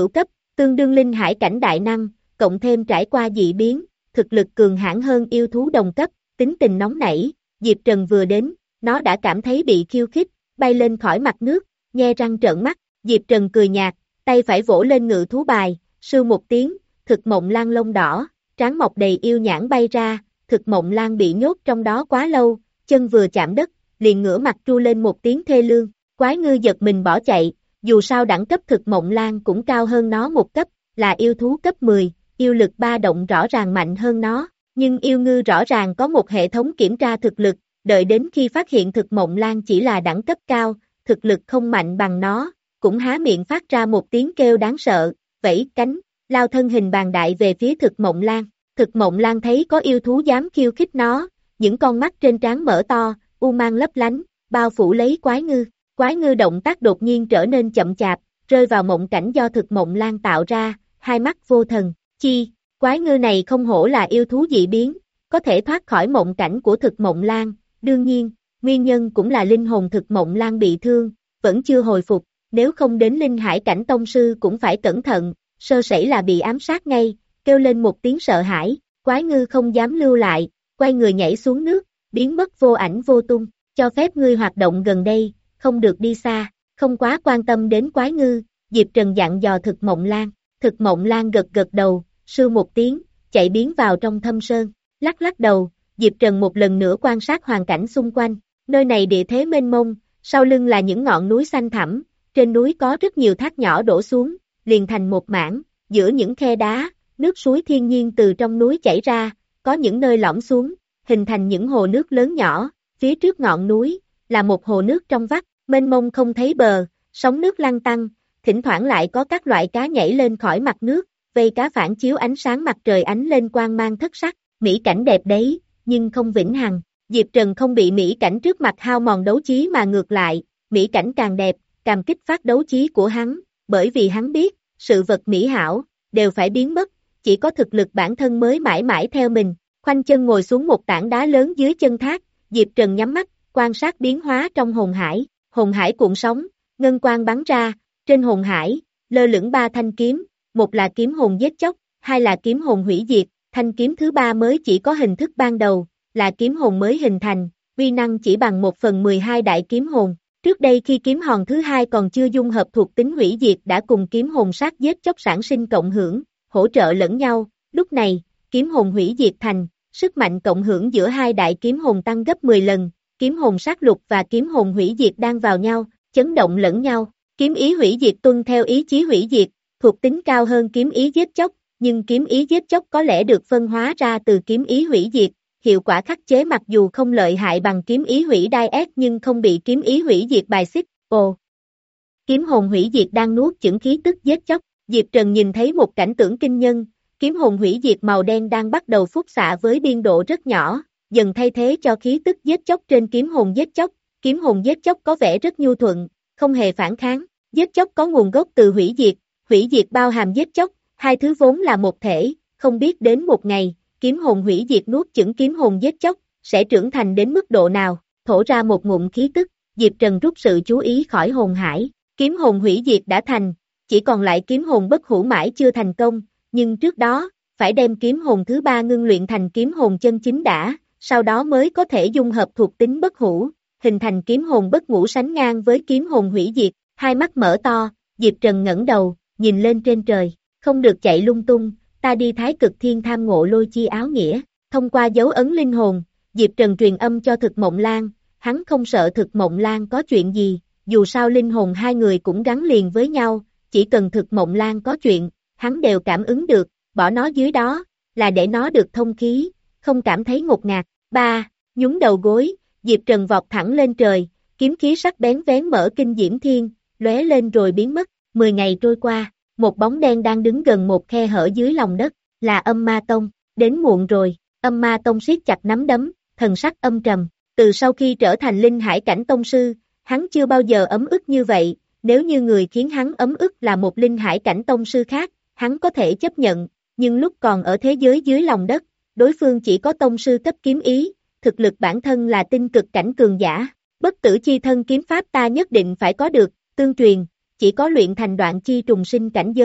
tương đương linh hải cảnh đại năng, cộng thêm trải qua dị biến, thực lực cường hãn hơn yêu thú đồng cấp, tính tình nóng nảy, Diệp Trần vừa đến, nó đã cảm thấy bị khiêu khích, bay lên khỏi mặt nước, nhe răng trợn mắt, Diệp Trần cười nhạt, tay phải vỗ lên ngự thú bài, sưu một tiếng, thực mộng lan lông đỏ, trán mọc đầy yêu nhãn bay ra, thực mộng lan bị nhốt trong đó quá lâu, chân vừa chạm đất, liền ngửa mặt tru lên một tiếng thê lương, quái ngư giật mình bỏ chạy, dù sao đẳng cấp thực mộng lan cũng cao hơn nó một cấp, là yêu thú cấp mười, yêu lực ba động rõ ràng mạnh hơn nó, nhưng yêu ngư rõ ràng có một hệ thống kiểm tra thực lực, đợi đến khi phát hiện thực mộng lan chỉ là đẳng cấp cao, thực lực không mạnh bằng nó, cũng há miệng phát ra một tiếng kêu đáng sợ, vẫy cánh, lao thân hình bàn đại về phía thực mộng lan. Thực mộng lan thấy có yêu thú dám khiêu khích nó, những con mắt trên trán mở to, u mang lấp lánh, bao phủ lấy quái ngư. Quái ngư động tác đột nhiên trở nên chậm chạp, rơi vào mộng cảnh do thực mộng lan tạo ra, hai mắt vô thần. Chi, quái ngư này không hổ là yêu thú dị biến, có thể thoát khỏi mộng cảnh của thực mộng lan, đương nhiên, nguyên nhân cũng là linh hồn thực mộng lan bị thương, vẫn chưa hồi phục, nếu không đến linh hải cảnh tông sư cũng phải cẩn thận, sơ sẩy là bị ám sát ngay, kêu lên một tiếng sợ hãi, quái ngư không dám lưu lại, quay người nhảy xuống nước, biến mất vô ảnh vô tung, cho phép ngươi hoạt động gần đây, không được đi xa, không quá quan tâm đến quái ngư, Diệp Trần dặn dò thực mộng lan, thực mộng lan gật gật đầu, sưu một tiếng, chạy biến vào trong thâm sơn, lắc lắc đầu, Diệp Trần một lần nữa quan sát hoàn cảnh xung quanh, nơi này địa thế mênh mông, sau lưng là những ngọn núi xanh thẳm, trên núi có rất nhiều thác nhỏ đổ xuống, liền thành một mảng, giữa những khe đá, nước suối thiên nhiên từ trong núi chảy ra, có những nơi lõm xuống, hình thành những hồ nước lớn nhỏ, phía trước ngọn núi, là một hồ nước trong vắt, mênh mông không thấy bờ, sóng nước lăn tăn, thỉnh thoảng lại có các loại cá nhảy lên khỏi mặt nước, vây cá phản chiếu ánh sáng mặt trời ánh lên quang mang thất sắc, mỹ cảnh đẹp đấy, nhưng không vĩnh hằng. Diệp Trần không bị mỹ cảnh trước mặt hao mòn đấu trí mà ngược lại, mỹ cảnh càng đẹp, càng kích phát đấu trí của hắn, bởi vì hắn biết, sự vật mỹ hảo, đều phải biến mất, chỉ có thực lực bản thân mới mãi mãi theo mình. Khoanh chân ngồi xuống một tảng đá lớn dưới chân thác, Diệp Trần nhắm mắt, quan sát biến hóa trong hồn hải, hồn hải cuộn sóng, ngân quang bắn ra, trên hồn hải, lơ lửng ba thanh kiếm, một là kiếm hồn giết chóc, hai là kiếm hồn hủy diệt, thanh kiếm thứ ba mới chỉ có hình thức ban đầu, là kiếm hồn mới hình thành, uy năng chỉ bằng một phần mười hai đại kiếm hồn. Trước đây khi kiếm hồn thứ hai còn chưa dung hợp thuộc tính hủy diệt đã cùng kiếm hồn sát giết chóc sản sinh cộng hưởng, hỗ trợ lẫn nhau, lúc này, kiếm hồn hủy diệt thành, sức mạnh cộng hưởng giữa hai đại kiếm hồn tăng gấp mười lần, kiếm hồn sát lục và kiếm hồn hủy diệt đang vào nhau, chấn động lẫn nhau, kiếm ý hủy diệt tuân theo ý chí hủy diệt, thuộc tính cao hơn kiếm ý giết chóc, nhưng kiếm ý giết chóc có lẽ được phân hóa ra từ kiếm ý hủy diệt, hiệu quả khắc chế mặc dù không lợi hại bằng kiếm ý hủy đai ép nhưng không bị kiếm ý hủy diệt bài xích. Ồ! Kiếm hồn hủy diệt đang nuốt chửng khí tức giết chóc, Diệp Trần nhìn thấy một cảnh tượng kinh nhân, kiếm hồn hủy diệt màu đen đang bắt đầu phúc xạ với biên độ rất nhỏ, dần thay thế cho khí tức giết chóc trên kiếm hồn giết chóc, kiếm hồn giết chóc có vẻ rất nhu thuận, không hề phản kháng, giết chóc có nguồn gốc từ hủy diệt, hủy diệt bao hàm giết chóc, hai thứ vốn là một thể, không biết đến một ngày, kiếm hồn hủy diệt nuốt chửng kiếm hồn giết chóc, sẽ trưởng thành đến mức độ nào, thổ ra một ngụm khí tức, Diệp Trần rút sự chú ý khỏi hồn hải, kiếm hồn hủy diệt đã thành, chỉ còn lại kiếm hồn bất hủ mãi chưa thành công, nhưng trước đó, phải đem kiếm hồn thứ ba ngưng luyện thành kiếm hồn chân chính đã, sau đó mới có thể dung hợp thuộc tính bất hủ, hình thành kiếm hồn bất ngủ sánh ngang với kiếm hồn hủy diệt, hai mắt mở to, Diệp Trần ngẩng đầu, nhìn lên trên trời, không được chạy lung tung, ta đi Thái Cực Thiên tham ngộ lôi chi áo nghĩa, thông qua dấu ấn linh hồn, Diệp Trần truyền âm cho Thực Mộng Lan, hắn không sợ Thực Mộng Lan có chuyện gì, dù sao linh hồn hai người cũng gắn liền với nhau, chỉ cần Thực Mộng Lan có chuyện, hắn đều cảm ứng được, bỏ nó dưới đó, là để nó được thông khí, không cảm thấy ngột ngạt. Ba, nhún đầu gối, Diệp Trần vọt thẳng lên trời, kiếm khí sắc bén vén mở kinh diễm thiên, lóe lên rồi biến mất, mười ngày trôi qua, một bóng đen đang đứng gần một khe hở dưới lòng đất, là Âm Ma Tông, đến muộn rồi, Âm Ma Tông siết chặt nắm đấm, thần sắc âm trầm, từ sau khi trở thành linh hải cảnh tông sư, hắn chưa bao giờ ấm ức như vậy, nếu như người khiến hắn ấm ức là một linh hải cảnh tông sư khác, hắn có thể chấp nhận, nhưng lúc còn ở thế giới dưới lòng đất, đối phương chỉ có tông sư cấp kiếm ý, thực lực bản thân là tinh cực cảnh cường giả, bất tử chi thân kiếm pháp ta nhất định phải có được, tương truyền, chỉ có luyện thành đoạn chi trùng sinh cảnh giới,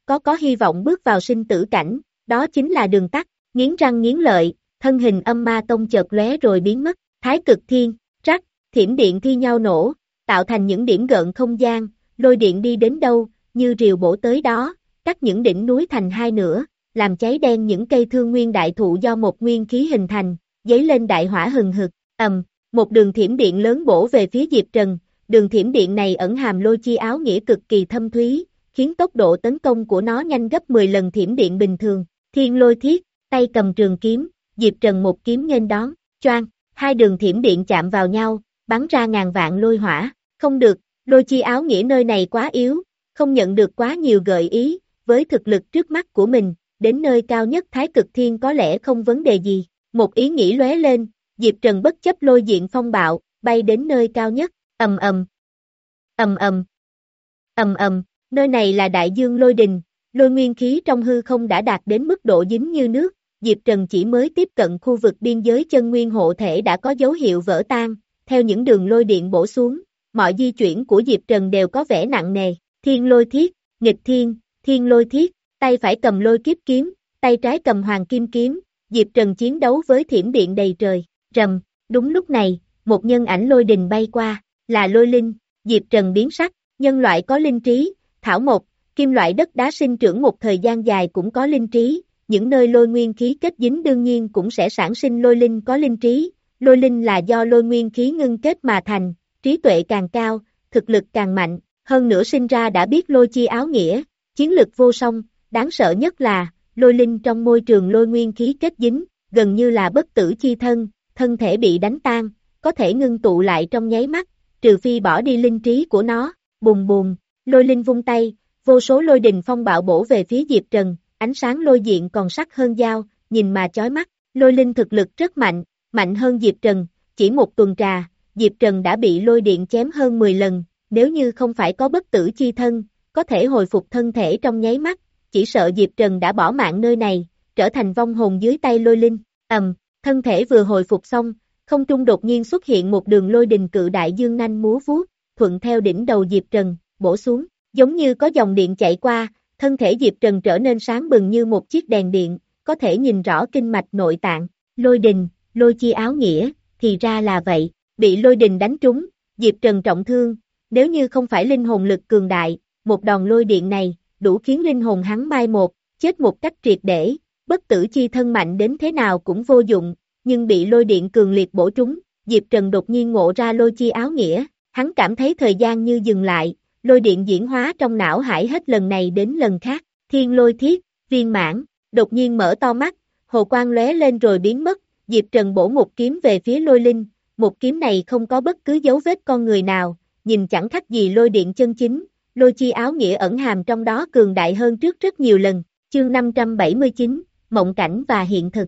có có hy vọng bước vào sinh tử cảnh, đó chính là đường tắt, nghiến răng nghiến lợi, thân hình âm ma tông chợt lóe rồi biến mất, thái cực thiên, rắc, thiểm điện thi nhau nổ, tạo thành những điểm gợn không gian, lôi điện đi đến đâu, như rìu bổ tới đó, cắt những đỉnh núi thành hai nửa, làm cháy đen những cây thương nguyên đại thụ do một nguyên khí hình thành, dấy lên đại hỏa hừng hực, ầm, một đường thiểm điện lớn bổ về phía Diệp Trần, đường thiểm điện này ẩn hàm lôi chi áo nghĩa cực kỳ thâm thúy, khiến tốc độ tấn công của nó nhanh gấp mười lần thiểm điện bình thường, thiên lôi thiết, tay cầm trường kiếm, Diệp Trần một kiếm nghênh đón, choang, hai đường thiểm điện chạm vào nhau, bắn ra ngàn vạn lôi hỏa, không được, lôi chi áo nghĩa nơi này quá yếu, không nhận được quá nhiều gợi ý, với thực lực trước mắt của mình, đến nơi cao nhất thái cực thiên có lẽ không vấn đề gì, một ý nghĩ lóe lên, Diệp Trần bất chấp lôi diện phong bạo, bay đến nơi cao nhất, ầm ầm, ầm ầm, ầm ầm, nơi này là đại dương lôi đình, lôi nguyên khí trong hư không đã đạt đến mức độ dính như nước, Diệp Trần chỉ mới tiếp cận khu vực biên giới chân nguyên hộ thể đã có dấu hiệu vỡ tan, theo những đường lôi điện bổ xuống, mọi di chuyển của Diệp Trần đều có vẻ nặng nề, thiên lôi thiết, nghịch thiên, thiên lôi thiết, tay phải cầm lôi kiếp kiếm, tay trái cầm hoàng kim kiếm, Diệp Trần chiến đấu với thiểm điện đầy trời, rầm, đúng lúc này, một nhân ảnh lôi đình bay qua, là lôi linh, Diệp Trần biến sắc, nhân loại có linh trí, thảo mộc, kim loại đất đá sinh trưởng một thời gian dài cũng có linh trí, những nơi lôi nguyên khí kết dính đương nhiên cũng sẽ sản sinh lôi linh có linh trí, lôi linh là do lôi nguyên khí ngưng kết mà thành, trí tuệ càng cao, thực lực càng mạnh, hơn nữa sinh ra đã biết lôi chi áo nghĩa, chiến lực vô song, đáng sợ nhất là, lôi linh trong môi trường lôi nguyên khí kết dính, gần như là bất tử chi thân, thân thể bị đánh tan, có thể ngưng tụ lại trong nháy mắt, trừ phi bỏ đi linh trí của nó, bùm bùm, lôi linh vung tay, vô số lôi đình phong bạo bổ về phía Diệp Trần, ánh sáng lôi diện còn sắc hơn dao, nhìn mà chói mắt, lôi linh thực lực rất mạnh, mạnh hơn Diệp Trần, chỉ một tuần trà, Diệp Trần đã bị lôi điện chém hơn mười lần, nếu như không phải có bất tử chi thân, có thể hồi phục thân thể trong nháy mắt, chỉ sợ Diệp Trần đã bỏ mạng nơi này, trở thành vong hồn dưới tay lôi linh, ầm, thân thể vừa hồi phục xong, không trung đột nhiên xuất hiện một đường lôi đình cự đại dương nanh múa vuốt, thuận theo đỉnh đầu Diệp Trần, bổ xuống, giống như có dòng điện chạy qua, thân thể Diệp Trần trở nên sáng bừng như một chiếc đèn điện, có thể nhìn rõ kinh mạch nội tạng, lôi đình, lôi chi áo nghĩa, thì ra là vậy, bị lôi đình đánh trúng, Diệp Trần trọng thương, nếu như không phải linh hồn lực cường đại, một đòn lôi điện này, đủ khiến linh hồn hắn mai một, chết một cách triệt để, bất tử chi thân mạnh đến thế nào cũng vô dụng, nhưng bị lôi điện cường liệt bổ trúng, Diệp Trần đột nhiên ngộ ra lôi chi áo nghĩa, hắn cảm thấy thời gian như dừng lại, lôi điện diễn hóa trong não hải hết lần này đến lần khác, thiên lôi thiết, viên mãn, đột nhiên mở to mắt, hồ quang lóe lên rồi biến mất, Diệp Trần bổ một kiếm về phía lôi linh, một kiếm này không có bất cứ dấu vết con người nào, nhìn chẳng khác gì lôi điện chân chính, lôi chi áo nghĩa ẩn hàm trong đó cường đại hơn trước rất nhiều lần, chương năm trăm bảy mươi chín, mộng cảnh và hiện thực.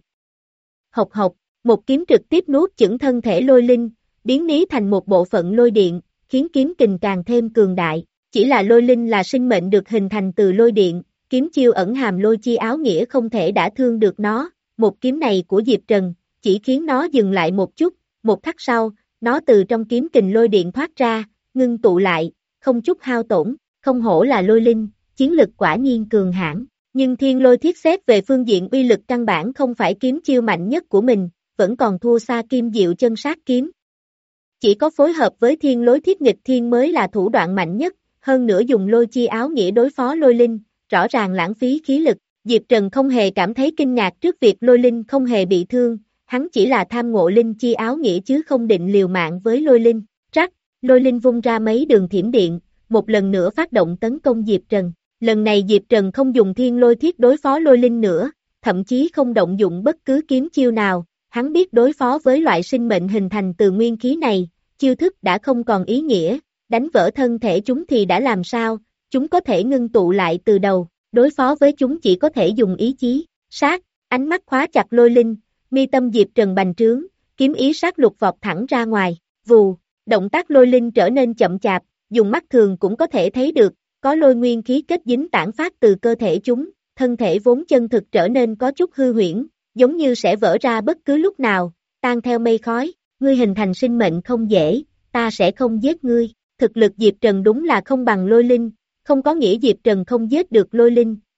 Hộc hộc, một kiếm trực tiếp nuốt chửng thân thể lôi linh, biến ní thành một bộ phận lôi điện, khiến kiếm kình càng thêm cường đại, chỉ là lôi linh là sinh mệnh được hình thành từ lôi điện, kiếm chiêu ẩn hàm lôi chi áo nghĩa không thể đả thương được nó, một kiếm này của Diệp Trần, chỉ khiến nó dừng lại một chút, một khắc sau, nó từ trong kiếm kình lôi điện thoát ra, ngưng tụ lại, không chút hao tổn, không hổ là lôi linh, chiến lực quả nhiên cường hãn, nhưng thiên lôi thiết xét về phương diện uy lực căn bản không phải kiếm chiêu mạnh nhất của mình, vẫn còn thua xa kim diệu chân sát kiếm. Chỉ có phối hợp với thiên lôi thiết nghịch thiên mới là thủ đoạn mạnh nhất, hơn nữa dùng lôi chi áo nghĩa đối phó lôi linh, rõ ràng lãng phí khí lực, Diệp Trần không hề cảm thấy kinh ngạc trước việc lôi linh không hề bị thương, hắn chỉ là tham ngộ linh chi áo nghĩa chứ không định liều mạng với lôi linh, rắc, lôi linh vung ra mấy đường thiểm điện, một lần nữa phát động tấn công Diệp Trần, lần này Diệp Trần không dùng thiên lôi thiết đối phó lôi linh nữa, thậm chí không động dụng bất cứ kiếm chiêu nào, hắn biết đối phó với loại sinh mệnh hình thành từ nguyên khí này, chiêu thức đã không còn ý nghĩa, đánh vỡ thân thể chúng thì đã làm sao, chúng có thể ngưng tụ lại từ đầu, đối phó với chúng chỉ có thể dùng ý chí, sát, ánh mắt khóa chặt lôi linh, mi tâm Diệp Trần bành trướng, kiếm ý sát lục vọt thẳng ra ngoài, vù, động tác lôi linh trở nên chậm chạp, dùng mắt thường cũng có thể thấy được, có lôi nguyên khí kết dính tản phát từ cơ thể chúng, thân thể vốn chân thực trở nên có chút hư huyễn, giống như sẽ vỡ ra bất cứ lúc nào, tan theo mây khói, ngươi hình thành sinh mệnh không dễ, ta sẽ không giết ngươi, thực lực Diệp Trần đúng là không bằng lôi linh, không có nghĩa Diệp Trần không giết được lôi linh,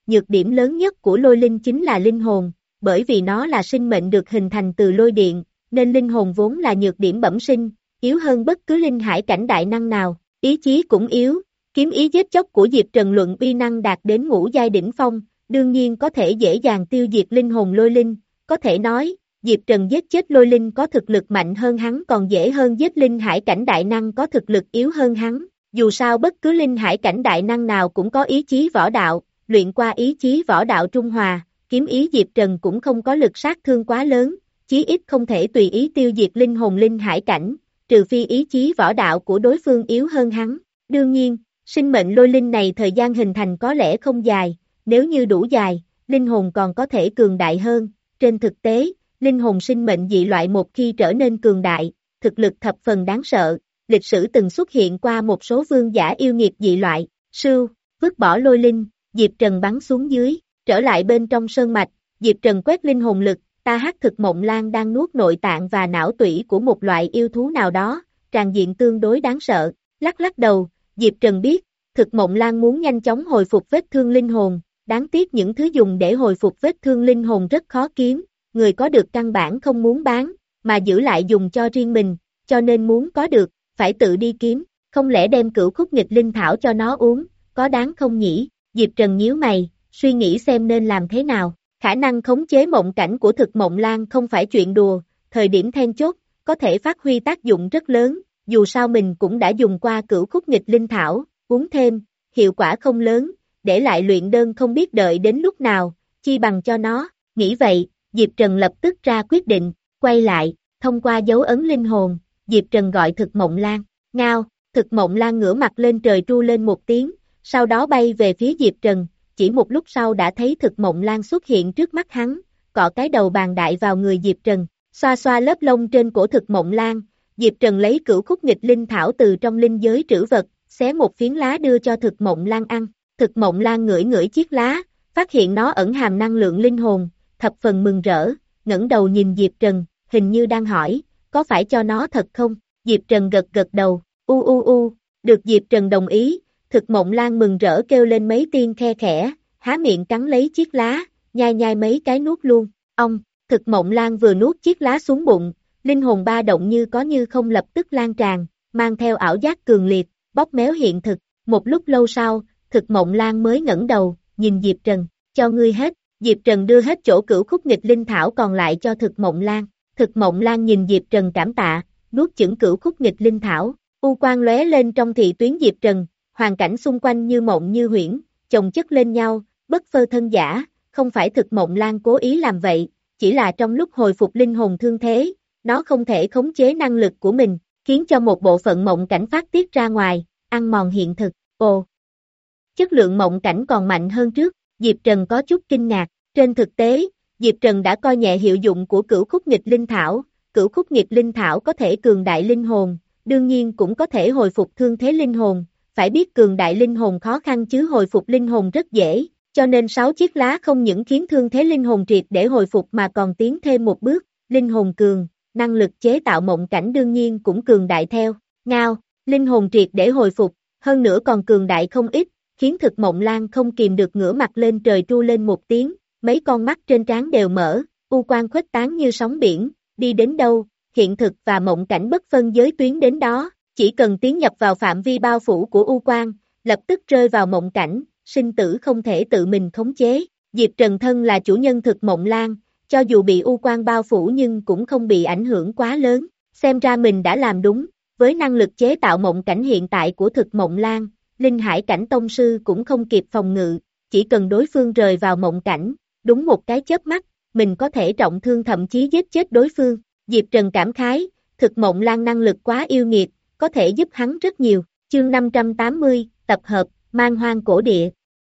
nhược điểm lớn nhất của lôi linh chính là linh hồn, bởi vì nó là sinh mệnh được hình thành từ lôi điện, nên linh hồn vốn là nhược điểm bẩm sinh, yếu hơn bất cứ linh hải cảnh đại năng nào, ý chí cũng yếu, kiếm ý giết chóc của Diệp Trần luận uy năng đạt đến ngũ giai đỉnh phong, đương nhiên có thể dễ dàng tiêu diệt linh hồn lôi linh, có thể nói, Diệp Trần giết chết lôi linh có thực lực mạnh hơn hắn còn dễ hơn giết linh hải cảnh đại năng có thực lực yếu hơn hắn, dù sao bất cứ linh hải cảnh đại năng nào cũng có ý chí võ đạo, luyện qua ý chí võ đạo trung hòa, kiếm ý Diệp Trần cũng không có lực sát thương quá lớn, chí ít không thể tùy ý tiêu diệt linh hồn linh hải cảnh, trừ phi ý chí võ đạo của đối phương yếu hơn hắn. Đương nhiên, sinh mệnh lôi linh này thời gian hình thành có lẽ không dài, nếu như đủ dài, linh hồn còn có thể cường đại hơn. Trên thực tế, linh hồn sinh mệnh dị loại một khi trở nên cường đại, thực lực thập phần đáng sợ, lịch sử từng xuất hiện qua một số vương giả yêu nghiệt dị loại, sưu, vứt bỏ lôi linh, Diệp Trần bắn xuống dưới, trở lại bên trong sơn mạch, Diệp Trần quét linh hồn lực, ta hát thực mộng lan đang nuốt nội tạng và não tủy của một loại yêu thú nào đó, tràn diện tương đối đáng sợ, lắc lắc đầu, Diệp Trần biết, thực mộng lan muốn nhanh chóng hồi phục vết thương linh hồn, đáng tiếc những thứ dùng để hồi phục vết thương linh hồn rất khó kiếm, người có được căn bản không muốn bán, mà giữ lại dùng cho riêng mình, cho nên muốn có được, phải tự đi kiếm, không lẽ đem cửu khúc nghịch linh thảo cho nó uống, có đáng không nhỉ? Diệp Trần nhíu mày, suy nghĩ xem nên làm thế nào, khả năng khống chế mộng cảnh của thực mộng lan không phải chuyện đùa, thời điểm then chốt, có thể phát huy tác dụng rất lớn, dù sao mình cũng đã dùng qua cửu khúc nghịch linh thảo, uống thêm, hiệu quả không lớn, để lại luyện đơn không biết đợi đến lúc nào, chi bằng cho nó, nghĩ vậy, Diệp Trần lập tức ra quyết định, quay lại, thông qua dấu ấn linh hồn, Diệp Trần gọi thực mộng lan, ngao, thực mộng lan ngửa mặt lên trời tru lên một tiếng, sau đó bay về phía Diệp Trần, chỉ một lúc sau đã thấy thực mộng lan xuất hiện trước mắt hắn, cọ cái đầu bàn đại vào người Diệp Trần, xoa xoa lớp lông trên cổ thực mộng lan, Diệp Trần lấy cửu khúc nghịch linh thảo từ trong linh giới trữ vật, xé một phiến lá đưa cho thực mộng lan ăn, thực mộng lan ngửi ngửi chiếc lá, phát hiện nó ẩn hàm năng lượng linh hồn, thập phần mừng rỡ, ngẩng đầu nhìn Diệp Trần, hình như đang hỏi, có phải cho nó thật không? Diệp Trần gật gật đầu, u u u, được Diệp Trần đồng ý, thực mộng lan mừng rỡ kêu lên mấy tiếng khe khẽ, há miệng cắn lấy chiếc lá, nhai nhai mấy cái nuốt luôn, ông, thực mộng lan vừa nuốt chiếc lá xuống bụng, linh hồn ba động như có như không lập tức lan tràn, mang theo ảo giác cường liệt, bóp méo hiện thực, một lúc lâu sau, thực mộng lan mới ngẩng đầu, nhìn Diệp Trần, cho ngươi hết, Diệp Trần đưa hết chỗ cửu khúc nghịch linh thảo còn lại cho thực mộng lan, thực mộng lan nhìn Diệp Trần cảm tạ, nuốt chửng cửu khúc nghịch linh thảo, u quang lóe lên trong thị tuyến Diệp Trần, hoàn cảnh xung quanh như mộng như huyễn, chồng chất lên nhau, bất phơ thân giả, không phải thực mộng lan cố ý làm vậy, chỉ là trong lúc hồi phục linh hồn thương thế, nó không thể khống chế năng lực của mình, khiến cho một bộ phận mộng cảnh phát tiết ra ngoài, ăn mòn hiện thực, ồ. Chất lượng mộng cảnh còn mạnh hơn trước, Diệp Trần có chút kinh ngạc, trên thực tế, Diệp Trần đã coi nhẹ hiệu dụng của cửu khúc nghịch linh thảo, cửu khúc nghịch linh thảo có thể cường đại linh hồn, đương nhiên cũng có thể hồi phục thương thế linh hồn, phải biết cường đại linh hồn khó khăn chứ hồi phục linh hồn rất dễ, cho nên sáu chiếc lá không những khiến thương thế linh hồn triệt để hồi phục mà còn tiến thêm một bước, linh hồn cường, năng lực chế tạo mộng cảnh đương nhiên cũng cường đại theo, ngao, linh hồn triệt để hồi phục, hơn nữa còn cường đại không ít, khiến thực mộng lan không kìm được ngửa mặt lên trời tru lên một tiếng, mấy con mắt trên trán đều mở, u quang khuếch tán như sóng biển, đi đến đâu, hiện thực và mộng cảnh bất phân giới tuyến đến đó, chỉ cần tiến nhập vào phạm vi bao phủ của u quang, lập tức rơi vào mộng cảnh, sinh tử không thể tự mình khống chế, Diệp Trần thân là chủ nhân thực mộng lan, cho dù bị u quang bao phủ nhưng cũng không bị ảnh hưởng quá lớn, xem ra mình đã làm đúng, với năng lực chế tạo mộng cảnh hiện tại của thực mộng lan, linh hải cảnh tông sư cũng không kịp phòng ngự, chỉ cần đối phương rời vào mộng cảnh, đúng một cái chớp mắt, mình có thể trọng thương thậm chí giết chết đối phương. Diệp Trần cảm khái, thực mộng lan năng lực quá yêu nghiệt, có thể giúp hắn rất nhiều. Chương năm trăm tám mươi, tập hợp, man hoang cổ địa.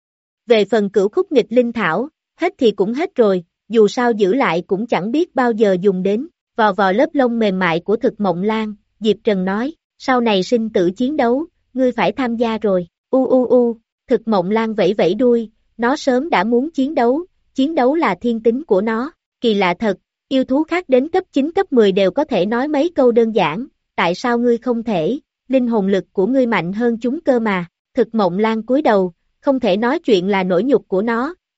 Về phần cửu khúc nghịch linh thảo, hết thì cũng hết rồi, dù sao giữ lại cũng chẳng biết bao giờ dùng đến. Vò vò lớp lông mềm mại của thực mộng lan, Diệp Trần nói, sau này sinh tử chiến đấu, ngươi phải tham gia rồi. U u u, thực mộng lan vẫy vẫy đuôi, nó sớm đã muốn chiến đấu, chiến đấu là thiên tính của nó. Kỳ lạ thật, yêu thú khác đến cấp chín cấp mười đều có thể nói mấy câu đơn giản, tại sao ngươi không thể, linh hồn lực của ngươi mạnh hơn chúng cơ mà. Thực mộng lan cúi đầu, không thể nói chuyện là nỗi nhục của nó,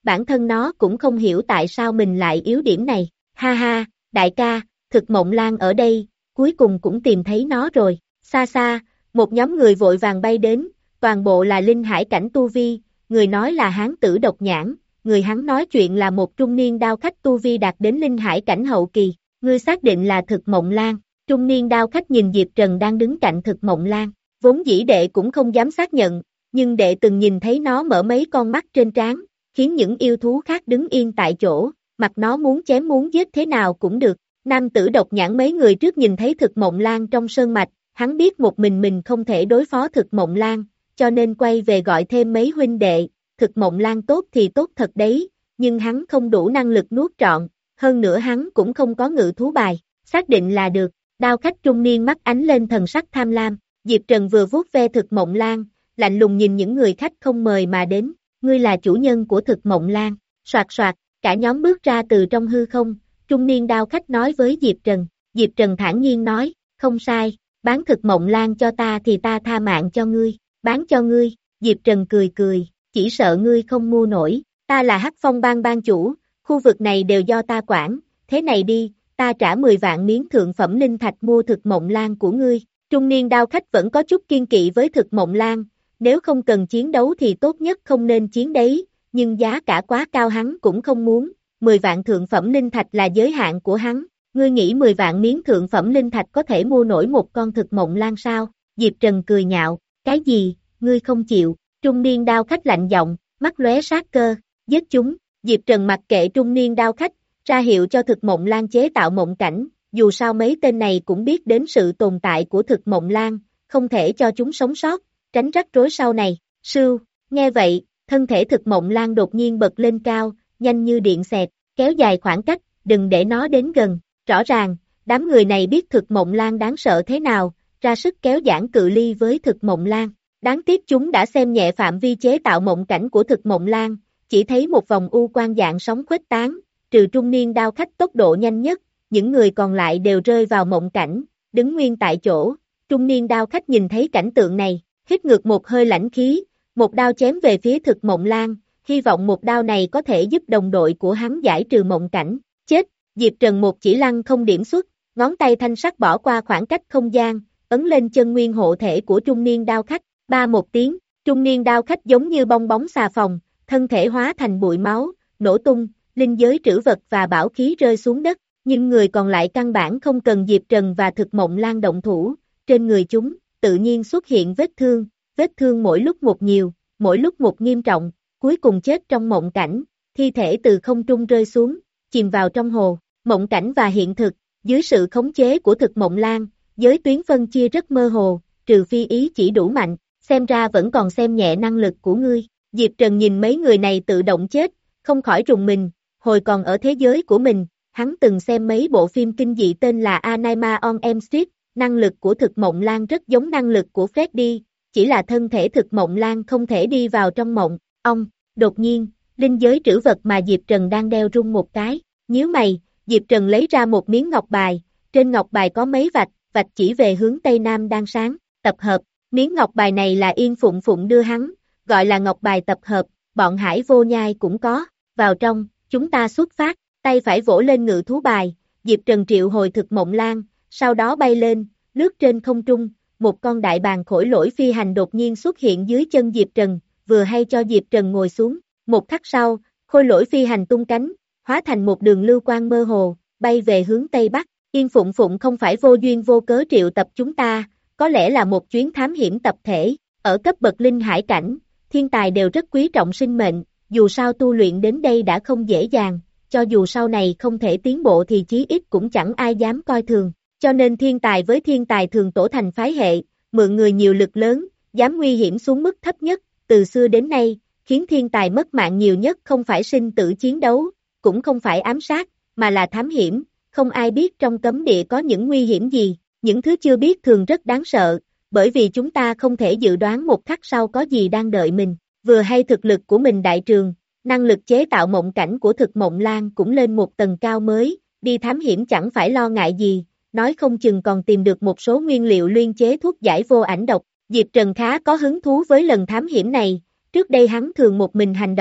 bản thân nó cũng không hiểu tại sao mình lại yếu điểm này. Ha ha, đại ca, Thực Mộng Lan ở đây, cuối cùng cũng tìm thấy nó rồi. Xa xa, một nhóm người vội vàng bay đến, toàn bộ là linh hải cảnh tu vi, người nói là hán tử độc nhãn, người hắn nói chuyện là một trung niên đao khách tu vi đạt đến linh hải cảnh hậu kỳ. Ngươi xác định là Thực Mộng Lan? Trung niên đao khách nhìn Diệp Trần đang đứng cạnh Thực Mộng Lan, vốn dĩ đệ cũng không dám xác nhận, nhưng đệ từng nhìn thấy nó mở mấy con mắt trên trán, khiến những yêu thú khác đứng yên tại chỗ, mặt nó muốn chém muốn giết thế nào cũng được. Nam tử độc nhãn mấy người trước nhìn thấy Thực Mộng Lan trong sơn mạch, hắn biết một mình mình không thể đối phó Thực Mộng Lan, cho nên quay về gọi thêm mấy huynh đệ. Thực Mộng Lan tốt thì tốt thật đấy, nhưng hắn không đủ năng lực nuốt trọn, hơn nữa hắn cũng không có ngự thú bài, xác định là được. Đao khách trung niên mắt ánh lên thần sắc tham lam, Diệp Trần vừa vuốt ve Thực Mộng Lan, lạnh lùng nhìn những người khách không mời mà đến, ngươi là chủ nhân của Thực Mộng Lan. Soạt soạt, cả nhóm bước ra từ trong hư không, trung niên đao khách nói với Diệp Trần. Diệp Trần thản nhiên nói, không sai, bán Thực Mộng Lan cho ta thì ta tha mạng cho ngươi. Bán cho ngươi? Diệp Trần cười cười, chỉ sợ ngươi không mua nổi, ta là Hắc Phong Bang bang chủ, khu vực này đều do ta quản, thế này đi, ta trả mười vạn miếng thượng phẩm linh thạch mua Thực Mộng Lan của ngươi. Trung niên đao khách vẫn có chút kiên kỵ với Thực Mộng Lan, nếu không cần chiến đấu thì tốt nhất không nên chiến đấy, nhưng giá cả quá cao hắn cũng không muốn, mười vạn thượng phẩm linh thạch là giới hạn của hắn. Ngươi nghĩ mười vạn miếng thượng phẩm linh thạch có thể mua nổi một con Thực Mộng Lan sao? Diệp Trần cười nhạo, cái gì, ngươi không chịu? Trung niên đao khách lạnh giọng, mắt lóe sát cơ, giết chúng. Diệp Trần mặc kệ trung niên đao khách, ra hiệu cho Thực Mộng Lan chế tạo mộng cảnh, dù sao mấy tên này cũng biết đến sự tồn tại của Thực Mộng Lan, không thể cho chúng sống sót, tránh rắc rối sau này. Sưu, nghe vậy, thân thể Thực Mộng Lan đột nhiên bật lên cao, nhanh như điện xẹt, kéo dài khoảng cách, đừng để nó đến gần. Rõ ràng, đám người này biết Thực Mộng Lan đáng sợ thế nào, ra sức kéo giãn cự ly với Thực Mộng Lan. Đáng tiếc chúng đã xem nhẹ phạm vi chế tạo mộng cảnh của Thực Mộng Lan, chỉ thấy một vòng u quang dạng sóng khuếch tán, trừ trung niên đao khách tốc độ nhanh nhất, những người còn lại đều rơi vào mộng cảnh, đứng nguyên tại chỗ. Trung niên đao khách nhìn thấy cảnh tượng này, hít ngược một hơi lãnh khí, một đao chém về phía Thực Mộng Lan, hy vọng một đao này có thể giúp đồng đội của hắn giải trừ mộng cảnh. Chết! Diệp Trần một chỉ lăng không điểm xuất, ngón tay thanh sắc bỏ qua khoảng cách không gian, ấn lên chân nguyên hộ thể của trung niên đao khách. Ba một tiếng, trung niên đao khách giống như bong bóng xà phòng, thân thể hóa thành bụi máu, nổ tung, linh giới trữ vật và bảo khí rơi xuống đất, nhưng người còn lại căn bản không cần Diệp Trần và Thực Mộng Lan động thủ, trên người chúng, tự nhiên xuất hiện vết thương, vết thương mỗi lúc một nhiều, mỗi lúc một nghiêm trọng, cuối cùng chết trong mộng cảnh, thi thể từ không trung rơi xuống, chìm vào trong hồ. Mộng cảnh và hiện thực, dưới sự khống chế của Thực Mộng Lan, giới tuyến phân chia rất mơ hồ, trừ phi ý chỉ đủ mạnh, xem ra vẫn còn xem nhẹ năng lực của ngươi. Diệp Trần nhìn mấy người này tự động chết, không khỏi rùng mình, hồi còn ở thế giới của mình, hắn từng xem mấy bộ phim kinh dị tên là A Nightmare on Elm Street, năng lực của Thực Mộng Lan rất giống năng lực của Freddy, chỉ là thân thể Thực Mộng Lan không thể đi vào trong mộng. Ông, đột nhiên, linh giới trữ vật mà Diệp Trần đang đeo rung một cái, nhíu mày, Diệp Trần lấy ra một miếng ngọc bài, trên ngọc bài có mấy vạch, vạch chỉ về hướng Tây Nam đang sáng, tập hợp, miếng ngọc bài này là Yên Phụng Phụng đưa hắn, gọi là ngọc bài tập hợp, bọn Hải Vô Nhai cũng có, vào trong, chúng ta xuất phát, tay phải vỗ lên ngự thú bài, Diệp Trần triệu hồi Thực Mộng Lan, sau đó bay lên, lướt trên không trung, một con đại bàng khổi lỗi phi hành đột nhiên xuất hiện dưới chân Diệp Trần, vừa hay cho Diệp Trần ngồi xuống, một khắc sau, khôi lỗi phi hành tung cánh, hóa thành một đường lưu quang mơ hồ, bay về hướng Tây Bắc. Yên Phụng Phụng không phải vô duyên vô cớ triệu tập chúng ta, có lẽ là một chuyến thám hiểm tập thể, ở cấp bậc linh hải cảnh, thiên tài đều rất quý trọng sinh mệnh, dù sao tu luyện đến đây đã không dễ dàng, cho dù sau này không thể tiến bộ thì chí ít cũng chẳng ai dám coi thường, cho nên thiên tài với thiên tài thường tổ thành phái hệ, mượn người nhiều lực lớn, dám nguy hiểm xuống mức thấp nhất, từ xưa đến nay, khiến thiên tài mất mạng nhiều nhất không phải sinh tử chiến đấu, cũng không phải ám sát, mà là thám hiểm, không ai biết trong cấm địa có những nguy hiểm gì, những thứ chưa biết thường rất đáng sợ, bởi vì chúng ta không thể dự đoán một khắc sau có gì đang đợi mình, vừa hay thực lực của mình đại trường, năng lực chế tạo mộng cảnh của Thực Mộng Lan cũng lên một tầng cao mới, đi thám hiểm chẳng phải lo ngại gì, nói không chừng còn tìm được một số nguyên liệu luyện chế thuốc giải vô ảnh độc. Diệp Trần khá có hứng thú với lần thám hiểm này, trước đây hắn thường một mình hành động,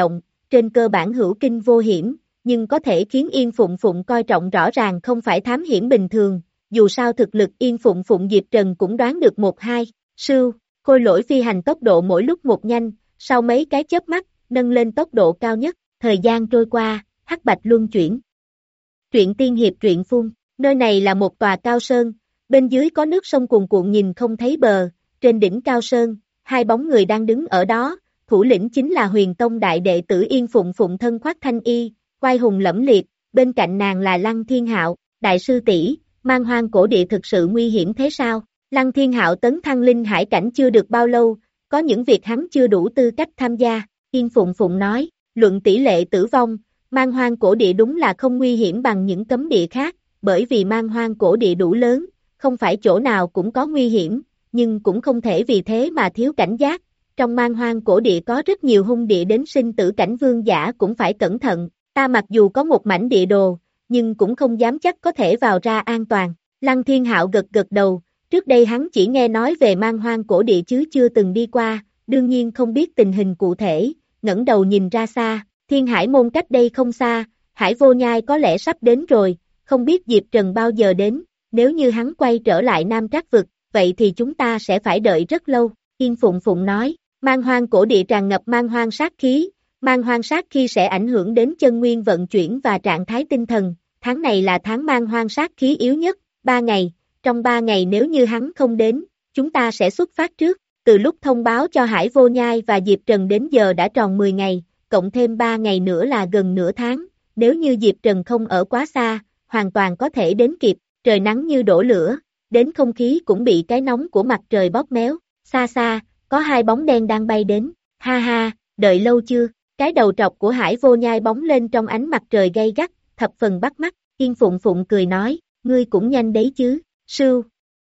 trên cơ bản hữu kinh vô hiểm, nhưng có thể khiến Yên Phụng Phụng coi trọng rõ ràng không phải thám hiểm bình thường, dù sao thực lực Yên Phụng Phụng Diệp Trần cũng đoán được một hai, sưu, khôi lỗi phi hành tốc độ mỗi lúc một nhanh, sau mấy cái chớp mắt, nâng lên tốc độ cao nhất, thời gian trôi qua, hắc bạch luân chuyển. Truyện tiên hiệp truyện phun, nơi này là một tòa cao sơn, bên dưới có nước sông cuồn cuộn nhìn không thấy bờ, trên đỉnh cao sơn, hai bóng người đang đứng ở đó, thủ lĩnh chính là Huyền Tông đại đệ tử Yên Phụng Phụng thân khoác thanh y, quai hùng lẫm liệt, bên cạnh nàng là Lăng Thiên Hạo, đại sư tỷ, man hoang cổ địa thực sự nguy hiểm thế sao? Lăng Thiên Hạo tấn thăng linh hải cảnh chưa được bao lâu, có những việc hắn chưa đủ tư cách tham gia, Yên Phụng Phụng nói, luận tỷ lệ tử vong, man hoang cổ địa đúng là không nguy hiểm bằng những cấm địa khác, bởi vì man hoang cổ địa đủ lớn, không phải chỗ nào cũng có nguy hiểm, nhưng cũng không thể vì thế mà thiếu cảnh giác, trong man hoang cổ địa có rất nhiều hung địa đến sinh tử cảnh vương giả cũng phải cẩn thận, ta mặc dù có một mảnh địa đồ, nhưng cũng không dám chắc có thể vào ra an toàn, Lăng Thiên Hạo gật gật đầu, trước đây hắn chỉ nghe nói về man hoang cổ địa chứ chưa từng đi qua, đương nhiên không biết tình hình cụ thể, ngẩng đầu nhìn ra xa, Thiên Hải môn cách đây không xa, Hải Vô Nhai có lẽ sắp đến rồi, không biết Diệp Trần bao giờ đến, nếu như hắn quay trở lại Nam Trác Vực, vậy thì chúng ta sẽ phải đợi rất lâu, Yên Phụng Phụng nói, man hoang cổ địa tràn ngập man hoang sát khí, man hoang sát khí sẽ ảnh hưởng đến chân nguyên vận chuyển và trạng thái tinh thần, tháng này là tháng man hoang sát khí yếu nhất, ba ngày, trong ba ngày nếu như hắn không đến, chúng ta sẽ xuất phát trước, từ lúc thông báo cho Hải Vô Nhai và Diệp Trần đến giờ đã tròn mười ngày, cộng thêm ba ngày nữa là gần nửa tháng, nếu như Diệp Trần không ở quá xa, hoàn toàn có thể đến kịp, trời nắng như đổ lửa, đến không khí cũng bị cái nóng của mặt trời bóp méo, xa xa, có hai bóng đen đang bay đến, ha ha, đợi lâu chưa, cái đầu trọc của Hải Vô Nhai bóng lên trong ánh mặt trời gay gắt, thập phần bắt mắt, Yên Phụng Phụng cười nói, ngươi cũng nhanh đấy chứ, sưu,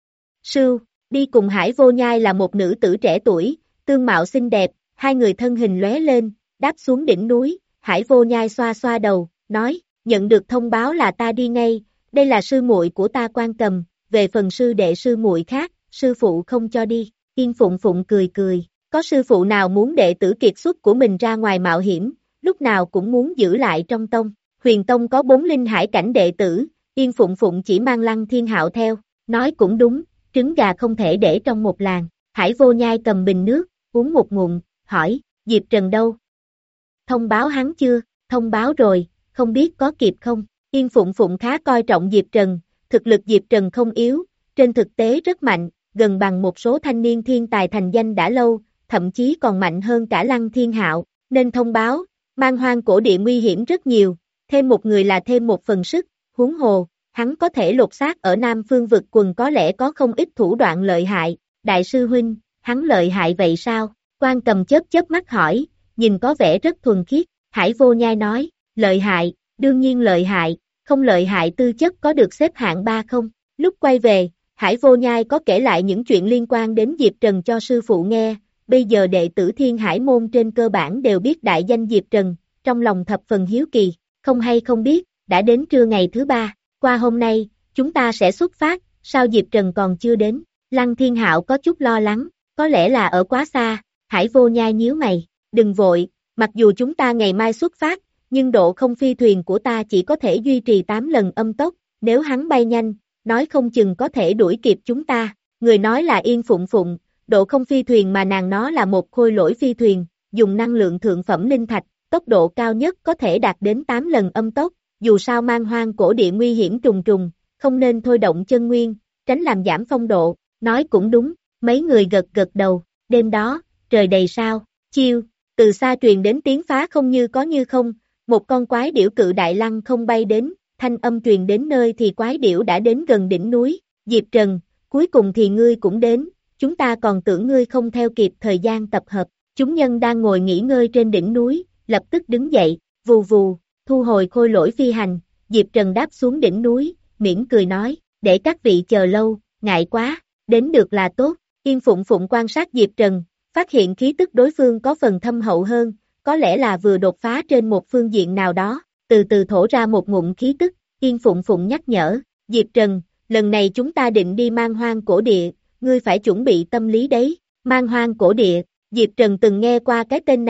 sưu, đi cùng Hải Vô Nhai là một nữ tử trẻ tuổi, tương mạo xinh đẹp, hai người thân hình lóe lên, đáp xuống đỉnh núi, Hải Vô Nhai xoa xoa đầu, nói, nhận được thông báo là ta đi ngay, đây là sư muội của ta Quan Cầm, về phần sư đệ sư muội khác, sư phụ không cho đi, Yên Phụng Phụng cười cười, có sư phụ nào muốn đệ tử kiệt xuất của mình ra ngoài mạo hiểm, lúc nào cũng muốn giữ lại trong tông, Huyền Tông có bốn linh hải cảnh đệ tử, Yên Phụng Phụng chỉ mang Lăng Thiên Hạo theo, nói cũng đúng, trứng gà không thể để trong một làng, Hải Vô Nhai cầm bình nước, uống một ngụm, hỏi, Diệp Trần đâu? Thông báo hắn chưa? Thông báo rồi, không biết có kịp không? Yên Phụng Phụng khá coi trọng Diệp Trần, thực lực Diệp Trần không yếu, trên thực tế rất mạnh, gần bằng một số thanh niên thiên tài thành danh đã lâu, thậm chí còn mạnh hơn cả Lăng Thiên Hạo, nên thông báo, man hoang cổ địa nguy hiểm rất nhiều, thêm một người là thêm một phần sức, huống hồ, hắn có thể lột xác ở Nam Phương vực quần có lẽ có không ít thủ đoạn lợi hại, đại sư huynh, hắn lợi hại vậy sao? Quan Cầm chớp chớp mắt hỏi, nhìn có vẻ rất thuần khiết, Hải Vô Nhai nói, lợi hại, đương nhiên lợi hại, không lợi hại tư chất có được xếp hạng ba không? Lúc quay về, Hải Vô Nhai có kể lại những chuyện liên quan đến Diệp Trần cho sư phụ nghe, bây giờ đệ tử Thiên Hải môn trên cơ bản đều biết đại danh Diệp Trần, trong lòng thập phần hiếu kỳ, không hay không biết, đã đến trưa ngày thứ ba, qua hôm nay, chúng ta sẽ xuất phát, sao Diệp Trần còn chưa đến? Lăng Thiên Hạo có chút lo lắng, có lẽ là ở quá xa, Hải Vô Nhai nhíu mày, đừng vội, mặc dù chúng ta ngày mai xuất phát, nhưng độ không phi thuyền của ta chỉ có thể duy trì tám lần âm tốc, nếu hắn bay nhanh, nói không chừng có thể đuổi kịp chúng ta, người nói là Yên Phụng Phụng, độ không phi thuyền mà nàng nói là một khôi lỗi phi thuyền, dùng năng lượng thượng phẩm linh thạch, tốc độ cao nhất có thể đạt đến tám lần âm tốc, dù sao man hoang cổ địa nguy hiểm trùng trùng, không nên thôi động chân nguyên, tránh làm giảm phong độ, nói cũng đúng, mấy người gật gật đầu, đêm đó, trời đầy sao, chiêu, từ xa truyền đến tiếng phá không như có như không, một con quái điểu cự đại lăng không bay đến, thanh âm truyền đến nơi thì quái điểu đã đến gần đỉnh núi, Diệp Trần, cuối cùng thì ngươi cũng đến, chúng ta còn tưởng ngươi không theo kịp thời gian tập hợp, chúng nhân đang ngồi nghỉ ngơi trên đỉnh núi, lập tức đứng dậy, vù vù, thu hồi khôi lỗi phi hành, Diệp Trần đáp xuống đỉnh núi, mỉm cười nói, để các vị chờ lâu, ngại quá, đến được là tốt, Yên Phụng Phụng quan sát Diệp Trần, phát hiện khí tức đối phương có phần thâm hậu hơn, có lẽ là vừa đột phá trên một phương diện nào đó, từ từ thổ ra một ngụm khí tức, Yên Phụng Phụng nhắc nhở, Diệp Trần, lần này chúng ta định đi man hoang cổ địa, ngươi phải chuẩn bị tâm lý đấy, man hoang cổ địa, Diệp Trần từng nghe qua cái tên này,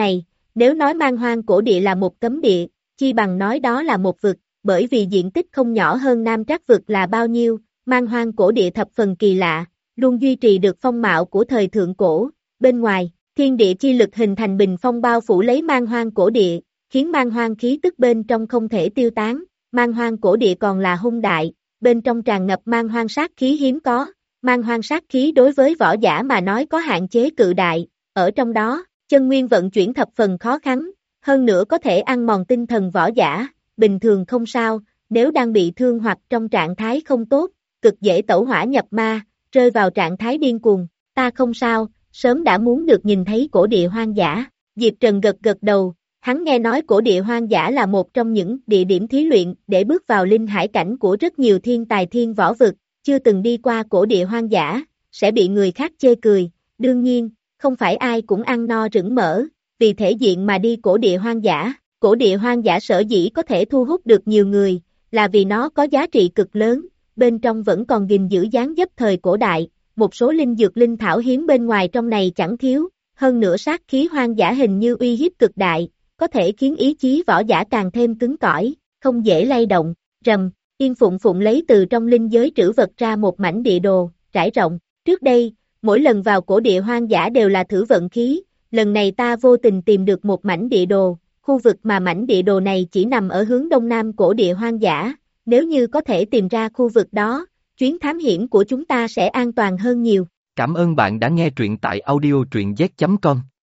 nếu nói man hoang cổ địa là một cấm địa, chi bằng nói đó là một vực, bởi vì diện tích không nhỏ hơn Nam Trác vực là bao nhiêu, man hoang cổ địa thập phần kỳ lạ, luôn duy trì được phong mạo của thời thượng cổ, bên ngoài, thiên địa chi lực hình thành bình phong bao phủ lấy man hoang cổ địa, khiến man hoang khí tức bên trong không thể tiêu tán, man hoang cổ địa còn là hung đại, bên trong tràn ngập man hoang sát khí hiếm có, man hoang sát khí đối với võ giả mà nói có hạn chế cự đại, ở trong đó, chân nguyên vận chuyển thập phần khó khăn, hơn nữa có thể ăn mòn tinh thần võ giả, bình thường không sao, nếu đang bị thương hoặc trong trạng thái không tốt, cực dễ tẩu hỏa nhập ma, rơi vào trạng thái điên cuồng, ta không sao, sớm đã muốn được nhìn thấy cổ địa hoang dã, Diệp Trần gật gật đầu, hắn nghe nói cổ địa hoang dã là một trong những địa điểm thí luyện để bước vào linh hải cảnh của rất nhiều thiên tài thiên võ vực, chưa từng đi qua cổ địa hoang dã, sẽ bị người khác chê cười, đương nhiên, không phải ai cũng ăn no rửng mỡ, vì thể diện mà đi cổ địa hoang dã, cổ địa hoang dã sở dĩ có thể thu hút được nhiều người, là vì nó có giá trị cực lớn, bên trong vẫn còn gìn giữ dáng dấp thời cổ đại, một số linh dược linh thảo hiếm bên ngoài trong này chẳng thiếu, hơn nữa sát khí hoang dã hình như uy hiếp cực đại, có thể khiến ý chí võ giả càng thêm cứng cỏi, không dễ lay động, rầm, Yên Phụng Phụng lấy từ trong linh giới trữ vật ra một mảnh địa đồ, trải rộng, trước đây, mỗi lần vào cổ địa hoang dã đều là thử vận khí, lần này ta vô tình tìm được một mảnh địa đồ, khu vực mà mảnh địa đồ này chỉ nằm ở hướng đông nam cổ địa hoang dã, nếu như có thể tìm ra khu vực đó, chuyến thám hiểm của chúng ta sẽ an toàn hơn nhiều. Cảm ơn bạn đã nghe truyện tại audio truyện z chấm com.